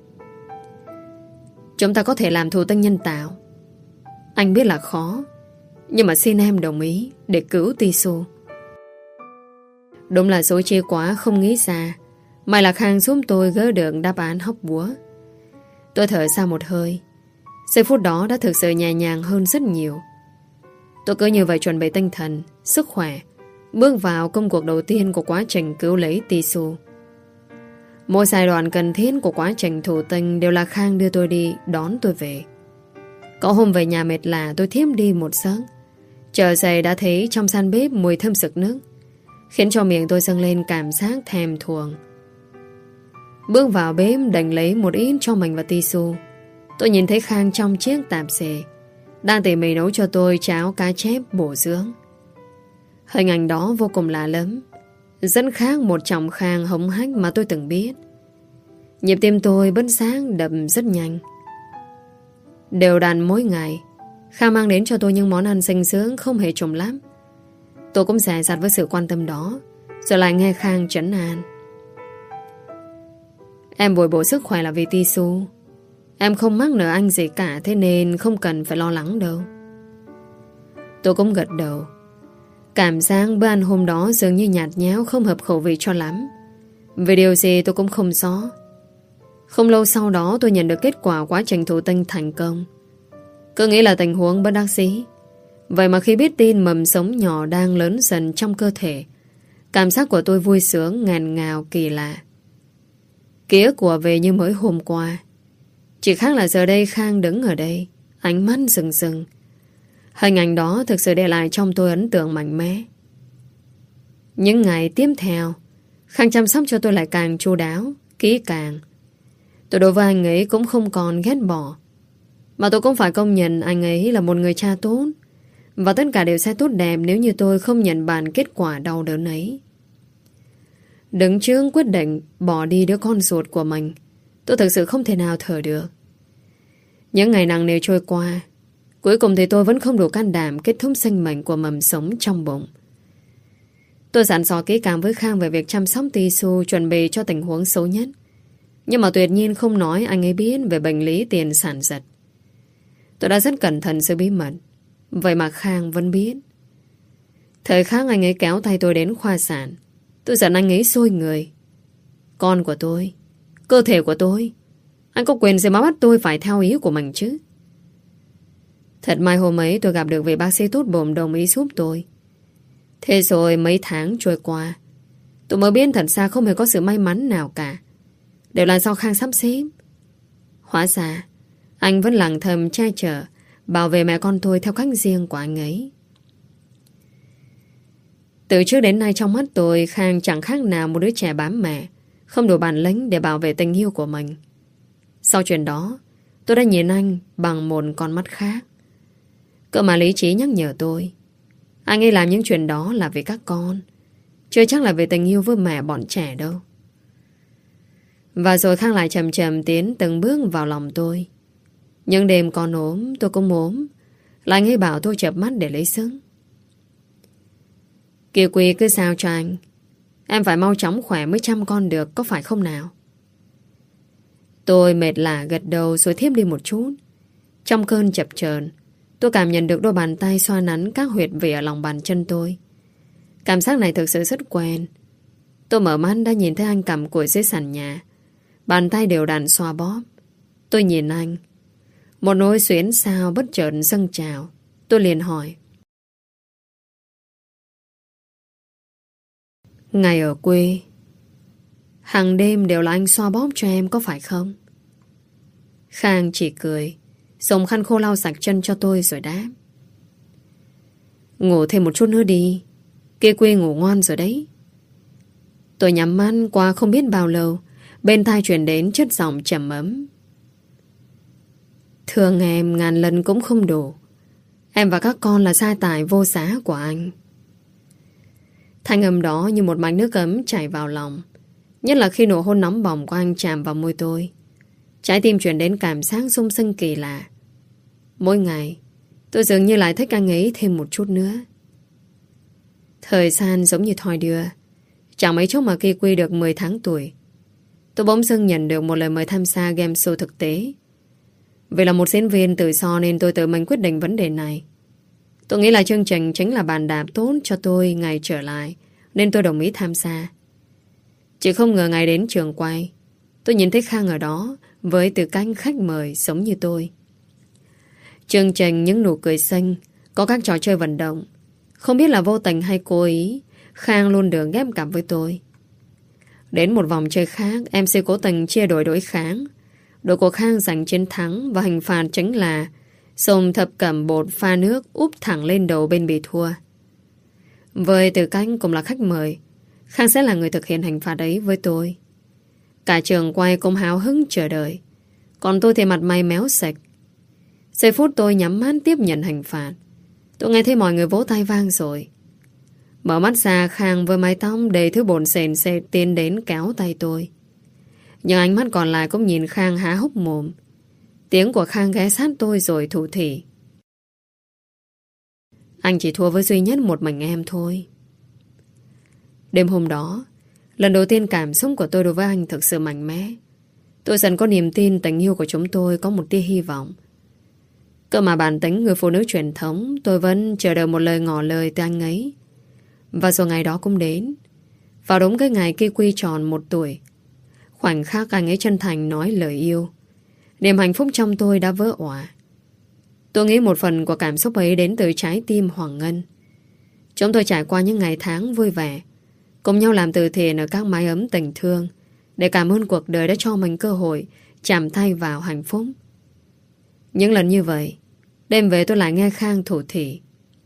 chúng ta có thể làm thụ tinh nhân tạo. Anh biết là khó, nhưng mà xin em đồng ý để cứu Tisu. Đúng là số chia quá không nghĩ ra, may là Khang giúp tôi gỡ được đáp án hóc búa. Tôi thở ra một hơi. Giây phút đó đã thực sự nhẹ nhàng hơn rất nhiều. Tôi cứ như vậy chuẩn bị tinh thần, sức khỏe, bước vào công cuộc đầu tiên của quá trình cứu lấy Tisu. Mỗi giai đoạn cần thiết của quá trình thụ tinh đều là Khang đưa tôi đi, đón tôi về. Có hôm về nhà mệt lả, tôi thiếp đi một giấc. Chờ dậy đã thấy trong gian bếp mùi thơm sực nước, khiến cho miệng tôi dâng lên cảm giác thèm thuồng. Bước vào bếp đành lấy một ít cho mình và Tisu. Tôi nhìn thấy Khang trong chiếc tạp dề đang tỉ mỉ nấu cho tôi cháo cá chép bổ dưỡng. Hình ảnh đó vô cùng lạ lắm, rất khác một chồng Khang hống hách mà tôi từng biết. Nhịp tim tôi bất giác đập rất nhanh. Đều đặn mỗi ngày, Khang mang đến cho tôi những món ăn xinh xướng không hề trùng lắm. Tôi cũng dè dặt với sự quan tâm đó, rồi lại nghe Khang trấn an. Em bồi bổ sức khỏe là vì Tisu. Em không mắc nợ anh gì cả, thế nên không cần phải lo lắng đâu. Tôi cũng gật đầu. Cảm giác bữa ăn hôm đó dường như nhạt nhẽo, không hợp khẩu vị cho lắm. Về điều gì tôi cũng không rõ. Không lâu sau đó tôi nhận được kết quả quá trình thụ tinh thành công. Cứ nghĩ là tình huống bất đắc dĩ. Vậy mà khi biết tin mầm sống nhỏ đang lớn dần trong cơ thể, cảm giác của tôi vui sướng, ngàn ngào, kỳ lạ. Ký ức của về như mới hôm qua. Chỉ khác là giờ đây Khang đứng ở đây, ánh mắt rừng rừng. Hình ảnh đó thực sự để lại trong tôi ấn tượng mạnh mẽ. Những ngày tiếp theo, Khang chăm sóc cho tôi lại càng chu đáo, kỹ càng. Tôi đối với anh ấy cũng không còn ghét bỏ, mà tôi cũng phải công nhận anh ấy là một người cha tốt. Và tất cả đều sẽ tốt đẹp nếu như tôi không nhận bản kết quả đau đớn ấy. Đứng trước quyết định bỏ đi đứa con ruột của mình, tôi thực sự không thể nào thở được. Những ngày nặng nề trôi qua, Cuối cùng thì tôi vẫn không đủ can đảm kết thúc sinh mệnh của mầm sống trong bụng. Tôi dặn dò kỹ càng với Khang về việc chăm sóc Tisu, chuẩn bị cho tình huống xấu nhất. Nhưng mà tuyệt nhiên không nói anh ấy biết về bệnh lý tiền sản giật. Tôi đã rất cẩn thận giữ bí mật. Vậy mà Khang vẫn biết. Thời khắc anh ấy kéo tay tôi đến khoa sản, tôi giận anh ấy sôi người. Con của tôi, cơ thể của tôi, anh có quyền gì mà bắt tôi phải theo ý của mình chứ? Thật may hôm ấy tôi gặp được vị bác sĩ tốt bụng đồng ý giúp tôi. Thế rồi mấy tháng trôi qua, tôi mới biết thật ra không hề có sự may mắn nào cả. Đều là do Khang sắp xếp. Hóa ra anh vẫn lặng thầm che chở, bảo vệ mẹ con tôi theo cách riêng của anh ấy. Từ trước đến nay trong mắt tôi, Khang chẳng khác nào một đứa trẻ bám mẹ, không đủ bản lĩnh để bảo vệ tình yêu của mình. Sau chuyện đó, tôi đã nhìn anh bằng một con mắt khác. Cơ mà lý trí nhắc nhở tôi, anh ấy làm những chuyện đó là vì các con, chưa chắc là về tình yêu với mẹ bọn trẻ đâu. Và rồi Khang lại chậm chậm tiến từng bước vào lòng tôi. Những đêm con ốm, tôi cũng ốm, là anh ấy bảo tôi chợp mắt để lấy sức. Kiều Quy cứ sao cho anh, em phải mau chóng khỏe mới chăm con được, có phải không nào? Tôi mệt lả gật đầu rồi thiếp đi một chút. Trong cơn chập chờn, tôi cảm nhận được đôi bàn tay xoa nắn các huyệt vị ở lòng bàn chân tôi. Cảm giác này thực sự rất quen. Tôi mở mắt đã nhìn thấy anh cầm cùi dưới sàn nhà, bàn tay đều đặn xoa bóp. Tôi nhìn anh, một nỗi xuyến xao bất chợt dâng trào. Tôi liền hỏi, ngày ở quê, hàng đêm đều là anh xoa bóp cho em có phải không? Khang chỉ cười, dùng khăn khô lau sạch chân cho tôi rồi đáp, ngủ thêm một chút nữa đi, kia quê ngủ ngon rồi đấy. Tôi nhắm mắt. Qua không biết bao lâu, bên tai truyền đến chất giọng trầm ấm, thương em ngàn lần cũng không đủ. Em và các con là gia tài vô giá của anh. Thanh âm đó như một mạch nước ấm chảy vào lòng. Nhất là khi nụ hôn nóng bỏng của anh chạm vào môi tôi, trái tim chuyển đến cảm giác rung sinh kỳ lạ. Mỗi ngày tôi dường như lại thích anh ấy thêm một chút nữa. Thời gian giống như thoi đưa. Chẳng mấy chốc mà Ki Quy được mười tháng tuổi, tôi bỗng dưng nhận được một lời mời tham gia game show thực tế. Vì là một diễn viên tự do nên tôi tự mình quyết định vấn đề này. Tôi nghĩ là chương trình chính là bàn đạp tốt cho tôi ngày trở lại, nên tôi đồng ý tham gia. Chỉ không ngờ ngày đến trường quay, tôi nhìn thấy Khang ở đó với tư cách khách mời giống như tôi. Chương trình những nụ cười xinh, có các trò chơi vận động. Không biết là vô tình hay cố ý, Khang luôn được ghép cặp với tôi. Đến một vòng chơi khác, em xê cố tình chia đội đối kháng. Đội của Khang giành chiến thắng và hình phạt chính là dùng thập cẩm bột pha nước úp thẳng lên đầu bên bị thua. Với tư cách cũng là khách mời, Khang sẽ là người thực hiện hình phạt ấy với tôi. Cả trường quay cũng háo hứng chờ đợi, còn tôi thì mặt mày méo sạch. Giây phút tôi nhắm mắt tiếp nhận hình phạt, tôi nghe thấy mọi người vỗ tay vang rồi. Mở mắt ra, Khang với mái tóc đầy thứ bồn sền sệt tiến đến kéo tay tôi. Nhưng ánh mắt còn lại cũng nhìn Khang há hốc mồm. Tiếng của Khang ghé sát tôi rồi thủ thỉ, anh chỉ thua với duy nhất một mình em thôi. Đêm hôm đó, lần đầu tiên cảm xúc của tôi đối với anh thực sự mạnh mẽ. Tôi dần có niềm tin tình yêu của chúng tôi có một tia hy vọng. Cơ mà bản tính người phụ nữ truyền thống, tôi vẫn chờ đợi một lời ngỏ lời từ anh ấy. Và rồi ngày đó cũng đến. Vào đúng cái ngày Ki Quy tròn một tuổi, khoảnh khắc anh ấy chân thành nói lời yêu, niềm hạnh phúc trong tôi đã vỡ òa. Tôi nghĩ một phần của cảm xúc ấy đến từ trái tim Hoàng Ngân. Chúng tôi trải qua những ngày tháng vui vẻ, cùng nhau làm từ thiện ở các mái ấm tình thương, để cảm ơn cuộc đời đã cho mình cơ hội chạm tay vào hạnh phúc. Những lần như vậy, đêm về tôi lại nghe Khang thủ thỉ,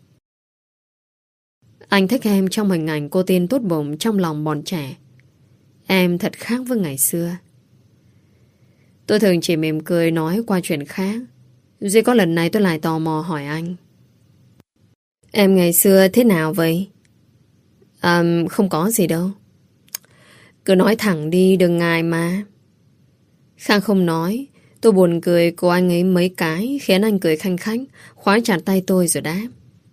anh thích em trong hình ảnh cô tiên tốt bụng trong lòng bọn trẻ. Em thật khác với ngày xưa. Tôi thường chỉ mỉm cười nói qua chuyện khác. Duy có lần này tôi lại tò mò hỏi anh, em ngày xưa thế nào vậy? À, không có gì đâu. Cứ nói thẳng đi, đừng ngại mà. Khang không nói. Tôi buồn cười của anh ấy mấy cái, khiến anh cười khanh khách, khóa chặt tay tôi rồi đáp.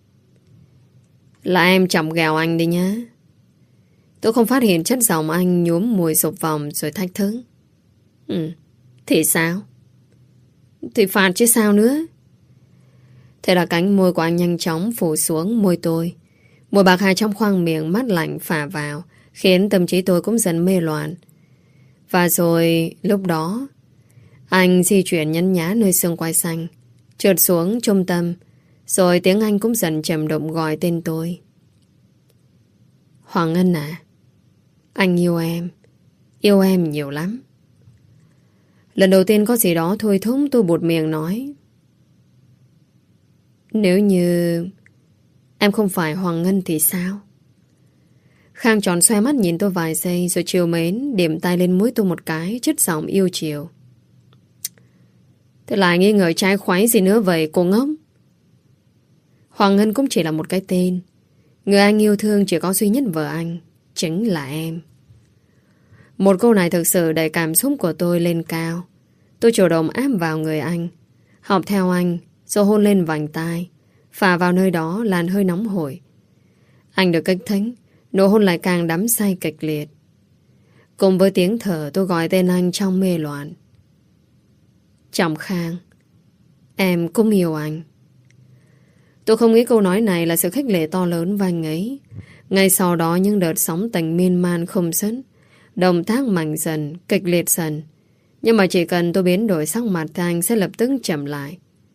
Là em chọc ghẹo anh đi nhá. Tôi không phát hiện chất giọng anh nhuốm mùi sụp vòng rồi thách thức. Ừ, thì sao? Thì phạt chứ sao nữa. Thế là cánh môi của anh nhanh chóng phủ xuống môi tôi. Mùi bạc hà trong khoang miệng mát lạnh phả vào, khiến tâm trí tôi cũng dần mê loạn. Và rồi lúc đó anh di chuyển nhấn nhá nơi xương quai xanh, trượt xuống trung tâm. Rồi tiếng anh cũng dần trầm đụng gọi tên tôi. Hoàng Ngân à, anh yêu em. Yêu em nhiều lắm. Lần đầu tiên có gì đó thôi thúc tôi buột miệng nói. Nếu như em không phải Hoàng Ngân thì sao? Khang tròn xoe mắt nhìn tôi vài giây, rồi chiều mến điểm tay lên mũi tôi một cái, chất giọng yêu chiều. Thế là nghi ngờ trai khoái gì nữa vậy cô ngốc? Hoàng Ngân cũng chỉ là một cái tên. Người anh yêu thương chỉ có duy nhất vợ anh, chính là em. Một câu này thực sự đẩy cảm xúc của tôi lên cao. Tôi chủ động áp vào người anh, học theo anh, rồi hôn lên vành tai, phả vào nơi đó làn hơi nóng hổi. Anh được kích thích, nụ hôn lại càng đắm say kịch liệt. Cùng với tiếng thở tôi gọi tên anh trong mê loạn. Trọng Khang, em cũng yêu anh. Tôi không nghĩ câu nói này là sự khích lệ to lớn với anh ấy. Ngay sau đó những đợt sóng tình miên man không dứt, động tác mạnh dần, kịch liệt dần. Nhưng mà chỉ cần tôi biến đổi sắc mặt thì anh sẽ lập tức chậm lại.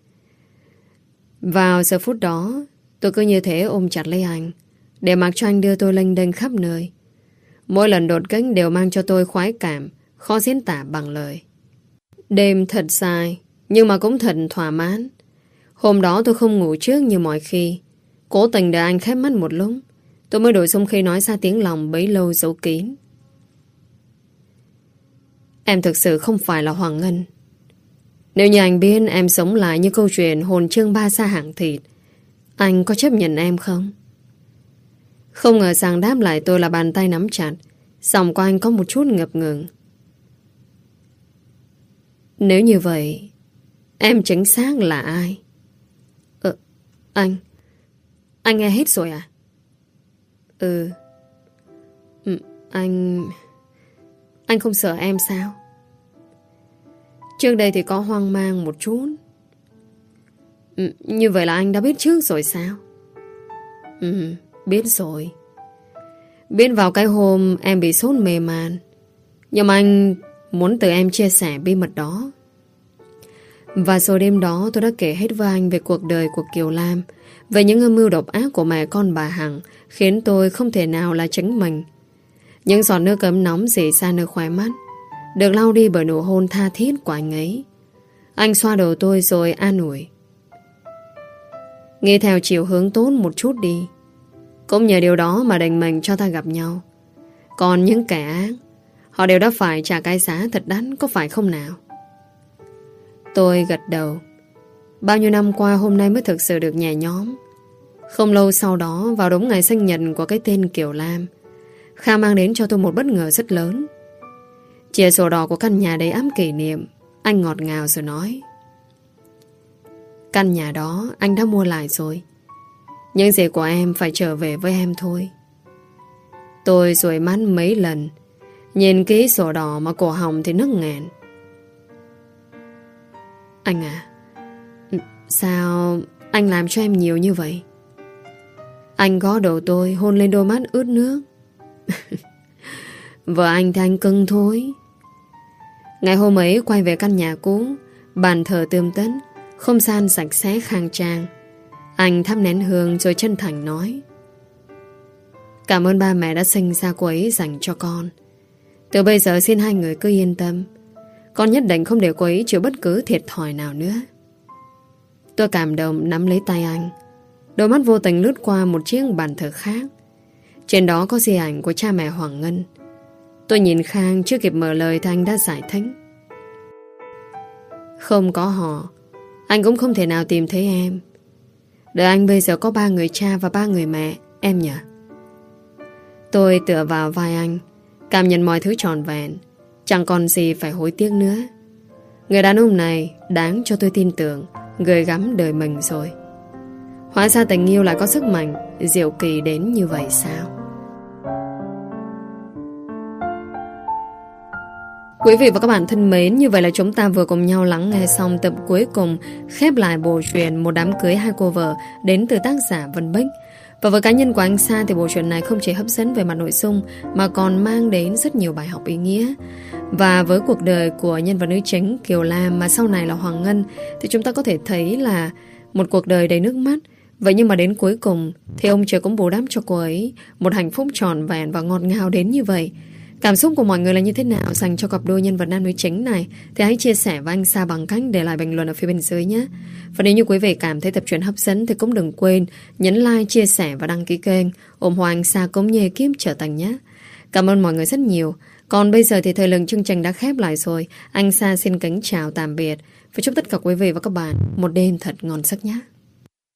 Vào giờ phút đó, tôi cứ như thế ôm chặt lấy anh, để mặc cho anh đưa tôi lênh đênh khắp nơi. Mỗi lần đột kích đều mang cho tôi khoái cảm, khó diễn tả bằng lời. Đêm thật dài, nhưng mà cũng thật thỏa mãn. Hôm đó tôi không ngủ trước như mọi khi. Cố tình để anh khép mắt một lúc, tôi mới đổi sung khi nói ra tiếng lòng bấy lâu giấu kín. Em thực sự không phải là Hoàng Ngân. Nếu như anh biết em sống lại như câu chuyện hồn trương ba sa hạng thịt, anh có chấp nhận em không? Không ngờ rằng đáp lại tôi là bàn tay nắm chặt. Giọng của anh có một chút ngập ngừng. Nếu như vậy, em chính xác là ai? Ờ, anh Anh nghe hết rồi à? Ừ, ừ Anh Anh không sợ em sao? Trước đây thì có hoang mang một chút. ừ, Như vậy là anh đã biết trước rồi sao? Ừ, biết rồi. Biết vào cái hôm em bị sốt mê man. Nhưng mà anh muốn từ em chia sẻ bí mật đó. Và rồi đêm đó tôi đã kể hết với anh về cuộc đời của Kiều Lam, về những âm mưu độc ác của mẹ con bà Hằng, khiến tôi không thể nào là chính mình. Những giọt nước ấm nóng rỉ ra nơi khóe mắt, được lau đi bởi nụ hôn tha thiết của anh ấy. Anh xoa đầu tôi rồi an ủi. Nghĩ theo chiều hướng tốt một chút đi. Cũng nhờ điều đó mà định mệnh cho ta gặp nhau. Còn những kẻ ác, họ đều đã phải trả cái giá thật đắt, có phải không nào? Tôi gật đầu. Bao nhiêu năm qua hôm nay mới thực sự được nhẹ nhõm. Không lâu sau đó, vào đúng ngày sinh nhật của cái tên Kiều Lam, Kha mang đến cho tôi một bất ngờ rất lớn. Chia sổ đỏ của căn nhà đầy ắp kỷ niệm. Anh ngọt ngào rồi nói. Căn nhà đó anh đã mua lại rồi. Những gì của em phải trở về với em thôi. Tôi dụi mắt mấy lần, nhìn kỹ sổ đỏ mà cổ họng thì nức nghẹn. Anh à, sao anh làm cho em nhiều như vậy? Anh gõ đầu tôi, hôn lên đôi mắt ướt nước. Vợ anh thì anh cưng thôi. Ngày hôm ấy quay về căn nhà cũ, bàn thờ tươm tất, không gian sạch sẽ khang trang. Anh thắp nén hương rồi chân thành nói. Cảm ơn ba mẹ đã sinh ra cô ấy dành cho con. Từ bây giờ xin hai người cứ yên tâm. Con nhất định không để cô ấy chịu bất cứ thiệt thòi nào nữa. Tôi cảm động nắm lấy tay anh. Đôi mắt vô tình lướt qua một chiếc bàn thờ khác. Trên đó có di ảnh của cha mẹ Hoàng Ngân. Tôi nhìn Khang, chưa kịp mở lời thì anh đã giải thích. Không có họ, anh cũng không thể nào tìm thấy em. Đời anh bây giờ có ba người cha và ba người mẹ, em nhỉ? Tôi tựa vào vai anh, cảm nhận mọi thứ tròn vẹn, chẳng còn gì phải hối tiếc nữa. Người đàn ông này đáng cho tôi tin tưởng, gửi gắm đời mình rồi. Hóa ra tình yêu lại có sức mạnh diệu kỳ đến như vậy sao? Quý vị và các bạn thân mến, như vậy là chúng ta vừa cùng nhau lắng nghe xong tập cuối cùng khép lại bộ truyện Một đám cưới hai cô vợ đến từ tác giả Vân Bích. Và với cá nhân của anh Sa thì bộ truyện này không chỉ hấp dẫn về mặt nội dung mà còn mang đến rất nhiều bài học ý nghĩa. Và với cuộc đời của nhân vật nữ chính Kiều Lam mà sau này là Hoàng Ngân thì chúng ta có thể thấy là một cuộc đời đầy nước mắt. Vậy nhưng mà đến cuối cùng thì ông trời cũng bù đắp cho cô ấy một hạnh phúc trọn vẹn và ngọt ngào đến như vậy. Cảm xúc của mọi người là như thế nào dành cho cặp đôi nhân vật nam nữ chính này thì hãy chia sẻ với anh Sa bằng cách để lại bình luận ở phía bên dưới nhé. Và nếu như quý vị cảm thấy tập truyện hấp dẫn thì cũng đừng quên nhấn like, chia sẻ và đăng ký kênh, ủng hộ anh Sa cũng như ekip Trở Thành nhé. Cảm ơn mọi người rất nhiều. Còn bây giờ thì thời lượng chương trình đã khép lại rồi. Anh Sa xin kính chào tạm biệt và chúc tất cả quý vị và các bạn một đêm thật ngon giấc nhé.